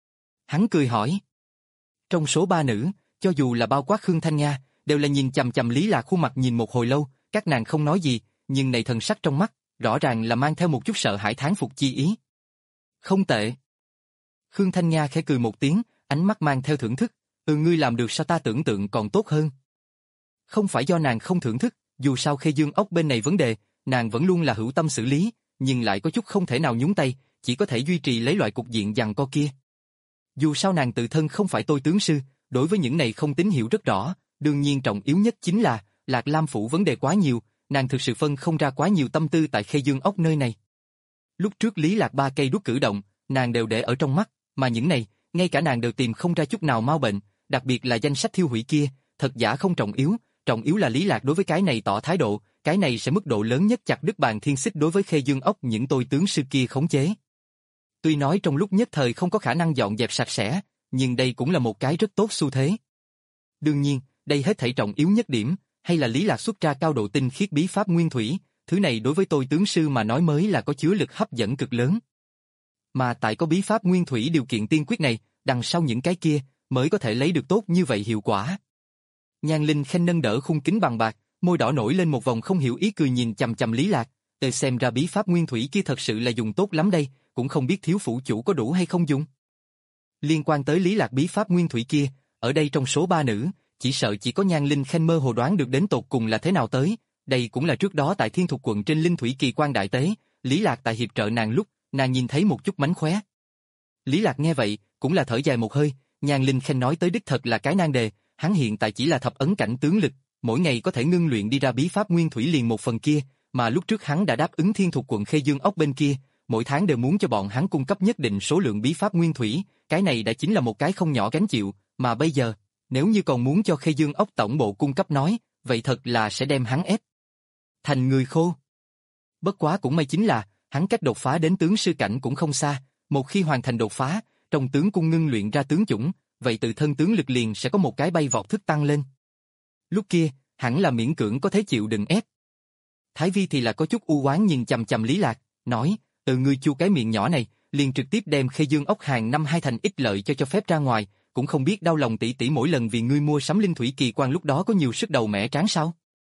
Hắn cười hỏi. Trong số ba nữ, cho dù là bao quát Khương Thanh Nga, đều là nhìn chằm chằm Lý Lạc khuôn mặt nhìn một hồi lâu, các nàng không nói gì, nhưng này thần sắc trong mắt, rõ ràng là mang theo một chút sợ hãi thán phục chi ý. Không tệ. Khương Thanh Nga khẽ cười một tiếng, ánh mắt mang theo thưởng thức, ừ ngươi làm được sao ta tưởng tượng còn tốt hơn. Không phải do nàng không thưởng thức, dù sao Khê Dương Ốc bên này vấn đề, nàng vẫn luôn là hữu tâm xử lý, nhưng lại có chút không thể nào nhúng tay, chỉ có thể duy trì lấy loại cục diện giằng co kia. Dù sao nàng tự thân không phải tôi tướng sư, đối với những này không tín hiểu rất rõ, đương nhiên trọng yếu nhất chính là, Lạc Lam phủ vấn đề quá nhiều, nàng thực sự phân không ra quá nhiều tâm tư tại Khê Dương Ốc nơi này. Lúc trước Lý Lạc ba cây đuốc cử động, nàng đều để ở trong mắt, mà những này, ngay cả nàng đều tìm không ra chút nào mau bệnh, đặc biệt là danh sách thiêu hủy kia, thật giả không trọng yếu, trọng yếu là Lý Lạc đối với cái này tỏ thái độ, cái này sẽ mức độ lớn nhất chặt đứt bàn thiên xích đối với Khê Dương Ốc những tôi tướng sư kia khống chế. Tuy nói trong lúc nhất thời không có khả năng dọn dẹp sạch sẽ, nhưng đây cũng là một cái rất tốt xu thế. Đương nhiên, đây hết thảy trọng yếu nhất điểm, hay là Lý Lạc xuất ra cao độ tinh khiết bí pháp nguyên thủy, thứ này đối với tôi tướng sư mà nói mới là có chứa lực hấp dẫn cực lớn. Mà tại có bí pháp nguyên thủy điều kiện tiên quyết này, đằng sau những cái kia, mới có thể lấy được tốt như vậy hiệu quả. Nhan Linh Khanh nâng đỡ khung kính bằng bạc, môi đỏ nổi lên một vòng không hiểu ý cười nhìn chằm chằm Lý Lạc, để xem ra bí pháp nguyên thủy kia thật sự là dùng tốt lắm đây, cũng không biết thiếu phụ chủ có đủ hay không dùng. Liên quan tới Lý Lạc bí pháp nguyên thủy kia, ở đây trong số ba nữ, chỉ sợ chỉ có Nhan Linh Khanh mơ hồ đoán được đến tột cùng là thế nào tới, đây cũng là trước đó tại Thiên Thục quận trên Linh Thủy Kỳ Quan đại tế, Lý Lạc tại hiệp trợ nàng lúc, nàng nhìn thấy một chút mánh khóe. Lý Lạc nghe vậy, cũng là thở dài một hơi, Nhan Linh Khanh nói tới đích thật là cái nan đề, hắn hiện tại chỉ là thập ấn cảnh tướng lực, mỗi ngày có thể ngưng luyện đi ra bí pháp nguyên thủy liền một phần kia, mà lúc trước hắn đã đáp ứng Thiên Thục quận Khê Dương Ốc bên kia, mỗi tháng đều muốn cho bọn hắn cung cấp nhất định số lượng bí pháp nguyên thủy, cái này đã chính là một cái không nhỏ gánh chịu, mà bây giờ, nếu như còn muốn cho Khê Dương Ốc tổng bộ cung cấp nói, vậy thật là sẽ đem hắn ép thành người khô. Bất quá cũng may chính là, hắn cách đột phá đến tướng sư cảnh cũng không xa, một khi hoàn thành đột phá, trong tướng cung ngưng luyện ra tướng chủng, vậy tự thân tướng lực liền sẽ có một cái bay vọt thức tăng lên. Lúc kia, hẳn là miễn cưỡng có thể chịu đựng ép. Thái Vi thì là có chút u oán nhìn chằm chằm Lý Lạc, nói, từ ngươi chu cái miệng nhỏ này, liền trực tiếp đem Khê Dương Ốc hàng năm hai thành ích lợi cho cho phép ra ngoài, cũng không biết đau lòng tỷ tỷ mỗi lần vì ngươi mua sắm Linh Thủy Kỳ Quan lúc đó có nhiều sức đầu mẻ tráng sao?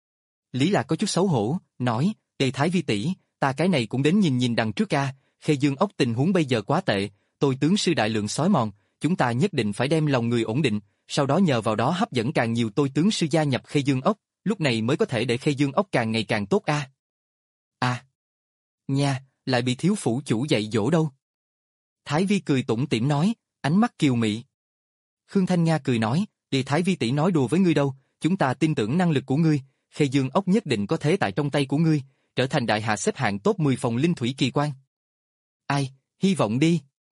Lý Lạc có chút xấu hổ, nói, Tề Thái Vi tỷ, ta cái này cũng đến nhìn nhìn đằng trước a, Khê Dương Ốc tình huống bây giờ quá tệ, tôi tướng sư đại lượng xói mòn, chúng ta nhất định phải đem lòng người ổn định, sau đó nhờ vào đó hấp dẫn càng nhiều tôi tướng sư gia nhập Khê Dương Ốc, lúc này mới có thể để Khê Dương Ốc càng ngày càng tốt a. À. À, nha, lại bị thiếu phủ chủ dạy dỗ đâu. Thái Vi cười tủm tỉm nói, ánh mắt kiều mị. Khương Thanh Nga cười nói, Tề Thái Vi tỷ nói đùa với ngươi đâu, chúng ta tin tưởng năng lực của ngươi, Khê Dương Ốc nhất định có thế tại trong tay của ngươi, trở thành đại hạ xếp hạng top mười phòng Linh Thủy Kỳ Quan. Ai, hy vọng đi.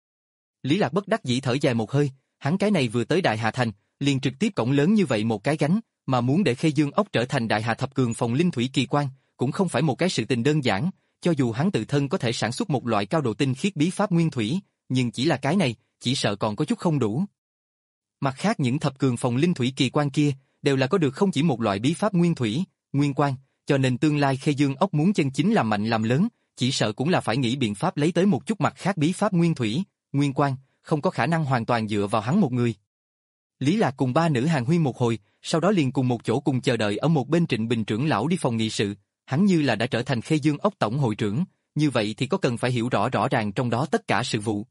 Lý Lạc bất đắc dĩ thở dài một hơi, hắn cái này vừa tới Đại Hà Thành, liền trực tiếp cổng lớn như vậy một cái gánh, mà muốn để Khê Dương Ốc trở thành Đại Hà thập cường phòng Linh Thủy Kỳ Quan, cũng không phải một cái sự tình đơn giản, cho dù hắn tự thân có thể sản xuất một loại cao độ tinh khiết bí pháp nguyên thủy, nhưng chỉ là cái này, chỉ sợ còn có chút không đủ. Mặt khác những thập cường phòng linh thủy kỳ quan kia, đều là có được không chỉ một loại bí pháp nguyên thủy, nguyên quan, cho nên tương lai Khê Dương ốc muốn chân chính làm mạnh làm lớn, chỉ sợ cũng là phải nghĩ biện pháp lấy tới một chút mặt khác bí pháp nguyên thủy, nguyên quan, không có khả năng hoàn toàn dựa vào hắn một người. Lý Lạc cùng ba nữ hàng huyên một hồi, sau đó liền cùng một chỗ cùng chờ đợi ở một bên Trịnh Bình trưởng lão đi phòng nghị sự, hắn như là đã trở thành Khê Dương ốc tổng hội trưởng, như vậy thì có cần phải hiểu rõ rõ ràng trong đó tất cả sự vụ.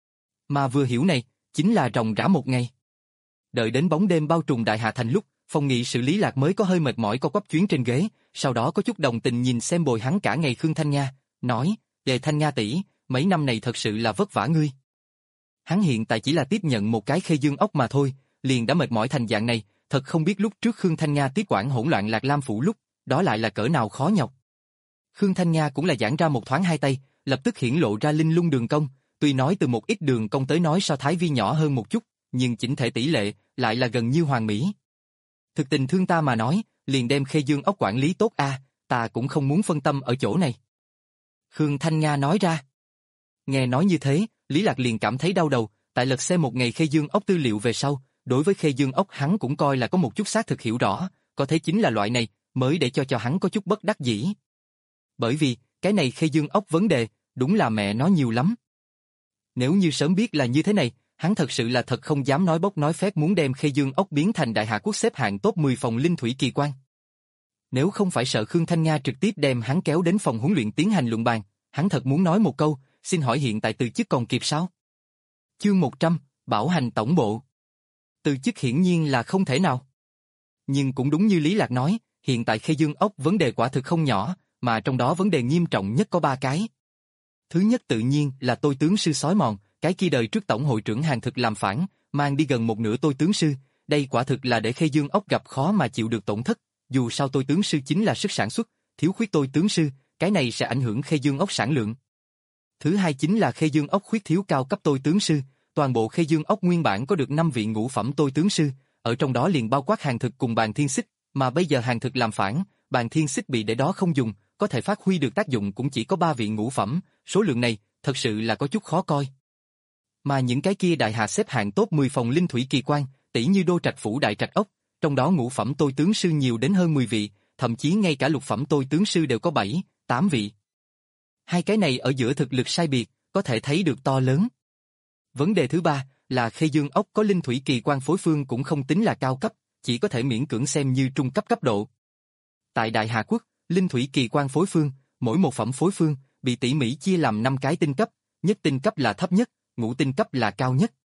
Mà vừa hiểu này, chính là ròng rã một ngày. Đợi đến bóng đêm bao trùm đại hạ thành lúc, phòng nghị sự Lý Lạc mới có hơi mệt mỏi co quắp chuyến trên ghế, sau đó có chút đồng tình nhìn xem bồi hắn cả ngày Khương Thanh Nga, nói, "Đề Thanh Nga tỷ, mấy năm này thật sự là vất vả ngươi." Hắn hiện tại chỉ là tiếp nhận một cái Khê Dương ốc mà thôi, liền đã mệt mỏi thành dạng này, thật không biết lúc trước Khương Thanh Nga tiếp quản hỗn loạn Lạc Lam phủ lúc, đó lại là cỡ nào khó nhọc. Khương Thanh Nga cũng là giãn ra một thoáng hai tay, lập tức hiển lộ ra linh lung đường cong, tuy nói từ một ít đường cong tới nói so Thái Vi nhỏ hơn một chút, nhưng chỉnh thể tỷ lệ lại là gần như hoàn mỹ. Thực tình thương ta mà nói, liền đem Khê Dương ốc quản lý tốt a, ta cũng không muốn phân tâm ở chỗ này. Khương Thanh Nga nói ra. Nghe nói như thế, Lý Lạc liền cảm thấy đau đầu, tại lật xem một ngày Khê Dương ốc tư liệu về sau, đối với Khê Dương ốc hắn cũng coi là có một chút xác thực hiểu rõ, có thế chính là loại này, mới để cho cho hắn có chút bất đắc dĩ. Bởi vì, cái này Khê Dương ốc vấn đề, đúng là mẹ nó nhiều lắm. Nếu như sớm biết là như thế này, hắn thật sự là thật không dám nói bốc nói phét muốn đem Khê Dương ốc biến thành Đại Hạ Quốc xếp hạng top mười phòng linh thủy kỳ quan. Nếu không phải sợ Khương Thanh Nga trực tiếp đem hắn kéo đến phòng huấn luyện tiến hành luận bàn, hắn thật muốn nói một câu, xin hỏi hiện tại từ chức còn kịp sao? Chương một trăm, Bảo hành tổng bộ. Từ chức hiển nhiên là không thể nào. Nhưng cũng đúng như Lý Lạc nói, hiện tại Khê Dương ốc vấn đề quả thực không nhỏ, mà trong đó vấn đề nghiêm trọng nhất có ba cái. Thứ nhất tự nhiên là tôi tướng sư sói mòn, cái kia đời trước tổng hội trưởng hàng thực làm phản, mang đi gần một nửa tôi tướng sư, đây quả thực là để Khê Dương ốc gặp khó mà chịu được tổn thất, dù sao tôi tướng sư chính là sức sản xuất, thiếu khuyết tôi tướng sư, cái này sẽ ảnh hưởng Khê Dương ốc sản lượng. Thứ hai chính là Khê Dương ốc khuyết thiếu cao cấp tôi tướng sư, toàn bộ Khê Dương ốc nguyên bản có được năm vị ngũ phẩm tôi tướng sư, ở trong đó liền bao quát hàng thực cùng bàn thiên xích, mà bây giờ hàng thực làm phản, bàn thiên xích bị để đó không dùng, có thể phát huy được tác dụng cũng chỉ có ba vị ngũ phẩm, số lượng này thật sự là có chút khó coi. Mà những cái kia đại hạ xếp hạng top mười phòng linh thủy kỳ quan, tỷ như Đô Trạch phủ Đại Trạch ốc, trong đó ngũ phẩm tôi tướng sư nhiều đến hơn mười vị, thậm chí ngay cả lục phẩm tôi tướng sư đều có bảy, tám vị. Hai cái này ở giữa thực lực sai biệt, có thể thấy được to lớn. Vấn đề thứ ba là Khê Dương ốc có linh thủy kỳ quan phối phương cũng không tính là cao cấp, chỉ có thể miễn cưỡng xem như trung cấp cấp độ. Tại Đại Hà Quốc, linh thủy kỳ quan phối phương, mỗi một phẩm phối phương bị tỉ mỉ chia làm năm cái tinh cấp, nhất tinh cấp là thấp nhất, ngũ tinh cấp là cao nhất.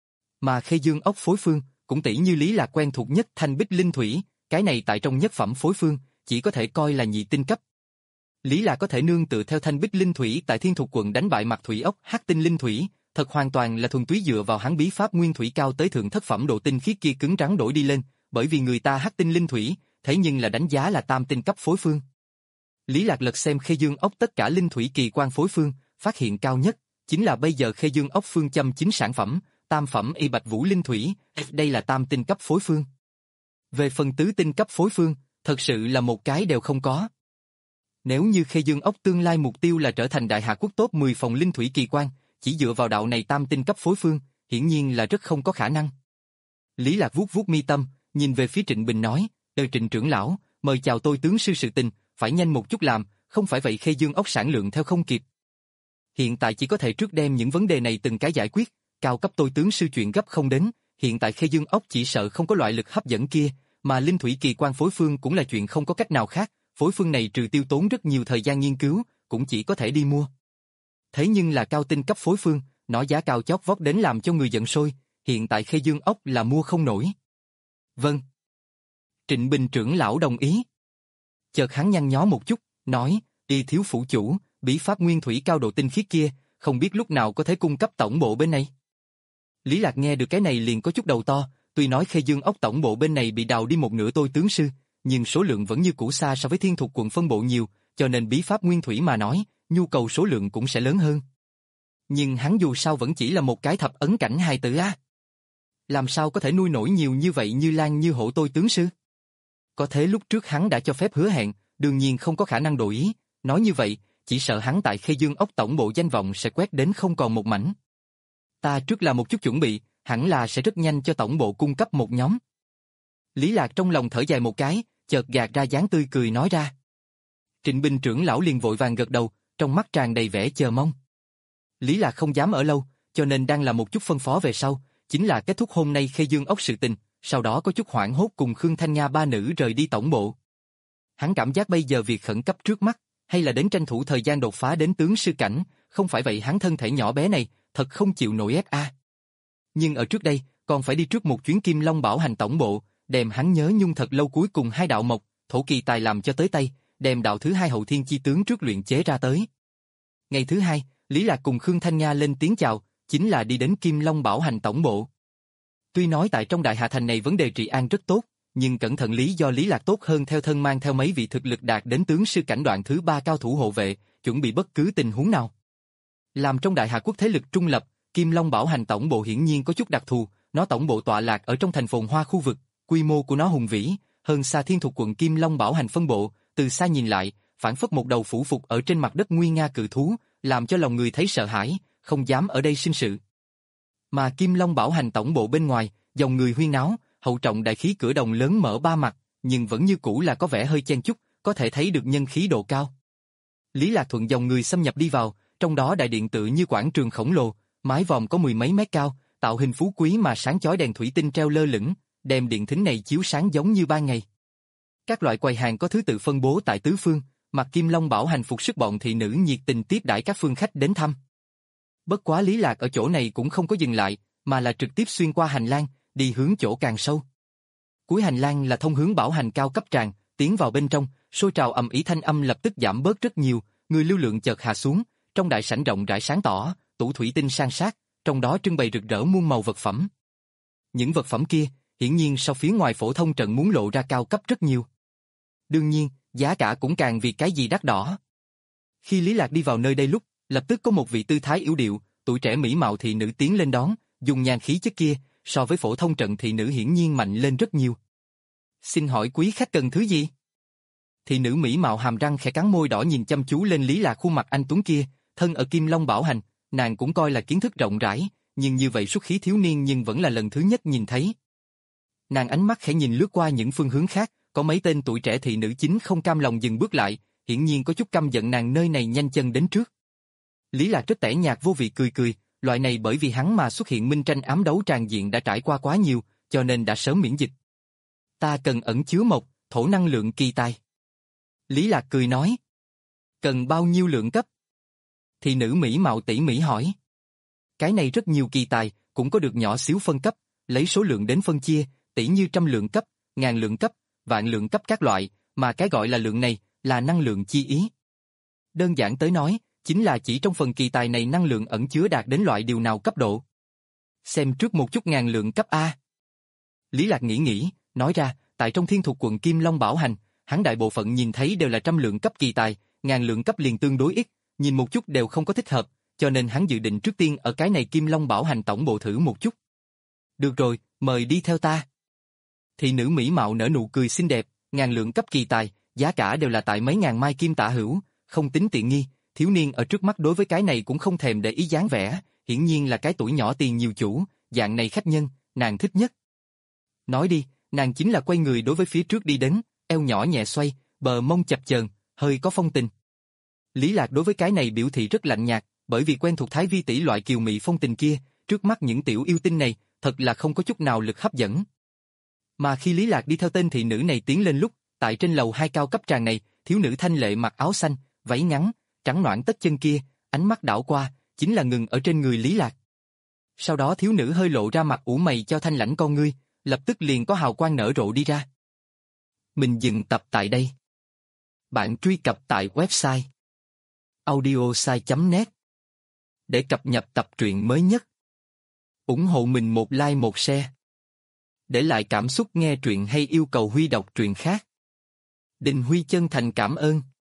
Mà Khê Dương ốc phối phương cũng tỷ như Lý Lạc quen thuộc nhất Thanh Bích linh thủy, cái này tại trong nhất phẩm phối phương chỉ có thể coi là nhị tinh cấp. Lý Lạc có thể nương tựa theo Thanh Bích linh thủy tại Thiên Thục quận đánh bại Mạc Thủy ốc Hắc tinh linh thủy, thật hoàn toàn là thuần túy dựa vào hắn bí pháp nguyên thủy cao tới thượng thất phẩm độ tinh khiết kia cứng rắn đổi đi lên, bởi vì người ta Hắc tinh linh thủy, thế nhưng là đánh giá là tam tinh cấp phối phương. Lý Lạc lật xem Khê Dương ốc tất cả linh thủy kỳ quan phối phương, phát hiện cao nhất chính là bây giờ Khê Dương ốc phương châm chính sản phẩm, tam phẩm y bạch vũ linh thủy, đây là tam tinh cấp phối phương. Về phần tứ tinh cấp phối phương, thật sự là một cái đều không có. Nếu như Khê Dương ốc tương lai mục tiêu là trở thành Đại Hạ Quốc top mười phòng linh thủy kỳ quan, chỉ dựa vào đạo này tam tinh cấp phối phương, hiển nhiên là rất không có khả năng. Lý Lạc vuốt vuốt mi tâm, nhìn về phía Trịnh Bình nói, "Ờ Trịnh trưởng lão, mời chào tôi tướng sư sự tình, phải nhanh một chút làm, không phải vậy Khê Dương ốc sản lượng theo không kịp." Hiện tại chỉ có thể trước đem những vấn đề này từng cái giải quyết, cao cấp tôi tướng sư chuyện gấp không đến, hiện tại Khê Dương ốc chỉ sợ không có loại lực hấp dẫn kia, mà linh thủy kỳ quan phối phương cũng là chuyện không có cách nào khác, phối phương này trừ tiêu tốn rất nhiều thời gian nghiên cứu, cũng chỉ có thể đi mua. Thế nhưng là cao tinh cấp phối phương, nó giá cao chót vót đến làm cho người giận sôi, hiện tại Khê Dương ốc là mua không nổi. Vâng. Trịnh Bình trưởng lão đồng ý. Chợt hắn nhăn nhó một chút, nói, "Y thiếu phủ chủ, bí pháp nguyên thủy cao độ tinh khiết kia, không biết lúc nào có thể cung cấp tổng bộ bên này." Lý Lạc nghe được cái này liền có chút đầu to, tuy nói Khê Dương ốc tổng bộ bên này bị đào đi một nửa tôi tướng sư, nhưng số lượng vẫn như cũ xa so với Thiên Thục quận phân bộ nhiều, cho nên bí pháp nguyên thủy mà nói, nhu cầu số lượng cũng sẽ lớn hơn. Nhưng hắn dù sao vẫn chỉ là một cái thập ấn cảnh hài tử á. Làm sao có thể nuôi nổi nhiều như vậy như lan như hổ tôi tướng sư? Có thế lúc trước hắn đã cho phép hứa hẹn, đương nhiên không có khả năng đổi ý, nói như vậy, chỉ sợ hắn tại Khê Dương ốc tổng bộ danh vọng sẽ quét đến không còn một mảnh. Ta trước là một chút chuẩn bị, hẳn là sẽ rất nhanh cho tổng bộ cung cấp một nhóm. Lý Lạc trong lòng thở dài một cái, chợt gạt ra dáng tươi cười nói ra. Trịnh Bình trưởng lão liền vội vàng gật đầu, trong mắt tràn đầy vẻ chờ mong. Lý Lạc không dám ở lâu, cho nên đang làm một chút phân phó về sau, chính là kết thúc hôm nay Khê Dương ốc sự tình, sau đó có chút hoảng hốt cùng Khương Thanh Nga ba nữ rời đi tổng bộ. Hắn cảm giác bây giờ việc khẩn cấp trước mắt, hay là đến tranh thủ thời gian đột phá đến tướng sư cảnh, không phải vậy hắn thân thể nhỏ bé này, thật không chịu nổi ép a. Nhưng ở trước đây, còn phải đi trước một chuyến Kim Long Bảo Hành tổng bộ, đem hắn nhớ nhung thật lâu cuối cùng hai đạo mộc, thổ kỳ tài làm cho tới tay, đem đạo thứ hai hậu thiên chi tướng trước luyện chế ra tới. Ngày thứ hai, Lý Lạc cùng Khương Thanh Nga lên tiếng chào, chính là đi đến Kim Long Bảo Hành tổng bộ. Tuy nói tại trong Đại Hà Thành này vấn đề trị an rất tốt, nhưng cẩn thận lý do Lý Lạc tốt hơn theo thân mang theo mấy vị thực lực đạt đến tướng sư cảnh đoạn thứ ba cao thủ hộ vệ, chuẩn bị bất cứ tình huống nào. Làm trong Đại Hà quốc thế lực trung lập, Kim Long Bảo Hành tổng bộ hiển nhiên có chút đặc thù, nó tổng bộ tọa lạc ở trong thành phồn hoa khu vực, quy mô của nó hùng vĩ, hơn xa Thiên Thục quận Kim Long Bảo Hành phân bộ, từ xa nhìn lại, phản phất một đầu phủ phục ở trên mặt đất nguy nga cự thú, làm cho lòng người thấy sợ hãi, không dám ở đây sinh sự. Mà Kim Long Bảo Hành tổng bộ bên ngoài, dòng người huyên náo, hậu trọng đại khí cửa đồng lớn mở ba mặt, nhưng vẫn như cũ là có vẻ hơi chen chúc, có thể thấy được nhân khí độ cao. Lý Lạc thuận dòng người xâm nhập đi vào, trong đó đại điện tự như quảng trường khổng lồ, mái vòm có mười mấy mét cao, tạo hình phú quý mà sáng chói đèn thủy tinh treo lơ lửng, đem điện thính này chiếu sáng giống như ban ngày. Các loại quầy hàng có thứ tự phân bố tại tứ phương, mặc Kim Long Bảo Hành phục sức bọn thị nữ nhiệt tình tiếp đãi các phương khách đến thăm. Bất quá Lý Lạc ở chỗ này cũng không có dừng lại, mà là trực tiếp xuyên qua hành lang, đi hướng chỗ càng sâu. Cuối hành lang là thông hướng bảo hành cao cấp tràng, tiến vào bên trong, sôi trào ầm ĩ thanh âm lập tức giảm bớt rất nhiều, người lưu lượng chợt hạ xuống, trong đại sảnh rộng rãi sáng tỏ, tủ thủy tinh san sát, trong đó trưng bày rực rỡ muôn màu vật phẩm. Những vật phẩm kia, hiển nhiên so phía ngoài phổ thông trận muốn lộ ra cao cấp rất nhiều. Đương nhiên, giá cả cũng càng vì cái gì đắt đỏ. Khi Lý Lạc đi vào nơi đây lúc, lập tức có một vị tư thái yếu điệu, tuổi trẻ mỹ mạo thị nữ tiến lên đón, dùng nhan khí chất kia, so với phổ thông trận thị nữ hiển nhiên mạnh lên rất nhiều. Xin hỏi quý khách cần thứ gì? Thị nữ mỹ mạo hàm răng khẽ cắn môi đỏ nhìn chăm chú lên Lý Lạc khuôn mặt anh tuấn kia, thân ở Kim Long Bảo Hành, nàng cũng coi là kiến thức rộng rãi, nhưng như vậy xuất khí thiếu niên nhưng vẫn là lần thứ nhất nhìn thấy. Nàng ánh mắt khẽ nhìn lướt qua những phương hướng khác, có mấy tên tuổi trẻ thị nữ chính không cam lòng dừng bước lại, hiển nhiên có chút căm giận nàng nơi này nhanh chân đến trước. Lý Lạc rất tẻ nhạt vô vị cười cười, loại này bởi vì hắn mà xuất hiện minh tranh ám đấu tràn diện đã trải qua quá nhiều, cho nên đã sớm miễn dịch. Ta cần ẩn chứa mộc, thổ năng lượng kỳ tài. Lý Lạc cười nói. Cần bao nhiêu lượng cấp? Thị nữ mỹ mạo tỉ mỉ hỏi. Cái này rất nhiều kỳ tài, cũng có được nhỏ xíu phân cấp, lấy số lượng đến phân chia, tỉ như trăm lượng cấp, ngàn lượng cấp, vạn lượng cấp các loại, mà cái gọi là lượng này, là năng lượng chi ý. Đơn giản tới nói, chính là chỉ trong phần kỳ tài này năng lượng ẩn chứa đạt đến loại điều nào cấp độ. Xem trước một chút ngàn lượng cấp A. Lý Lạc nghĩ nghĩ, nói ra, tại trong Thiên Thục quận Kim Long Bảo Hành, hắn đại bộ phận nhìn thấy đều là trăm lượng cấp kỳ tài, ngàn lượng cấp liền tương đối ít, nhìn một chút đều không có thích hợp, cho nên hắn dự định trước tiên ở cái này Kim Long Bảo Hành tổng bộ thử một chút. Được rồi, mời đi theo ta. Thị nữ mỹ mạo nở nụ cười xinh đẹp, ngàn lượng cấp kỳ tài, giá cả đều là tại mấy ngàn mai kim tả hữu, không tính tiện nghi, thiếu niên ở trước mắt đối với cái này cũng không thèm để ý dáng vẻ, hiển nhiên là cái tuổi nhỏ tiền nhiều chủ, dạng này khách nhân, nàng thích nhất. Nói đi, nàng chính là quay người đối với phía trước đi đến, eo nhỏ nhẹ xoay, bờ mông chập chờn, hơi có phong tình. Lý Lạc đối với cái này biểu thị rất lạnh nhạt, bởi vì quen thuộc Thái Vi tỷ loại kiều mị phong tình kia, trước mắt những tiểu yêu tinh này, thật là không có chút nào lực hấp dẫn. Mà khi Lý Lạc đi theo tên thị nữ này tiến lên lúc, tại trên lầu hai cao cấp tràng này, thiếu nữ thanh lệ mặc áo xanh, váy ngắn, trắng nõn tất chân kia, ánh mắt đảo qua, chính là ngừng ở trên người Lý Lạc. Sau đó thiếu nữ hơi lộ ra mặt ủ mày cho thanh lãnh con ngươi, lập tức liền có hào quang nở rộ đi ra. Mình dừng tập tại đây. Bạn truy cập tại website audiosai chấm net để cập nhật tập truyện mới nhất. Ủng hộ mình một like một share. Để lại cảm xúc nghe truyện hay yêu cầu Huy đọc truyện khác. Đình Huy chân thành cảm ơn.